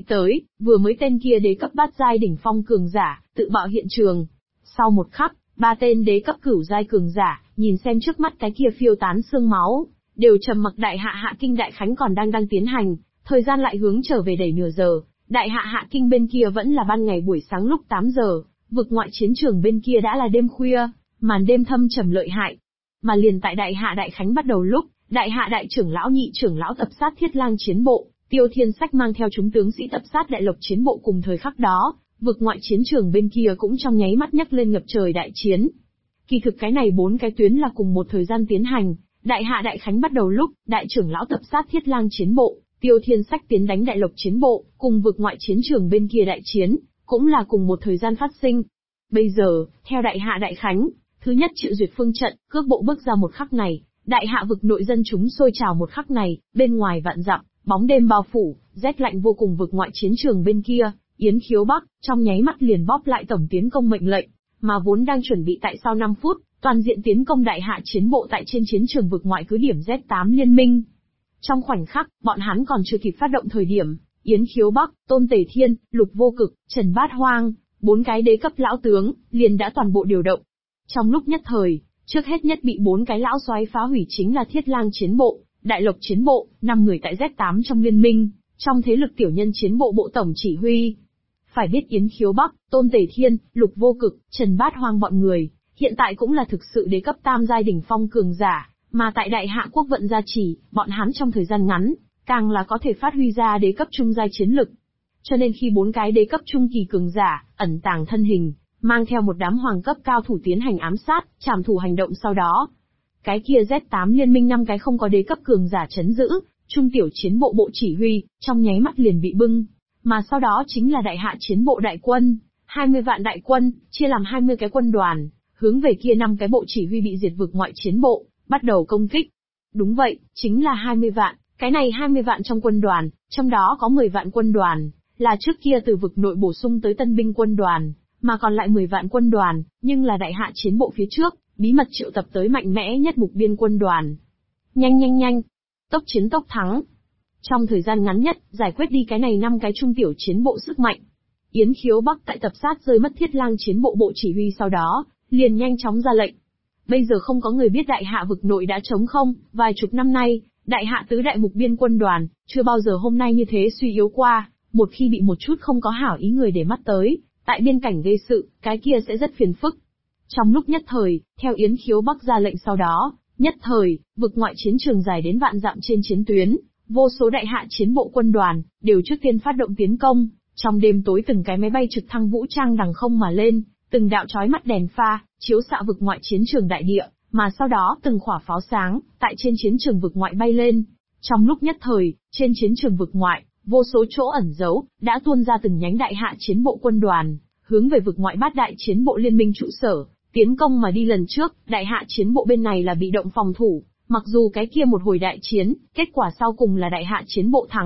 Speaker 1: vừa mới tên kia đế cấp bát giai đỉnh phong cường giả, tự bạo hiện trường. Sau một khắc, 3 tên đế cấp cửu giai cường giả, nhìn xem trước mắt cái kia phiêu tán xương máu, đều trầm mặc đại hạ kinh đại khánh còn đang tiến hành, thời gian lại hướng trở về đầy nửa giờ, đại hạ kinh bên kia vẫn là ban ngày buổi sáng lúc 8 giờ, vực ngoại chiến trường bên kia đã là đêm khuya, màn đêm thâm trầm lợi hại. Mà liền tại đại hạ đại khánh bắt đầu lúc, đại hạ đại trưởng lão nhị trưởng lão tập sát Thiết Lang chiến bộ, Tiêu Thiên Sách mang theo chúng tướng sĩ tập sát đại lục chiến bộ cùng thời khắc đó, vực ngoại chiến trường bên kia cũng trong nháy mắt nhấc lên ngập trời đại chiến. Kỳ thực cái này 4 cái tuyến là cùng một thời gian tiến hành, đại hạ đại khánh bắt đầu lúc, đại trưởng lão tập sát Thiết Lang chiến bộ, Tiêu Thiên Sách tiến đánh đại lục chiến bộ, cùng vực ngoại chiến trường bên kia đại chiến, cũng là cùng một thời gian phát sinh. Bây giờ, theo đại hạ đại khánh, thứ nhất chịu duyệt phương trận, cước bộ bước ra một khắc này, đại hạ vực nội dân chúng sôi trào một khắc này, bên ngoài vạn dặm, bóng đêm bao phủ, rét lạnh vô cùng vực ngoại chiến trường bên kia, Yến Khiếu Bắc, trong nháy mắt liền bóp lại tổng tiến công mệnh lệnh, mà vốn đang chuẩn bị tại sau 5 phút, toàn diện tiến công đại hạ chiến bộ tại trên chiến trường vực ngoại cứ điểm Z8 liên minh. Trong khoảnh khắc, bọn hắn còn chưa kịp phát động thời điểm, Yến Khiếu Bắc, Tôn Tể Thiên, Lục Vô Cực, Trần Bát Hoang, 4 cái đế cấp lão tướng, liền đã toàn bộ điều động. Trong lúc nhất thời, trước hết nhất bị 4 cái lão soái phá hủy chính là Thiết Lang chiến bộ, Đại Lộc chiến bộ, 5 người tại Z8 trong liên minh, trong thế lực tiểu nhân chiến bộ bộ tổng chỉ huy. Phải biết Yến Khiếu Bắc, Tôn Tể Thiên, Lục Vô Cực, Trần Bát Hoang bọn người, hiện tại cũng là thực sự đế cấp tam giai đỉnh phong cường giả, mà tại đại hạ quốc vận gia trì, bọn hắn trong thời gian ngắn, càng là có thể phát huy ra đế cấp trung giai chiến lực. Cho nên khi 4 cái đế cấp trung kỳ cường giả, ẩn tàng thân hình, mang theo một đám hoàng cấp cao thủ tiến hành ám sát, trảm thủ hành động sau đó. Cái kia Z8 liên minh 5 cái không có đế cấp cường giả chấn giữ, trung tiểu chiến bộ bộ chỉ huy, trong nháy mắt liền bị bưng. Mà sau đó chính là đại hạ chiến bộ đại quân, 20 vạn đại quân, chia làm 20 cái quân đoàn, hướng về kia 5 cái bộ chỉ huy bị diệt vực ngoại chiến bộ, bắt đầu công kích. Đúng vậy, chính là 20 vạn, cái này 20 vạn trong quân đoàn, trong đó có 10 vạn quân đoàn, là trước kia từ vực nội bổ sung tới tân binh quân đoàn, mà còn lại 10 vạn quân đoàn, nhưng là đại hạ chiến bộ phía trước, bí mật triệu tập tới mạnh mẽ nhất mục biên quân đoàn. Nhanh, tốc chiến tốc thắng. Trong thời gian ngắn nhất, giải quyết đi cái này 5 cái trung tiểu chiến bộ sức mạnh. Yến Khiếu Bắc tại tập sát rơi mất Thiết Lang chiến bộ bộ chỉ huy sau đó, liền nhanh chóng ra lệnh. Bây giờ không có người biết đại hạ vực nội đã trống không, vài chục năm nay, đại hạ tứ đại mục biên quân đoàn, chưa bao giờ hôm nay như thế suy yếu qua, một khi bị một chút không có hảo ý người để mắt tới, tại biên cảnh gây sự, cái kia sẽ rất phiền phức. Trong lúc nhất thời, theo Yến Khiếu Bắc ra lệnh sau đó, nhất thời, vực ngoại chiến trường dài đến vạn dặm trên chiến tuyến, vô số đại hạ chiến bộ quân đoàn, đều trước tiên phát động tiến công, trong đêm tối từng cái máy bay trực thăng vũ trang đằng không mà lên, từng đạo chói mắt đèn pha, chiếu xạ vực ngoại chiến trường đại địa, mà sau đó từng khỏa pháo sáng, tại trên chiến trường vực ngoại bay lên. Trong lúc nhất thời, trên chiến trường vực ngoại, vô số chỗ ẩn giấu, đã tuôn ra từng nhánh đại hạ chiến bộ quân đoàn, hướng về vực ngoại bát đại chiến bộ liên minh trụ sở, tiến công mà đi. Lần trước, đại hạ chiến bộ bên này là bị động phòng thủ, mặc dù cái kia một hồi đại chiến, kết quả sau cùng là đại hạ chiến bộ thắng,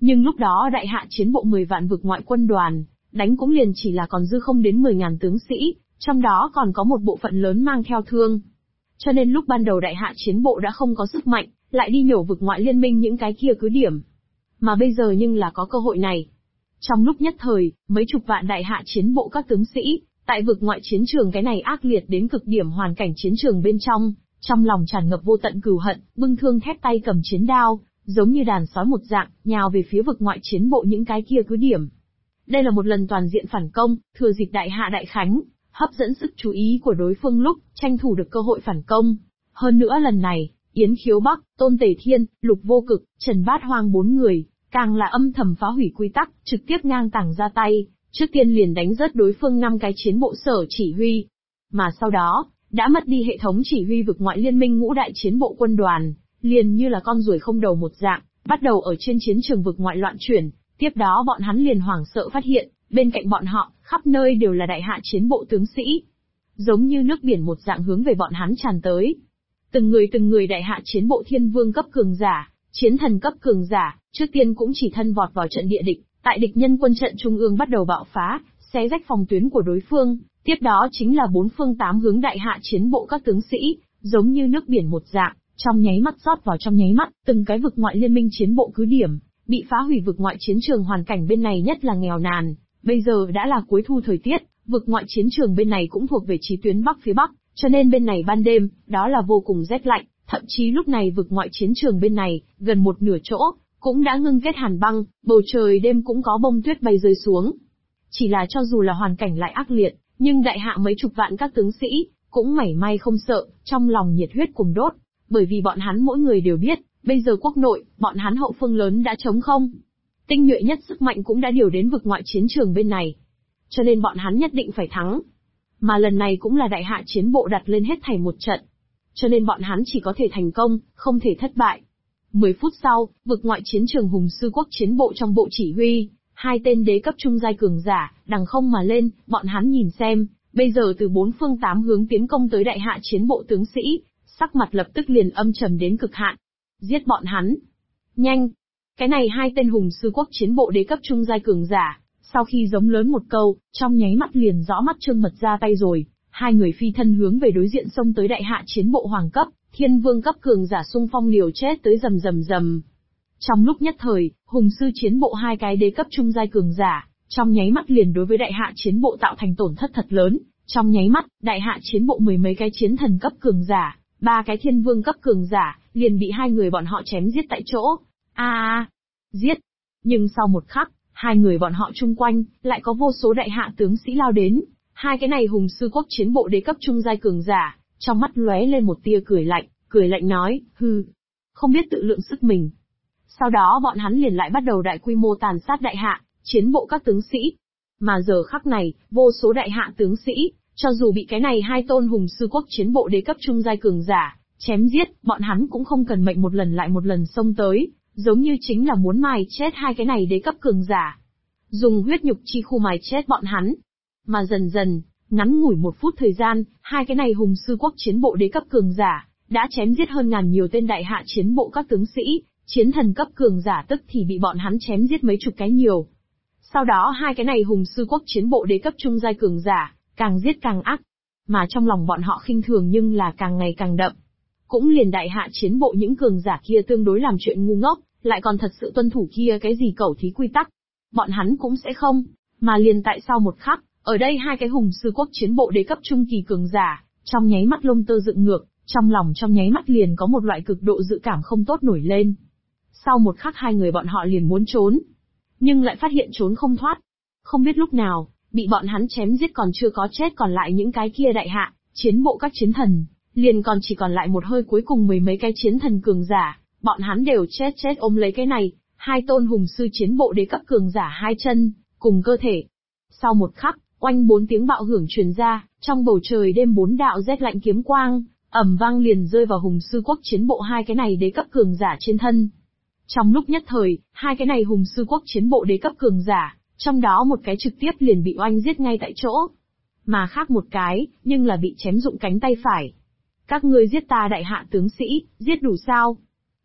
Speaker 1: Nhưng lúc đó đại hạ chiến bộ 10 vạn vực ngoại quân đoàn, đánh cũng liền chỉ là còn dư không đến 10.000 tướng sĩ, trong đó còn có một bộ phận lớn mang theo thương. Cho nên lúc ban đầu đại hạ chiến bộ đã không có sức mạnh, lại đi nhổ vực ngoại liên minh những cái kia cứ điểm. Mà bây giờ nhưng là có cơ hội này. Trong lúc nhất thời, mấy chục vạn đại hạ chiến bộ các tướng sĩ, tại vực ngoại chiến trường cái này ác liệt đến cực điểm hoàn cảnh chiến trường bên trong lòng tràn ngập vô tận cừu hận, bưng thương thép tay cầm chiến đao, giống như đàn sói một dạng, nhào về phía vực ngoại chiến bộ những cái kia cứ điểm. Đây là một lần toàn diện phản công, thừa dịp đại hạ đại khánh, hấp dẫn sức chú ý của đối phương lúc, tranh thủ được cơ hội phản công. Hơn nữa lần này, Yến Khiếu Bắc, Tôn Tề Thiên, Lục Vô Cực, Trần Bát Hoang 4 người, càng là âm thầm phá hủy quy tắc, trực tiếp ngang tàng ra tay, trước tiên liền đánh rớt đối phương 5 cái chiến bộ sở chỉ huy. Mà sau đó, đã mất đi hệ thống chỉ huy vực ngoại liên minh ngũ đại chiến bộ quân đoàn, liền như là con ruồi không đầu một dạng, bắt đầu ở trên chiến trường vực ngoại loạn chuyển. Tiếp đó bọn hắn liền hoảng sợ phát hiện, bên cạnh bọn họ, khắp nơi đều là đại hạ chiến bộ tướng sĩ. Giống như nước biển một dạng hướng về bọn hắn tràn tới. Từng người đại hạ chiến bộ thiên vương cấp cường giả, chiến thần cấp cường giả, trước tiên cũng chỉ thân vọt vào trận địa địch, tại địch nhân quân trận trung ương bắt đầu bạo phá, xé rách phòng tuyến của đối phương. Tiếp đó chính là 4 phương 8 hướng đại hạ chiến bộ các tướng sĩ, giống như nước biển một dạng, trong nháy mắt rót vào trong nháy mắt, từng cái vực ngoại liên minh chiến bộ cứ điểm, bị phá hủy. Vực ngoại chiến trường hoàn cảnh bên này nhất là nghèo nàn, bây giờ đã là cuối thu thời tiết, vực ngoại chiến trường bên này cũng thuộc về chí tuyến bắc phía bắc, cho nên bên này ban đêm, đó là vô cùng rét lạnh, thậm chí lúc này vực ngoại chiến trường bên này, gần một nửa chỗ, cũng đã ngưng kết hàn băng, bầu trời đêm cũng có bông tuyết bay rơi xuống. Chỉ là cho dù là hoàn cảnh lại ác liệt, nhưng đại hạ mấy chục vạn các tướng sĩ, cũng mảy may không sợ, trong lòng nhiệt huyết cùng đốt, bởi vì bọn hắn mỗi người đều biết, bây giờ quốc nội, bọn hắn hậu phương lớn đã trống không. Tinh nhuệ nhất sức mạnh cũng đã điều đến vực ngoại chiến trường bên này. Cho nên bọn hắn nhất định phải thắng. Mà lần này cũng là đại hạ chiến bộ đặt lên hết thảy một trận. Cho nên bọn hắn chỉ có thể thành công, không thể thất bại. 10 phút sau, vực ngoại chiến trường hùng sư quốc chiến bộ trong bộ chỉ huy, 2 tên đế cấp trung giai cường giả, đằng không mà lên, bọn hắn nhìn xem, bây giờ từ 4 phương 8 hướng tiến công tới đại hạ chiến bộ tướng sĩ, sắc mặt lập tức liền âm trầm đến cực hạn. Giết bọn hắn. Nhanh. Cái này 2 tên hùng sư quốc chiến bộ đế cấp trung giai cường giả, sau khi giống lớn một câu, trong nháy mắt liền rõ mắt trương mật ra tay rồi, 2 người phi thân hướng về đối diện xông tới đại hạ chiến bộ hoàng cấp, thiên vương cấp cường giả xung phong liều chết tới rầm rầm rầm. Trong lúc nhất thời, hùng sư chiến bộ 2 cái đế cấp trung giai cường giả, trong nháy mắt liền đối với đại hạ chiến bộ tạo thành tổn thất thật lớn, trong nháy mắt, đại hạ chiến bộ 10 mấy cái chiến thần cấp cường giả, 3 cái thiên vương cấp cường giả, liền bị 2 người bọn họ chém giết tại chỗ. Giết! Nhưng sau một khắc, 2 người bọn họ chung quanh, lại có vô số đại hạ tướng sĩ lao đến. 2 cái này hùng sư quốc chiến bộ đế cấp trung giai cường giả, trong mắt lóe lên một tia cười lạnh nói, hừ, không biết tự lượng sức mình. Sau đó bọn hắn liền lại bắt đầu đại quy mô tàn sát đại hạ, chiến bộ các tướng sĩ. Mà giờ khắc này, vô số đại hạ tướng sĩ, cho dù bị cái này 2 tôn hùng sư quốc chiến bộ đế cấp trung giai cường giả, chém giết, bọn hắn cũng không cần mệnh một lần lại một lần xông tới, giống như chính là muốn mài chết 2 cái này đế cấp cường giả. Dùng huyết nhục chi khu mài chết bọn hắn. Mà dần dần, ngắn ngủi 1 phút thời gian, 2 cái này hùng sư quốc chiến bộ đế cấp cường giả, đã chém giết hơn ngàn nhiều tên đại hạ chiến bộ các tướng sĩ, chiến thần cấp cường giả tức thì bị bọn hắn chém giết mấy chục cái nhiều. Sau đó 2 cái này hùng sư quốc chiến bộ đế cấp trung giai cường giả, càng giết càng ác. Mà trong lòng bọn họ khinh thường nhưng là càng ngày càng đậm. Cũng liền đại hạ chiến bộ những cường giả kia tương đối làm chuyện ngu ngốc, lại còn thật sự tuân thủ kia cái gì cẩu thí quy tắc. Bọn hắn cũng sẽ không, mà liền tại sau một khắc, ở đây 2 cái hùng sư quốc chiến bộ đế cấp trung kỳ cường giả, trong nháy mắt lông tơ dựng ngược, trong lòng trong nháy mắt liền có một loại cực độ dự cảm không tốt nổi lên. Sau một khắc 2 người bọn họ liền muốn trốn, nhưng lại phát hiện trốn không thoát. Không biết lúc nào, bị bọn hắn chém giết còn chưa có chết còn lại những cái kia đại hạ, chiến bộ các chiến thần, liền còn chỉ còn lại một hơi cuối cùng 10 mấy cái chiến thần cường giả, bọn hắn đều chết ôm lấy cái này, 2 tôn hùng sư chiến bộ đế cấp cường giả 2 chân, cùng cơ thể. Sau một khắc, oanh 4 tiếng bạo hưởng truyền ra, trong bầu trời đêm 4 đạo rét lạnh kiếm quang, ầm vang liền rơi vào hùng sư quốc chiến bộ 2 cái này đế cấp cường giả trên thân. Trong lúc nhất thời, 2 cái này hùng sư quốc chiến bộ đế cấp cường giả, trong đó một cái trực tiếp liền bị oanh giết ngay tại chỗ. Mà khác một cái, nhưng là bị chém rụng cánh tay phải. Các ngươi giết ta đại hạ tướng sĩ, giết đủ sao?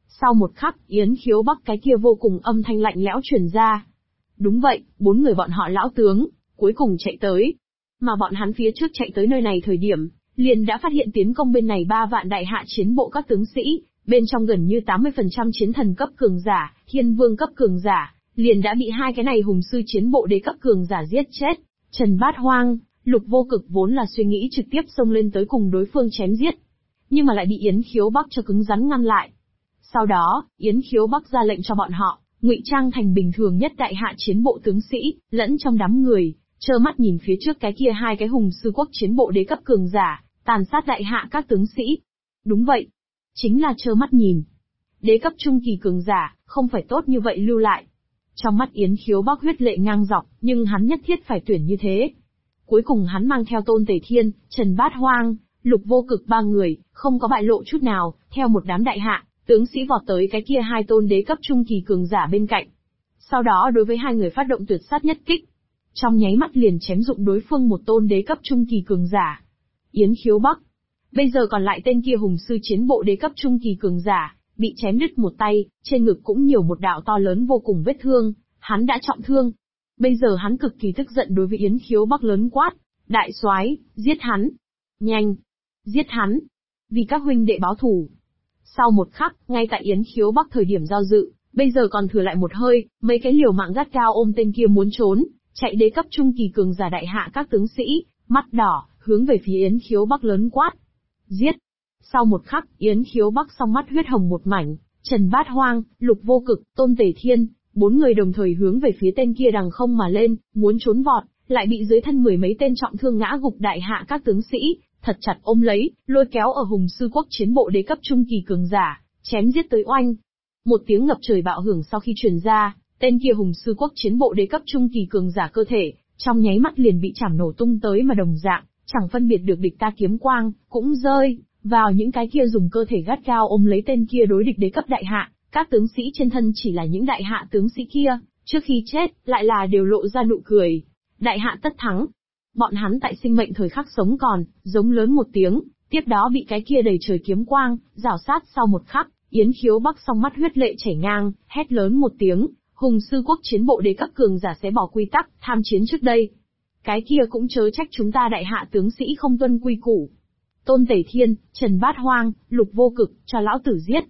Speaker 1: Sau một khắc, Yến Khiếu Bắc cái kia vô cùng âm thanh lạnh lẽo truyền ra. Đúng vậy, 4 người bọn họ lão tướng, cuối cùng chạy tới. Mà bọn hắn phía trước chạy tới nơi này thời điểm, liền đã phát hiện tiến công bên này 3 vạn đại hạ chiến bộ các tướng sĩ, bên trong gần như 80% chiến thần cấp cường giả, thiên vương cấp cường giả, liền đã bị hai cái này hùng sư chiến bộ đế cấp cường giả giết chết. Trần Bát Hoang, Lục Vô Cực vốn là suy nghĩ trực tiếp xông lên tới cùng đối phương chém giết, nhưng mà lại bị Yến Khiếu Bắc cho cứng rắn ngăn lại. Sau đó, Yến Khiếu Bắc ra lệnh cho bọn họ, ngụy trang thành bình thường nhất đại hạ chiến bộ tướng sĩ, lẫn trong đám người, trơ mắt nhìn phía trước cái kia hai cái hùng sư quốc chiến bộ đế cấp cường giả, tàn sát đại hạ các tướng sĩ. Đúng vậy, chính là trơ mắt nhìn. Đế cấp trung kỳ cường giả, không phải tốt như vậy lưu lại. Trong mắt Yến Khiếu Bắc huyết lệ ngang dọc, nhưng hắn nhất thiết phải tuyển như thế. Cuối cùng hắn mang theo Tôn Tề Thiên, Trần Bát Hoang, Lục Vô Cực 3 người, không có bại lộ chút nào, theo một đám đại hạ, tướng sĩ vọt tới cái kia hai tôn đế cấp trung kỳ cường giả bên cạnh. Sau đó đối với hai người phát động tuyệt sát nhất kích. Trong nháy mắt liền chém dụng đối phương một tôn đế cấp trung kỳ cường giả. Yến Khiếu Bắc. Bây giờ còn lại tên kia hùng sư chiến bộ đế cấp trung kỳ cường giả, bị chém đứt một tay, trên ngực cũng nhiều một đạo to lớn vô cùng vết thương, hắn đã trọng thương. Bây giờ hắn cực kỳ tức giận đối với Yến Khiếu Bắc lớn quát, đại soái, giết hắn. Nhanh. Giết hắn. Vì các huynh đệ báo thù. Sau một khắc, ngay tại Yến Khiếu Bắc thời điểm giao dự, bây giờ còn thừa lại một hơi, mấy cái liều mạng gắt cao ôm tên kia muốn trốn, chạy đế cấp trung kỳ cường giả đại hạ các tướng sĩ, mắt đỏ, hướng về phía Yến Khiếu Bắc lớn quát. Giết! Sau một khắc, Yến Khiếu Bắc song mắt huyết hồng một mảnh, Trần Bát Hoang, Lục Vô Cực, Tôn Tề Thiên, 4 người đồng thời hướng về phía tên kia đằng không mà lên, muốn trốn vọt, lại bị dưới thân 10 mấy tên trọng thương ngã gục đại hạ các tướng sĩ, thật chặt ôm lấy, lôi kéo ở hùng sư quốc chiến bộ đế cấp trung kỳ cường giả, chém giết tới oanh. Một tiếng ngập trời bạo hưởng sau khi truyền ra, tên kia hùng sư quốc chiến bộ đế cấp trung kỳ cường giả cơ thể, trong nháy mắt liền bị chảm nổ tung tới mà đồng dạng, chẳng phân biệt được địch ta kiếm quang, cũng rơi vào những cái kia dùng cơ thể gắt gao ôm lấy tên kia đối địch đế cấp đại hạ, các tướng sĩ trên thân chỉ là những đại hạ tướng sĩ kia, trước khi chết, lại là đều lộ ra nụ cười. Đại hạ tất thắng. Bọn hắn tại sinh mệnh thời khắc sống còn, giống lớn một tiếng, tiếp đó bị cái kia đầy trời kiếm quang, rảo sát sau một khắc, Yến Khiếu Bắc song mắt huyết lệ chảy ngang, hét lớn một tiếng, hùng sư quốc chiến bộ đế cấp cường giả sẽ bỏ quy tắc, tham chiến trước đây. Cái kia cũng chớ trách chúng ta đại hạ tướng sĩ không tuân quy củ. Tôn Tề Thiên, Trần Bát Hoang, Lục Vô Cực, cho lão tử giết.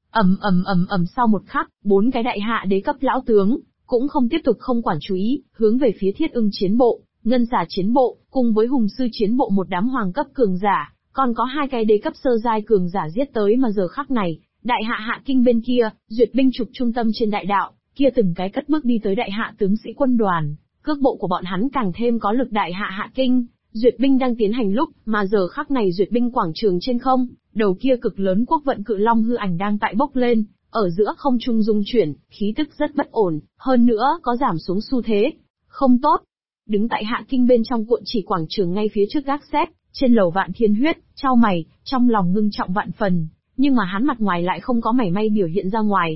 Speaker 1: Ầm sau một khắc, 4 cái đại hạ đế cấp lão tướng, cũng không tiếp tục không quản chú ý, hướng về phía Thiết Ưng chiến bộ, Ngân Giả chiến bộ, cùng với hùng sư chiến bộ một đám hoàng cấp cường giả, còn có 2 cái đế cấp sơ giai cường giả giết tới mà giờ khắc này, đại hạ Hạ Kinh bên kia, duyệt binh trục trung tâm trên đại đạo, kia từng cái cất bước đi tới đại hạ tướng sĩ quân đoàn, cước bộ của bọn hắn càng thêm có lực đại hạ Hạ Kinh. Duyệt binh đang tiến hành lúc, mà giờ khắc này duyệt binh quảng trường trên không, đầu kia cực lớn quốc vận cự long hư ảnh đang tại bốc lên, ở giữa không trung dung chuyển, khí tức rất bất ổn, hơn nữa có giảm xuống xu thế. Không tốt. Đứng tại Hạ Kinh bên trong cuộn chỉ quảng trường ngay phía trước gác xếp, trên lầu Vạn Thiên Huyết, chau mày, trong lòng ngưng trọng vạn phần, nhưng mà hắn mặt ngoài lại không có mảy may biểu hiện ra ngoài.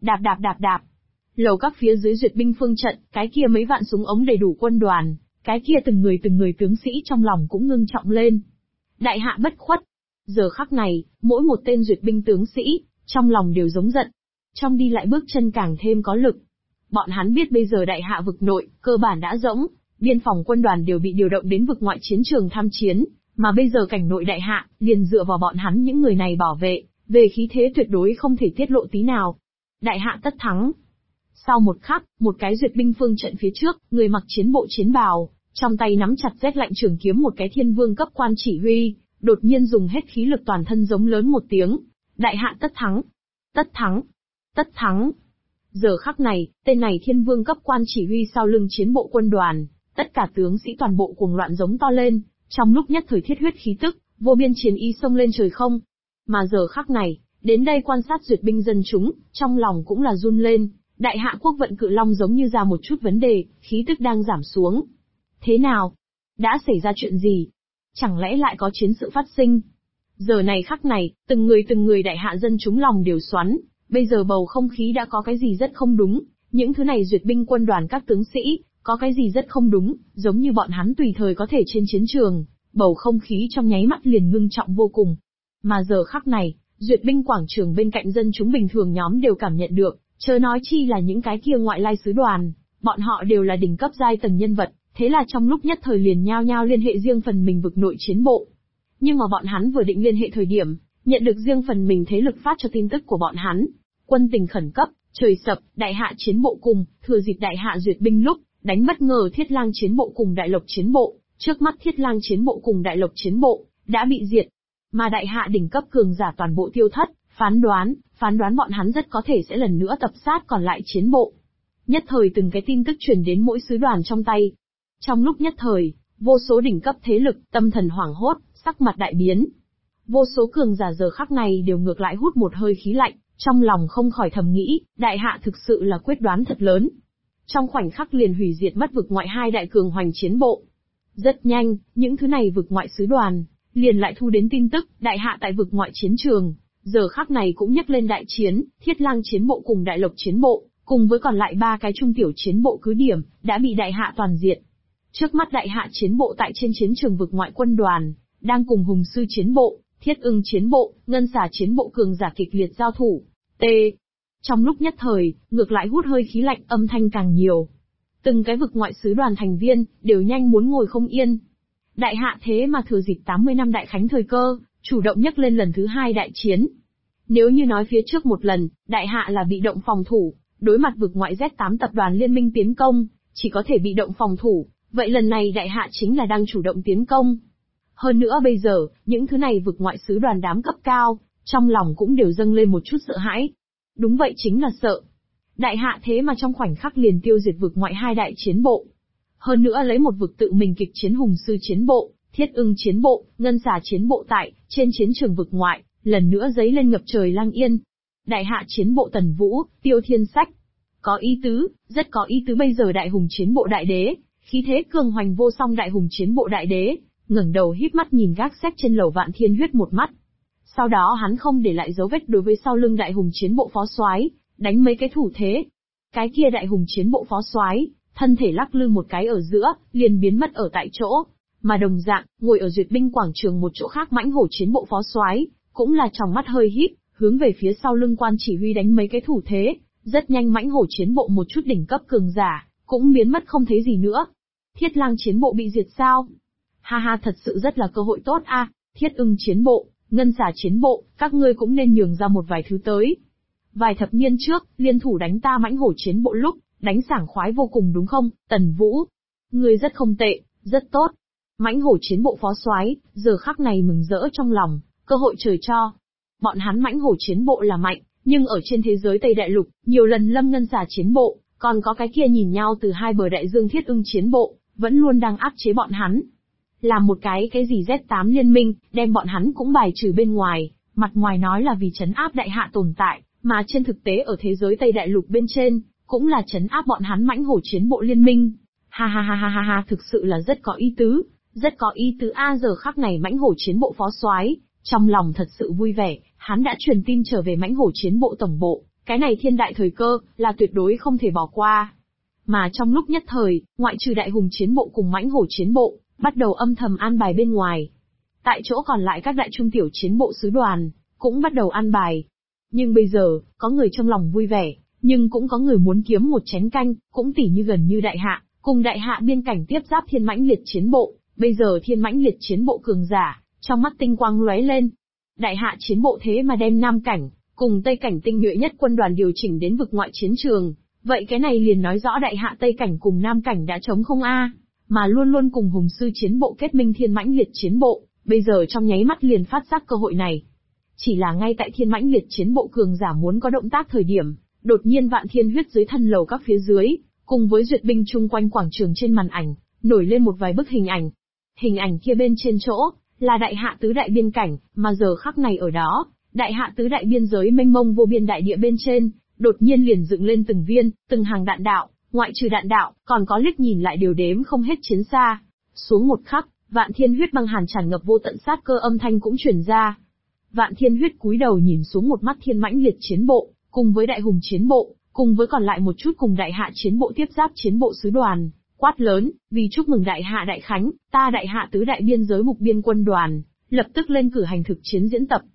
Speaker 1: Đạp. Lầu các phía dưới duyệt binh phương trận, cái kia mấy vạn súng ống đầy đủ quân đoàn. Cái kia từng người tướng sĩ trong lòng cũng ngưng trọng lên. Đại hạ bất khuất. Giờ khắc này, mỗi một tên duyệt binh tướng sĩ, trong lòng đều giống giận. Trong đi lại bước chân càng thêm có lực. Bọn hắn biết bây giờ đại hạ vực nội, cơ bản đã rỗng, biên phòng quân đoàn đều bị điều động đến vực ngoại chiến trường tham chiến, mà bây giờ cảnh nội đại hạ, liền dựa vào bọn hắn những người này bảo vệ, về khí thế tuyệt đối không thể tiết lộ tí nào. Đại hạ tất thắng. Sau một khắc, một cái duyệt binh phương trận phía trước, người mặc chiến bộ chiến bào, trong tay nắm chặt rét lạnh trường kiếm một cái thiên vương cấp quan chỉ huy, đột nhiên dùng hết khí lực toàn thân giống lớn một tiếng. Đại hạ tất thắng. Tất thắng. Tất thắng. Giờ khắc này, tên này thiên vương cấp quan chỉ huy sau lưng chiến bộ quân đoàn, tất cả tướng sĩ toàn bộ cuồng loạn giống to lên, trong lúc nhất thời thiết huyết khí tức, vô biên chiến ý xông lên trời không. Mà giờ khắc này, đến đây quan sát duyệt binh dân chúng, trong lòng cũng là run lên. Đại hạ quốc vận cự long giống như ra một chút vấn đề, khí tức đang giảm xuống. Thế nào? Đã xảy ra chuyện gì? Chẳng lẽ lại có chiến sự phát sinh? Giờ này khắc này, từng người đại hạ dân chúng lòng đều xoắn, bây giờ bầu không khí đã có cái gì rất không đúng, những thứ này duyệt binh quân đoàn các tướng sĩ, có cái gì rất không đúng, giống như bọn hắn tùy thời có thể trên chiến trường, bầu không khí trong nháy mắt liền ngưng trọng vô cùng. Mà giờ khắc này, Duyệt binh quảng trường bên cạnh dân chúng bình thường nhóm đều cảm nhận được, chớ nói chi là những cái kia ngoại lai sứ đoàn, bọn họ đều là đỉnh cấp giai tầng nhân vật, thế là trong lúc nhất thời liền nhao nhao liên hệ riêng phần mình vực nội chiến bộ. Nhưng mà bọn hắn vừa định liên hệ thời điểm, nhận được riêng phần mình thế lực phát cho tin tức của bọn hắn. Quân tình khẩn cấp, trời sập, đại hạ chiến bộ cùng, thừa dịp đại hạ duyệt binh lúc, đánh bất ngờ Thiết Lang chiến bộ cùng Đại Lộc chiến bộ, trước mắt Thiết Lang chiến bộ cùng Đại Lộc chiến bộ, đã bị diệt. Mà đại hạ đỉnh cấp cường giả toàn bộ tiêu thất, phán đoán bọn hắn rất có thể sẽ lần nữa tập sát còn lại chiến bộ. Nhất thời từng cái tin tức truyền đến mỗi sứ đoàn trong tay. Trong lúc nhất thời, vô số đỉnh cấp thế lực, tâm thần hoảng hốt, sắc mặt đại biến. Vô số cường giả giờ khắc này đều ngược lại hút một hơi khí lạnh, trong lòng không khỏi thầm nghĩ, đại hạ thực sự là quyết đoán thật lớn. Trong khoảnh khắc liền hủy diệt mất vực ngoại hai đại cường hoành chiến bộ. Rất nhanh, những thứ này vực ngoại sứ đoàn, liền lại thu đến tin tức, đại hạ tại vực ngoại chiến trường, giờ khắc này cũng nhắc lên đại chiến, Thiết Lang chiến bộ cùng Đại Lộc chiến bộ, cùng với còn lại 3 cái trung tiểu chiến bộ cứ điểm, đã bị đại hạ toàn diệt. Trước mắt đại hạ chiến bộ tại trên chiến trường vực ngoại quân đoàn, đang cùng Hùng Sư chiến bộ, Thiết Ưng chiến bộ, Ngân Xà chiến bộ cường giả kịch liệt giao thủ. Trong lúc nhất thời, ngược lại hút hơi khí lạnh, âm thanh càng nhiều. Từng cái vực ngoại sứ đoàn thành viên, đều nhanh muốn ngồi không yên. Đại hạ thế mà thừa dịp 80 năm đại khánh thời cơ, chủ động nhắc lên lần thứ 2 đại chiến. Nếu như nói phía trước một lần, đại hạ là bị động phòng thủ, đối mặt vực ngoại Z8 tập đoàn liên minh tiến công, chỉ có thể bị động phòng thủ, vậy lần này đại hạ chính là đang chủ động tiến công. Hơn nữa bây giờ, những thứ này vực ngoại sứ đoàn đám cấp cao, trong lòng cũng đều dâng lên một chút sợ hãi. Đúng vậy, chính là sợ. Đại hạ thế mà trong khoảnh khắc liền tiêu diệt vực ngoại 2 đại chiến bộ. Hơn nữa lấy một vực tự mình kịch chiến Hùng Sư chiến bộ, Thiết Ưng chiến bộ, Ngân Xà chiến bộ tại, trên chiến trường vực ngoại, lần nữa giấy lên ngập trời lang yên. Đại hạ chiến bộ Tần Vũ, Tiêu Thiên Sách. Có ý tứ, rất có ý tứ. Bây giờ đại hùng chiến bộ đại đế, khí thế cường hoành vô song đại hùng chiến bộ đại đế, ngẩng đầu híp mắt nhìn gác xếp trên lầu Vạn Thiên Huyết một mắt. Sau đó hắn không để lại dấu vết đối với sau lưng đại hùng chiến bộ phó soái, đánh mấy cái thủ thế. Cái kia đại hùng chiến bộ phó soái, thân thể lắc lư một cái ở giữa, liền biến mất ở tại chỗ. Mà đồng dạng, ngồi ở duyệt binh quảng trường một chỗ khác mãnh hổ chiến bộ phó soái, cũng là tròng mắt hơi híp, hướng về phía sau lưng quan chỉ huy đánh mấy cái thủ thế. Rất nhanh mãnh hổ chiến bộ một chút đỉnh cấp cường giả, cũng biến mất không thấy gì nữa. Thiết Lang chiến bộ bị diệt sao? Ha ha, thật sự rất là cơ hội tốt a. Thiết Ưng chiến bộ, Ngân Xà chiến bộ, các ngươi cũng nên nhường ra một vài thứ tới. Vài thập niên trước, liên thủ đánh ta mãnh hổ chiến bộ lúc, đánh sảng khoái vô cùng đúng không, Tần Vũ? Ngươi rất không tệ, rất tốt. Mãnh hổ chiến bộ phó soái, giờ khắc này mừng rỡ trong lòng, cơ hội trời cho. Bọn hắn mãnh hổ chiến bộ là mạnh, nhưng ở trên thế giới Tây Đại Lục, nhiều lần Lâm Ngân Xà chiến bộ, còn có cái kia nhìn nhau từ hai bờ đại dương Thiết Ưng chiến bộ, vẫn luôn đang áp chế bọn hắn. Làm một cái gì Z8 liên minh, đem bọn hắn cũng bài trừ bên ngoài, mặt ngoài nói là vì trấn áp đại hạ tồn tại, mà trên thực tế ở thế giới Tây Đại Lục bên trên, cũng là trấn áp bọn hắn mãnh hổ chiến bộ liên minh. Ha ha ha ha ha ha, thực sự là rất có ý tứ, rất có ý tứ a. Giờ khắc này mãnh hổ chiến bộ phó soái, trong lòng thật sự vui vẻ, hắn đã truyền tin trở về mãnh hổ chiến bộ tổng bộ, cái này thiên đại thời cơ, là tuyệt đối không thể bỏ qua. Mà trong lúc nhất thời, ngoại trừ đại hùng chiến bộ cùng mãnh hổ chiến bộ, bắt đầu âm thầm an bài bên ngoài. Tại chỗ còn lại các đại trung tiểu chiến bộ sứ đoàn, cũng bắt đầu an bài. Nhưng bây giờ, có người trong lòng vui vẻ, nhưng cũng có người muốn kiếm một chén canh, cũng tỉ như gần như đại hạ, cùng đại hạ biên cảnh tiếp giáp thiên mãnh liệt chiến bộ, bây giờ thiên mãnh liệt chiến bộ cường giả, trong mắt tinh quang lóe lên. Đại hạ chiến bộ thế mà đem Nam cảnh, cùng Tây cảnh tinh nhuệ nhất quân đoàn điều chỉnh đến vực ngoại chiến trường, vậy cái này liền nói rõ đại hạ Tây cảnh cùng Nam cảnh đã trống không a, mà luôn luôn cùng Hùng Sư chiến bộ kết minh thiên mãnh liệt chiến bộ, bây giờ trong nháy mắt liền phát giác cơ hội này. Chỉ là ngay tại thiên mãnh liệt chiến bộ cường giả muốn có động tác thời điểm, đột nhiên Vạn Thiên Huyết dưới thân lầu các phía dưới, cùng với duyệt binh chung quanh quảng trường trên màn ảnh, nổi lên một vài bức hình ảnh. Hình ảnh kia bên trên chỗ, là đại hạ tứ đại biên cảnh, mà giờ khắc này ở đó, đại hạ tứ đại biên giới mênh mông vô biên đại địa bên trên, đột nhiên liền dựng lên từng viên, từng hàng đạn đạo, ngoại trừ đạn đạo, còn có liếc nhìn lại đều đếm không hết chiến xa. Xuống một khắc, Vạn Thiên Huyết băng hàn tràn ngập vô tận sát cơ âm thanh cũng truyền ra. Vạn Thiên Huyết cúi đầu nhìn xuống một mắt thiên mãnh liệt chiến bộ, cùng với đại hùng chiến bộ, cùng với còn lại một chút cùng đại hạ chiến bộ tiếp giáp chiến bộ sứ đoàn, quát lớn, vì chúc mừng đại hạ đại khánh, ta đại hạ tứ đại biên giới mục biên quân đoàn, lập tức lên cử hành thực chiến diễn tập.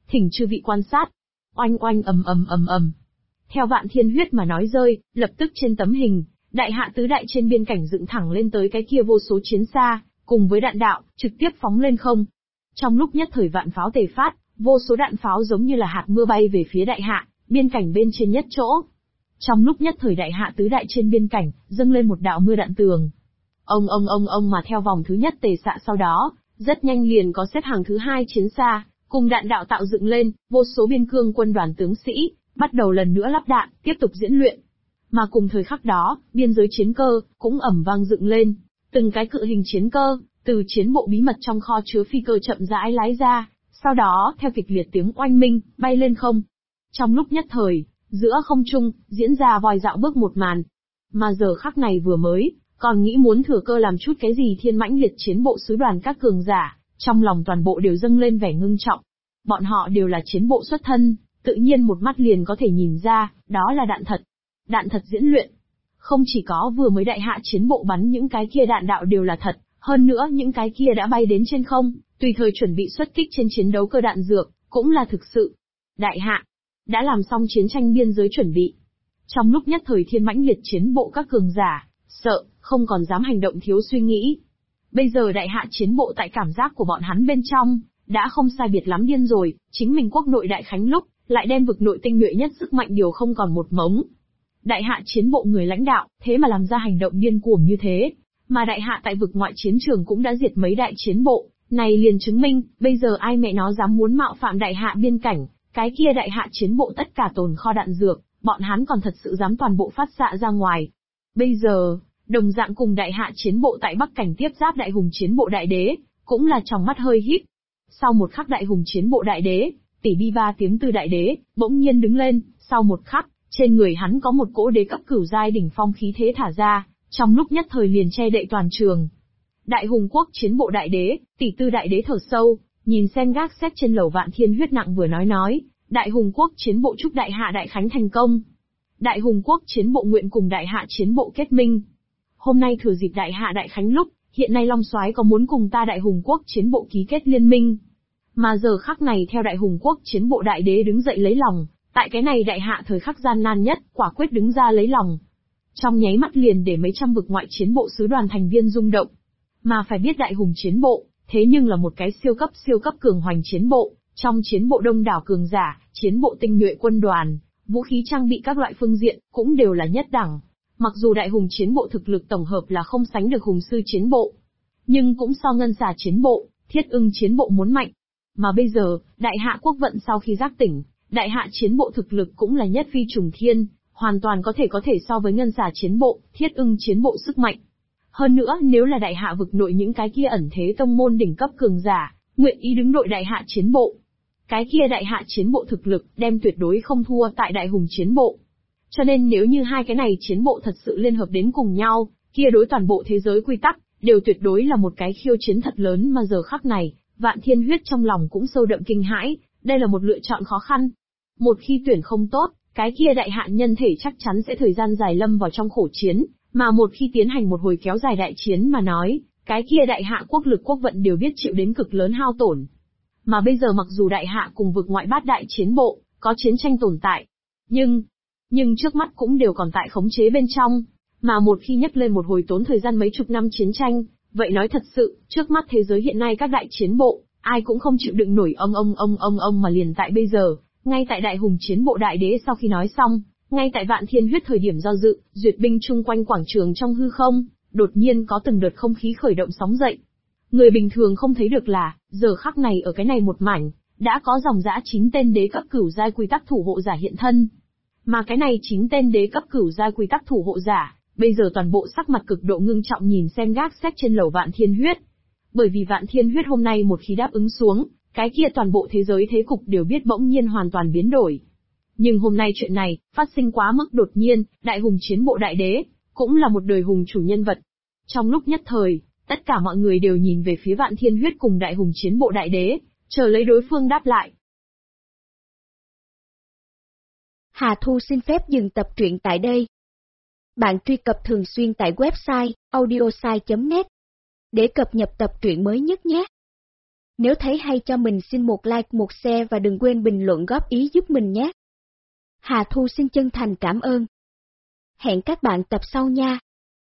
Speaker 1: thỉnh chư vị quan sát. Oanh oanh ầm ầm ầm ầm. Theo Vạn Thiên Huyết mà nói rơi, lập tức trên tấm hình, đại hạ tứ đại trên biên cảnh dựng thẳng lên tới cái kia vô số chiến xa, cùng với đạn đạo, trực tiếp phóng lên không. Trong lúc nhất thời vạn pháo tề phát, vô số đạn pháo giống như là hạt mưa bay về phía đại hạ, biên cảnh bên trên nhất chỗ. Trong lúc nhất thời đại hạ tứ đại trên biên cảnh, dâng lên một đạo mưa đạn tường. Ông mà theo vòng thứ nhất tề xạ sau đó, rất nhanh liền có xếp hàng thứ hai chiến xa, cùng đạn đạo tạo dựng lên, vô số biên cương quân đoàn tướng sĩ, bắt đầu lần nữa lắp đạn, tiếp tục diễn luyện. Mà cùng thời khắc đó, biên giới chiến cơ, cũng ầm vang dựng lên. Từng cái cự hình chiến cơ, từ chiến bộ bí mật trong kho chứa phi cơ chậm rãi lái ra, sau đó, theo kịch liệt tiếng oanh minh, bay lên không. Trong lúc nhất thời, giữa không trung, diễn ra voi dạo bước một màn. Mà giờ khắc này vừa mới, còn nghĩ muốn thừa cơ làm chút cái gì thiên mãnh liệt chiến bộ sứ đoàn các cường giả, trong lòng toàn bộ đều dâng lên vẻ ngưng trọng. Bọn họ đều là chiến bộ xuất thân, tự nhiên một mắt liền có thể nhìn ra, đó là đạn thật. Đạn thật diễn luyện. Không chỉ có vừa mới đại hạ chiến bộ bắn những cái kia đạn đạo đều là thật, hơn nữa những cái kia đã bay đến trên không, tùy thời chuẩn bị xuất kích trên chiến đấu cơ đạn dược, cũng là thực sự. Đại hạ đã làm xong chiến tranh biên giới chuẩn bị. Trong lúc nhất thời thiên mãnh liệt chiến bộ các cường giả, sợ, không còn dám hành động thiếu suy nghĩ. Bây giờ đại hạ chiến bộ tại cảm giác của bọn hắn bên trong, đã không sai biệt lắm điên rồi, chính mình quốc nội đại khánh lúc, lại đem vực nội tinh nhuệ nhất sức mạnh điều không còn một mống. Đại hạ chiến bộ người lãnh đạo, thế mà làm ra hành động điên cuồng như thế. Mà đại hạ tại vực ngoại chiến trường cũng đã diệt mấy đại chiến bộ, này liền chứng minh, bây giờ ai mẹ nó dám muốn mạo phạm đại hạ biên cảnh, cái kia đại hạ chiến bộ tất cả tồn kho đạn dược, bọn hắn còn thật sự dám toàn bộ phát xạ ra ngoài. Bây giờ, đồng dạng cùng đại hạ chiến bộ tại Bắc Cảnh tiếp giáp đại hùng chiến bộ đại đế, cũng là trong mắt hơi híp. Sau một khắc đại hùng chiến bộ đại đế, tỷ đi 3 tiếng từ đại đế, bỗng nhiên đứng lên, sau một khắc, trên người hắn có một cỗ đế cấp cửu giai đỉnh phong khí thế thả ra, trong lúc nhất thời liền che đậy toàn trường. Đại hùng quốc chiến bộ đại đế, tỷ tư đại đế thở sâu, nhìn xem gác xếp trên lầu Vạn Thiên Huyết nặng vừa nói, đại hùng quốc chiến bộ chúc đại hạ đại khánh thành công. Đại hùng quốc chiến bộ nguyện cùng đại hạ chiến bộ kết minh. Hôm nay thừa dịp đại hạ đại khánh lúc, hiện nay Long Soái có muốn cùng ta đại hùng quốc chiến bộ ký kết liên minh. Mà giờ khắc này theo đại hùng quốc chiến bộ đại đế đứng dậy lấy lòng, tại cái này đại hạ thời khắc gian nan nhất, quả quyết đứng ra lấy lòng. Trong nháy mắt liền để mấy trăm vực ngoại chiến bộ sứ đoàn thành viên rung động. Mà phải biết đại hùng chiến bộ, thế nhưng là một cái siêu cấp cường hoành chiến bộ, trong chiến bộ đông đảo cường giả, chiến bộ tinh nhuệ quân đoàn, vũ khí trang bị các loại phương diện, cũng đều là nhất đẳng. Mặc dù đại hùng chiến bộ thực lực tổng hợp là không sánh được hùng sư chiến bộ, nhưng cũng so ngân xà chiến bộ, thiết ưng chiến bộ muốn mạnh. Mà bây giờ, đại hạ quốc vận sau khi giác tỉnh, đại hạ chiến bộ thực lực cũng là nhất phi trùng thiên, hoàn toàn có thể so với ngân xà chiến bộ, thiết ưng chiến bộ sức mạnh. Hơn nữa nếu là đại hạ vực nội những cái kia ẩn thế tông môn đỉnh cấp cường giả, nguyện ý đứng đội đại hạ chiến bộ. Cái kia đại hạ chiến bộ thực lực đem tuyệt đối không thua tại đại hùng chiến bộ. Cho nên nếu như hai cái này chiến bộ thật sự liên hợp đến cùng nhau, kia đối toàn bộ thế giới quy tắc, đều tuyệt đối là một cái khiêu chiến thật lớn mà giờ khắc này, Vạn Thiên Huyết trong lòng cũng sâu đậm kinh hãi, đây là một lựa chọn khó khăn. Một khi tuyển không tốt, cái kia đại hạ nhân thể chắc chắn sẽ thời gian dài lâm vào trong khổ chiến, mà một khi tiến hành một hồi kéo dài đại chiến mà nói, cái kia đại hạ quốc lực quốc vận đều biết chịu đến cực lớn hao tổn. Mà bây giờ mặc dù đại hạ cùng vực ngoại bát đại chiến bộ, có chiến tranh tồn tại, nhưng trước mắt cũng đều còn tại khống chế bên trong, mà một khi nhấc lên một hồi tốn thời gian mấy chục năm chiến tranh, vậy nói thật sự, trước mắt thế giới hiện nay các đại chiến bộ, ai cũng không chịu đựng nổi ông mà liền tại bây giờ, ngay tại đại hùng chiến bộ đại đế sau khi nói xong, ngay tại Vạn Thiên Huyết thời điểm do dự, duyệt binh chung quanh quảng trường trong hư không, đột nhiên có từng đợt không khí khởi động sóng dậy. Người bình thường không thấy được là, giờ khắc này ở cái này một mảnh, đã có dòng dã 9 tên đế cấp cửu giai quy tắc thủ hộ giả hiện thân. Mà cái này 9 tên đế cấp cửu giai quy tắc thủ hộ giả, bây giờ toàn bộ sắc mặt cực độ ngưng trọng nhìn xem gác xếp trên lầu Vạn Thiên Huyết. Bởi vì Vạn Thiên Huyết hôm nay một khi đáp ứng xuống, cái kia toàn bộ thế giới thế cục đều biết bỗng nhiên hoàn toàn biến đổi. Nhưng hôm nay chuyện này, phát sinh quá mức đột nhiên, đại hùng chiến bộ đại đế, cũng là một đời hùng chủ nhân vật. Trong lúc nhất thời, tất cả mọi người đều nhìn về phía Vạn Thiên Huyết cùng đại hùng chiến bộ đại đế, chờ lấy đối phương đáp lại.
Speaker 2: Hà Thu xin phép dừng tập truyện tại đây. Bạn truy cập thường xuyên tại website audiosai.net để cập nhật tập truyện mới nhất nhé. Nếu thấy hay cho mình xin một like, một share và đừng quên bình luận góp ý giúp mình nhé. Hà Thu xin chân thành cảm ơn. Hẹn các bạn tập sau nha.